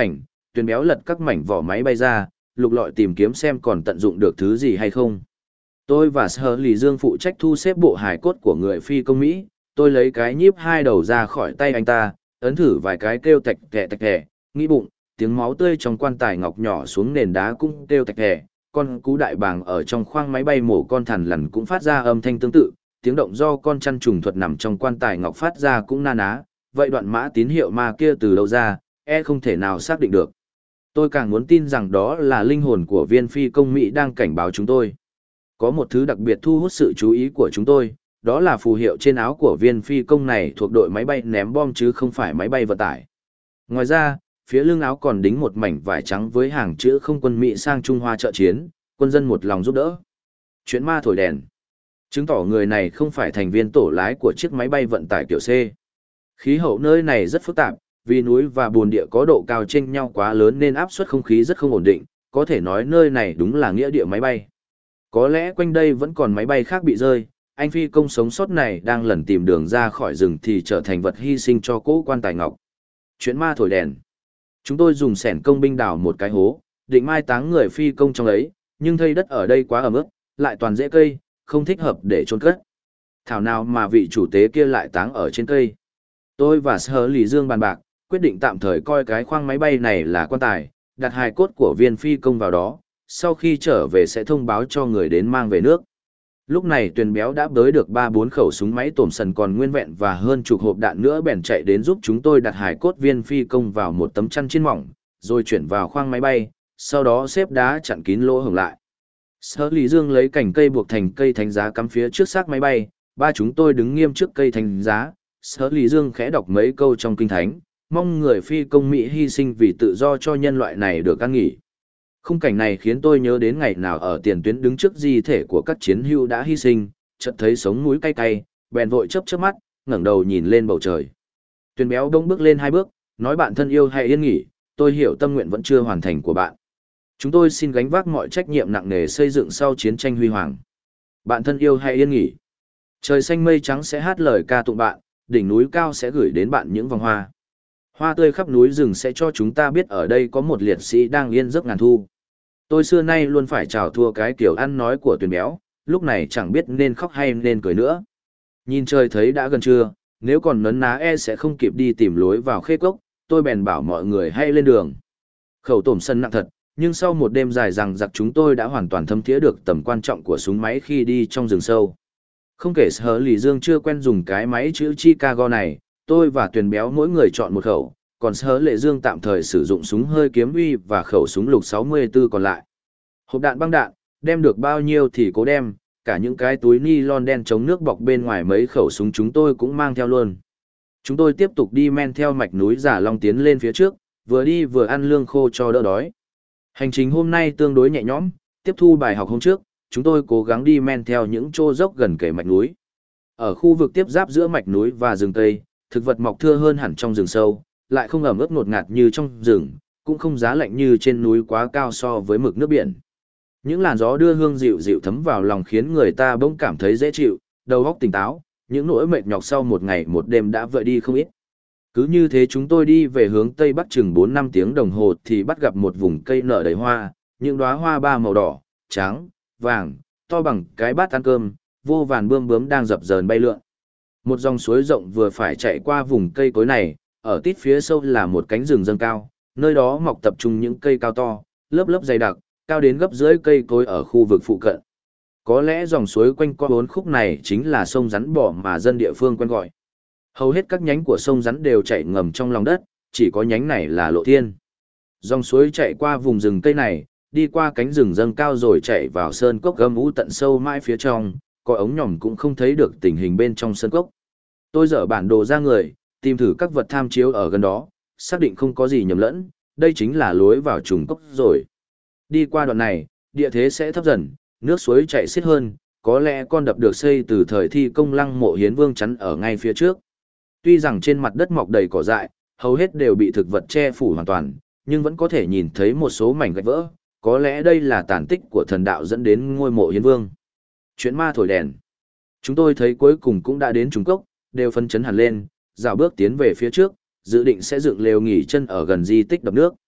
Speaker 1: Tuyền béo lật các mảnh vỏ máy bay ra, lục lọi tìm kiếm xem còn tận dụng được thứ gì hay không. Tôi và Sở Lì Dương phụ trách thu xếp bộ hài cốt của người phi công Mỹ, tôi lấy cái nhíp hai đầu ra khỏi tay anh ta, ấn thử vài cái kêu tạch tạch, nghĩ bụng, tiếng máu tươi trong quan tài ngọc nhỏ xuống nền đá cũng kêu tạch tạch, con cú đại bàng ở trong khoang máy bay mổ con thằn lằn cũng phát ra âm thanh tương tự, tiếng động do con chăn trùng thuật nằm trong quan tài ngọc phát ra cũng na ná, vậy đoạn mã tín hiệu ma kia từ đâu ra, không thể nào xác định được. Tôi càng muốn tin rằng đó là linh hồn của viên phi công Mỹ đang cảnh báo chúng tôi. Có một thứ đặc biệt thu hút sự chú ý của chúng tôi, đó là phù hiệu trên áo của viên phi công này thuộc đội máy bay ném bom chứ không phải máy bay vận tải. Ngoài ra, phía lưng áo còn đính một mảnh vải trắng với hàng chữ không quân Mỹ sang Trung Hoa trợ chiến, quân dân một lòng giúp đỡ. Chuyện ma thổi đèn. Chứng tỏ người này không phải thành viên tổ lái của chiếc máy bay vận tải kiểu C. Khí hậu nơi này rất phức tạp, vì núi và bùn địa có độ cao chênh nhau quá lớn nên áp suất không khí rất không ổn định, có thể nói nơi này đúng là nghĩa địa máy bay. Có lẽ quanh đây vẫn còn máy bay khác bị rơi, anh phi công sống sót này đang lần tìm đường ra khỏi rừng thì trở thành vật hy sinh cho cỗ quan tài ngọc. Chuyện ma thổi đèn. Chúng tôi dùng xẻng công binh đào một cái hố, định mai táng người phi công trong ấy, nhưng thây đất ở đây quá ẩm ướt, lại toàn rễ cây, không thích hợp để chôn cất. Thảo nào mà vị chủ tế kia lại táng ở trên cây. Tôi và Sở Lì Dương bàn bạc, quyết định tạm thời coi cái khoang máy bay này là quan tài, đặt hài cốt của viên phi công vào đó, sau khi trở về sẽ thông báo cho người đến mang về nước. Lúc này Tuyền béo đã bới được 3-4 khẩu súng máy tổm sần còn nguyên vẹn và hơn chục hộp đạn nữa bèn chạy đến giúp chúng tôi đặt hài cốt viên phi công vào một tấm chăn trên mỏng, rồi chuyển vào khoang máy bay, sau đó xếp đá chặn kín lỗ hổng lại. Sở Lý Dương lấy cành cây buộc thành cây thánh giá cắm phía trước xác máy bay, ba chúng tôi đứng nghiêm trước cây thánh giá. Sở Lý Dương khẽ đọc mấy câu trong kinh thánh, mong người phi công Mỹ hy sinh vì tự do cho nhân loại này được an nghỉ. Khung cảnh này khiến tôi nhớ đến ngày nào ở tiền tuyến đứng trước di thể của các chiến hữu đã hy sinh, chợt thấy sống mũi cay cay, bèn vội chớp mắt, ngẩng đầu nhìn lên bầu trời. Tuyền béo đông bước lên 2 bước, nói bạn thân yêu hãy yên nghỉ, tôi hiểu tâm nguyện vẫn chưa hoàn thành của bạn. Chúng tôi xin gánh vác mọi trách nhiệm nặng nề xây dựng sau chiến tranh huy hoàng. Bạn thân yêu hãy yên nghỉ. Trời xanh mây trắng sẽ hát lời ca tụng bạn, đỉnh núi cao sẽ gửi đến bạn những vòng hoa. Hoa tươi khắp núi rừng sẽ cho chúng ta biết ở đây có một liệt sĩ đang yên giấc ngàn thu. Tôi xưa nay luôn phải chào thua cái kiểu ăn nói của Tuyền béo, lúc này chẳng biết nên khóc hay nên cười nữa. Nhìn trời thấy đã gần trưa, nếu còn nấn ná sẽ không kịp đi tìm lối vào khê cốc, tôi bèn bảo mọi người hãy lên đường. Khẩu tổm sân nặng thật, nhưng sau một đêm dài rằng giặc chúng tôi đã hoàn toàn thấm thía được tầm quan trọng của súng máy khi đi trong rừng sâu. Không kể Sở Lì Dương chưa quen dùng cái máy chữ Chicago này, tôi và Tuyền béo mỗi người chọn một khẩu, còn Sở Lệ Dương tạm thời sử dụng súng hơi kiếm uy và khẩu súng lục 64 còn lại. Hộp đạn băng đạn, đem được bao nhiêu thì cố đem, cả những cái túi ni-lon đen chống nước bọc bên ngoài mấy khẩu súng chúng tôi cũng mang theo luôn. Chúng tôi tiếp tục đi men theo mạch núi Giả Long tiến lên phía trước, vừa đi vừa ăn lương khô cho đỡ đói. Hành trình hôm nay tương đối nhẹ nhõm, tiếp thu bài học hôm trước, chúng tôi cố gắng đi men theo những chỗ dốc gần kề mạch núi. Ở khu vực tiếp giáp giữa mạch núi và rừng cây, thực vật mọc thưa hơn hẳn trong rừng sâu, lại không ẩm ướt ngột ngạt như trong rừng, cũng không giá lạnh như trên núi quá cao so với mực nước biển. Những làn gió đưa hương dịu dịu thấm vào lòng khiến người ta bỗng cảm thấy dễ chịu, đầu óc tỉnh táo, những nỗi mệt nhọc sau một ngày một đêm đã vơi đi không ít. Cứ như thế chúng tôi đi về hướng tây bắc chừng 4-5 tiếng đồng hồ thì bắt gặp một vùng cây nở đầy hoa, những đóa hoa 3 màu đỏ, trắng, vàng, to bằng cái bát ăn cơm, vô vàn bươm bướm đang dập dờn bay lượn. Một dòng suối rộng vừa phải chạy qua vùng cây cối này, ở tít phía sâu là một cánh rừng dâng cao, nơi đó mọc tập trung những cây cao to, lớp lớp dày đặc, cao đến gấp rưỡi cây cối ở khu vực phụ cận. Có lẽ dòng suối quanh co 4 khúc này chính là sông Rắn Bò mà dân địa phương quen gọi. Hầu hết các nhánh của sông Rắn đều chảy ngầm trong lòng đất, chỉ có nhánh này là lộ thiên. Dòng suối chạy qua vùng rừng cây này, đi qua cánh rừng dâng cao rồi chạy vào sơn cốc gầm u tận sâu mãi phía trong, có ống nhòm cũng không thấy được tình hình bên trong sơn cốc. Tôi dở bản đồ ra người, tìm thử các vật tham chiếu ở gần đó, xác định không có gì nhầm lẫn, đây chính là lối vào trùng cốc rồi. Đi qua đoạn này, địa thế sẽ thấp dần, nước suối chảy xiết hơn, có lẽ con đập được xây từ thời thi công Lăng Mộ Hiến Vương chắn ở ngay phía trước. Tuy rằng trên mặt đất mọc đầy cỏ dại, hầu hết đều bị thực vật che phủ hoàn toàn, nhưng vẫn có thể nhìn thấy một số mảnh gạch vỡ, có lẽ đây là tàn tích của thần đạo dẫn đến ngôi mộ Hiến Vương. Chuyện ma thổi đèn. Chúng tôi thấy cuối cùng cũng đã đến trùng cốc, đều phấn chấn hẳn lên, dạo bước tiến về phía trước, dự định sẽ dựng lều nghỉ chân ở gần di tích đập nước.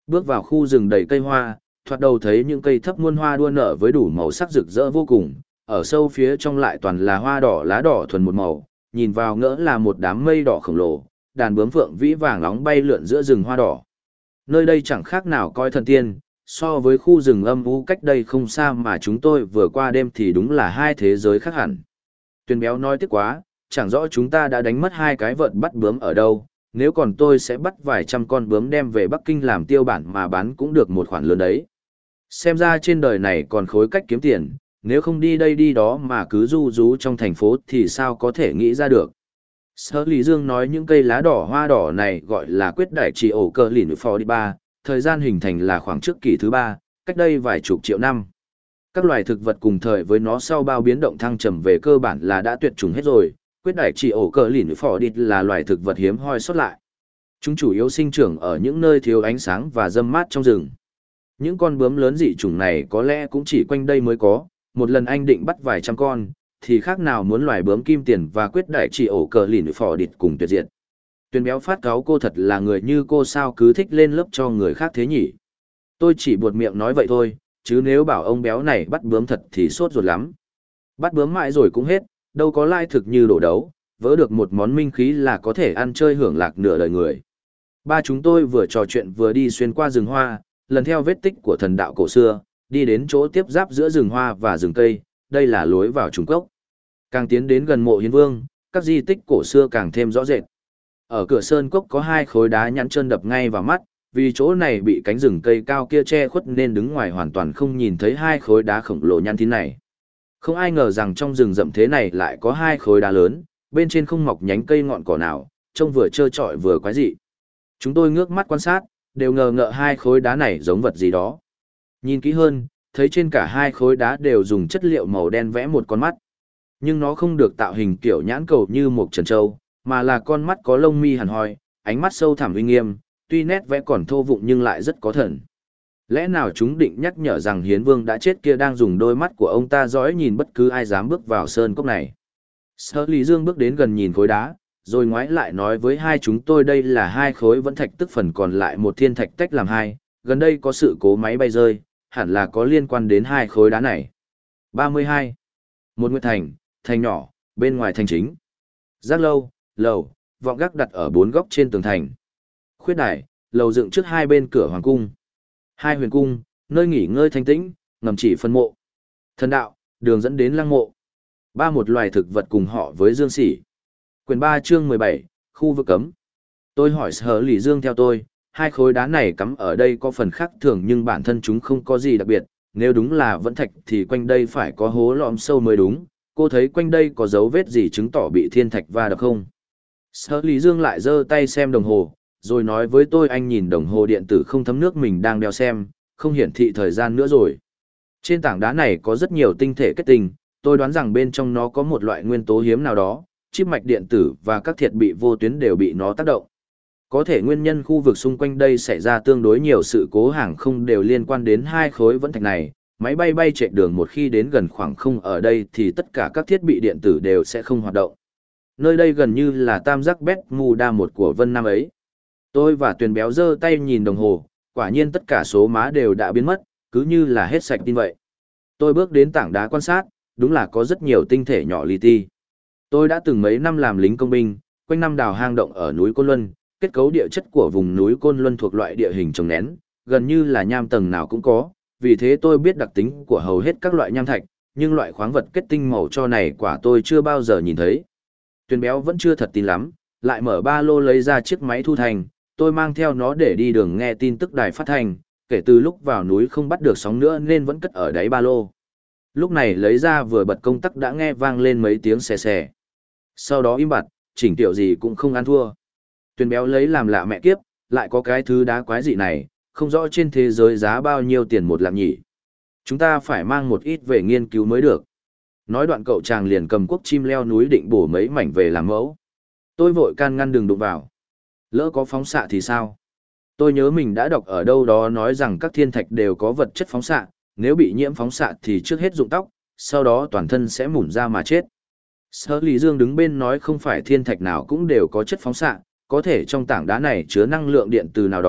Speaker 1: Bước vào khu rừng đầy cây hoa, thoạt đầu thấy những cây thấp muôn hoa đua nở với đủ màu sắc rực rỡ vô cùng, ở sâu phía trong lại toàn là hoa đỏ lá đỏ thuần một màu, nhìn vào ngỡ là một đám mây đỏ khổng lồ, đàn bướm phượng vĩ vàng nóng bay lượn giữa rừng hoa đỏ. Nơi đây chẳng khác nào coi thần tiên, so với khu rừng âm u cách đây không xa mà chúng tôi vừa qua đêm thì đúng là hai thế giới khác hẳn. Tuyền béo nói tiếc quá, chẳng rõ chúng ta đã đánh mất hai cái vợt bắt bướm ở đâu, nếu còn tôi sẽ bắt vài trăm con bướm đem về Bắc Kinh làm tiêu bản mà bán cũng được một khoản lớn đấy. Xem ra trên đời này còn khối cách kiếm tiền, nếu không đi đây đi đó mà cứ ru rú trong thành phố thì sao có thể nghĩ ra được. Sở Lý Dương nói những cây lá đỏ hoa đỏ này gọi là quyết đại chỉ ổ cơ lìn phò đi ba, thời gian hình thành là khoảng trước kỷ thứ ba, cách đây vài chục triệu năm. Các loài thực vật cùng thời với nó sau bao biến động thăng trầm về cơ bản là đã tuyệt chủng hết rồi, quyết đại chỉ ổ cơ lìn phò đi là loài thực vật hiếm hoi xuất lại. Chúng chủ yếu sinh trưởng ở những nơi thiếu ánh sáng và râm mát trong rừng. Những con bướm lớn dị chủng này có lẽ cũng chỉ quanh đây mới có, một lần anh định bắt vài trăm con, thì khác nào muốn loài bướm kim tiền và quyết đại chỉ ổ cờ lìn phò địt cùng tuyệt diệt. Tuyền béo phát cáo cô thật là người như cô sao cứ thích lên lớp cho người khác thế nhỉ. Tôi chỉ buột miệng nói vậy thôi, chứ nếu bảo ông béo này bắt bướm thật thì sốt ruột lắm. Bắt bướm mãi rồi cũng hết, đâu có lai thực như đổ đấu, vỡ được một món minh khí là có thể ăn chơi hưởng lạc nửa đời người. Ba chúng tôi vừa trò chuyện vừa đi xuyên qua rừng hoa, lần theo vết tích của thần đạo cổ xưa, đi đến chỗ tiếp giáp giữa rừng hoa và rừng cây, đây là lối vào Trung Cốc. Càng tiến đến gần mộ Hiến Vương, các di tích cổ xưa càng thêm rõ rệt. Ở cửa sơn cốc có hai khối đá nhẵn trơn đập ngay vào mắt, vì chỗ này bị cánh rừng cây cao kia che khuất nên đứng ngoài hoàn toàn không nhìn thấy hai khối đá khổng lồ nhăn thín này. Không ai ngờ rằng trong rừng rậm thế này lại có hai khối đá lớn, bên trên không mọc nhánh cây ngọn cỏ nào, trông vừa trơ trọi vừa quái dị. Chúng tôi ngước mắt quan sát, đều ngờ ngợ hai khối đá này giống vật gì đó. Nhìn kỹ hơn, thấy trên cả hai khối đá đều dùng chất liệu màu đen vẽ một con mắt. Nhưng nó không được tạo hình kiểu nhãn cầu như một trần trâu, mà là con mắt có lông mi hằn hoi, ánh mắt sâu thẳm uy nghiêm, tuy nét vẽ còn thô vụng nhưng lại rất có thần. Lẽ nào chúng định nhắc nhở rằng Hiến Vương đã chết kia đang dùng đôi mắt của ông ta dõi nhìn bất cứ ai dám bước vào sơn cốc này. Sở Lý Dương bước đến gần nhìn khối đá, rồi ngoái lại nói với hai chúng tôi đây là hai khối vẫn thạch tức phần còn lại một thiên thạch tách làm hai, gần đây có sự cố máy bay rơi, hẳn là có liên quan đến hai khối đá này. 32. Một nguyệt thành, thành nhỏ, bên ngoài thành chính. Giác lâu, lầu, vọng gác đặt ở bốn góc trên tường thành. Khuyết đài, lầu dựng trước hai bên cửa hoàng cung. Hai huyền cung, nơi nghỉ ngơi thanh tĩnh, ngầm chỉ phân mộ. Thần đạo, đường dẫn đến lăng mộ. Ba một loài thực vật cùng họ với Dương Sỉ. Quyền 3 chương 17, khu vực cấm. Tôi hỏi Sở Lý Dương theo tôi, hai khối đá này cắm ở đây có phần khác thường nhưng bản thân chúng không có gì đặc biệt, nếu đúng là vẫn thạch thì quanh đây phải có hố lõm sâu mới đúng, cô thấy quanh đây có dấu vết gì chứng tỏ bị thiên thạch va đập không? Sở Lý Dương lại giơ tay xem đồng hồ, rồi nói với tôi anh nhìn đồng hồ điện tử không thấm nước mình đang đeo xem, không hiển thị thời gian nữa rồi. Trên tảng đá này có rất nhiều tinh thể kết tinh, tôi đoán rằng bên trong nó có một loại nguyên tố hiếm nào đó, chip mạch điện tử và các thiết bị vô tuyến đều bị nó tác động. Có thể nguyên nhân khu vực xung quanh đây xảy ra tương đối nhiều sự cố hàng không đều liên quan đến hai khối vẫn thạch này, máy bay bay chạy đường một khi đến gần khoảng không ở đây thì tất cả các thiết bị điện tử đều sẽ không hoạt động. Nơi đây gần như là tam giác Bermuda một của Vân Nam ấy. Tôi và Tuyền béo giơ tay nhìn đồng hồ, quả nhiên tất cả số má đều đã biến mất, cứ như là hết sạch tin vậy. Tôi bước đến tảng đá quan sát, đúng là có rất nhiều tinh thể nhỏ li ti. Tôi đã từng mấy năm làm lính công binh, quanh năm đào hang động ở núi Côn Luân, kết cấu địa chất của vùng núi Côn Luân thuộc loại địa hình trồng nén, gần như là nham tầng nào cũng có, vì thế tôi biết đặc tính của hầu hết các loại nham thạch, nhưng loại khoáng vật kết tinh màu cho này quả tôi chưa bao giờ nhìn thấy. Tuyền béo vẫn chưa thật tin lắm, lại mở ba lô lấy ra chiếc máy thu thành, tôi mang theo nó để đi đường nghe tin tức đài phát thanh, kể từ lúc vào núi không bắt được sóng nữa nên vẫn cất ở đáy ba lô. Lúc này lấy ra vừa bật công tắc đã nghe vang lên mấy tiếng xè xè. Sau đó im bặt, chỉnh tiểu gì cũng không ăn thua. Tuyền béo lấy làm lạ mẹ kiếp, lại có cái thứ đá quái dị này, không rõ trên thế giới giá bao nhiêu tiền một lạng nhỉ. Chúng ta phải mang một ít về nghiên cứu mới được. Nói đoạn cậu chàng liền cầm cuốc chim leo núi định bổ mấy mảnh về làm mẫu. Tôi vội can ngăn đừng đụng vào. Lỡ có phóng xạ thì sao? Tôi nhớ mình đã đọc ở đâu đó nói rằng các thiên thạch đều có vật chất phóng xạ, nếu bị nhiễm phóng xạ thì trước hết rụng tóc, sau đó toàn thân sẽ mủn ra mà chết. Sở Lý Dương đứng bên nói không phải thiên thạch nào cũng đều có chất phóng xạ, có thể trong tảng đá này chứa năng lượng điện từ nào đó,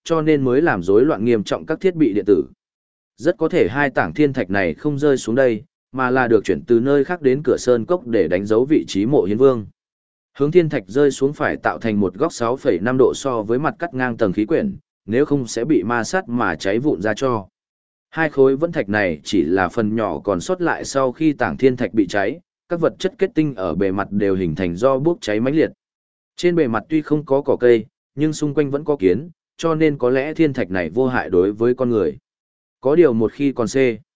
Speaker 1: cho nên mới làm rối loạn nghiêm trọng các thiết bị điện tử. Rất có thể hai tảng thiên thạch này không rơi xuống đây, mà là được chuyển từ nơi khác đến cửa sơn cốc để đánh dấu vị trí mộ hiến vương. Hướng thiên thạch rơi xuống phải tạo thành một góc 6,5 độ so với mặt cắt ngang tầng khí quyển, nếu không sẽ bị ma sát mà cháy vụn ra cho. Hai khối vân thạch này chỉ là phần nhỏ còn sót lại sau khi tảng thiên thạch bị cháy, các vật chất kết tinh ở bề mặt đều hình thành do bốc cháy mãnh liệt. Trên bề mặt tuy không có cỏ cây, nhưng xung quanh vẫn có kiến, cho nên có lẽ thiên thạch này vô hại đối với con người. Có điều một khi còn C,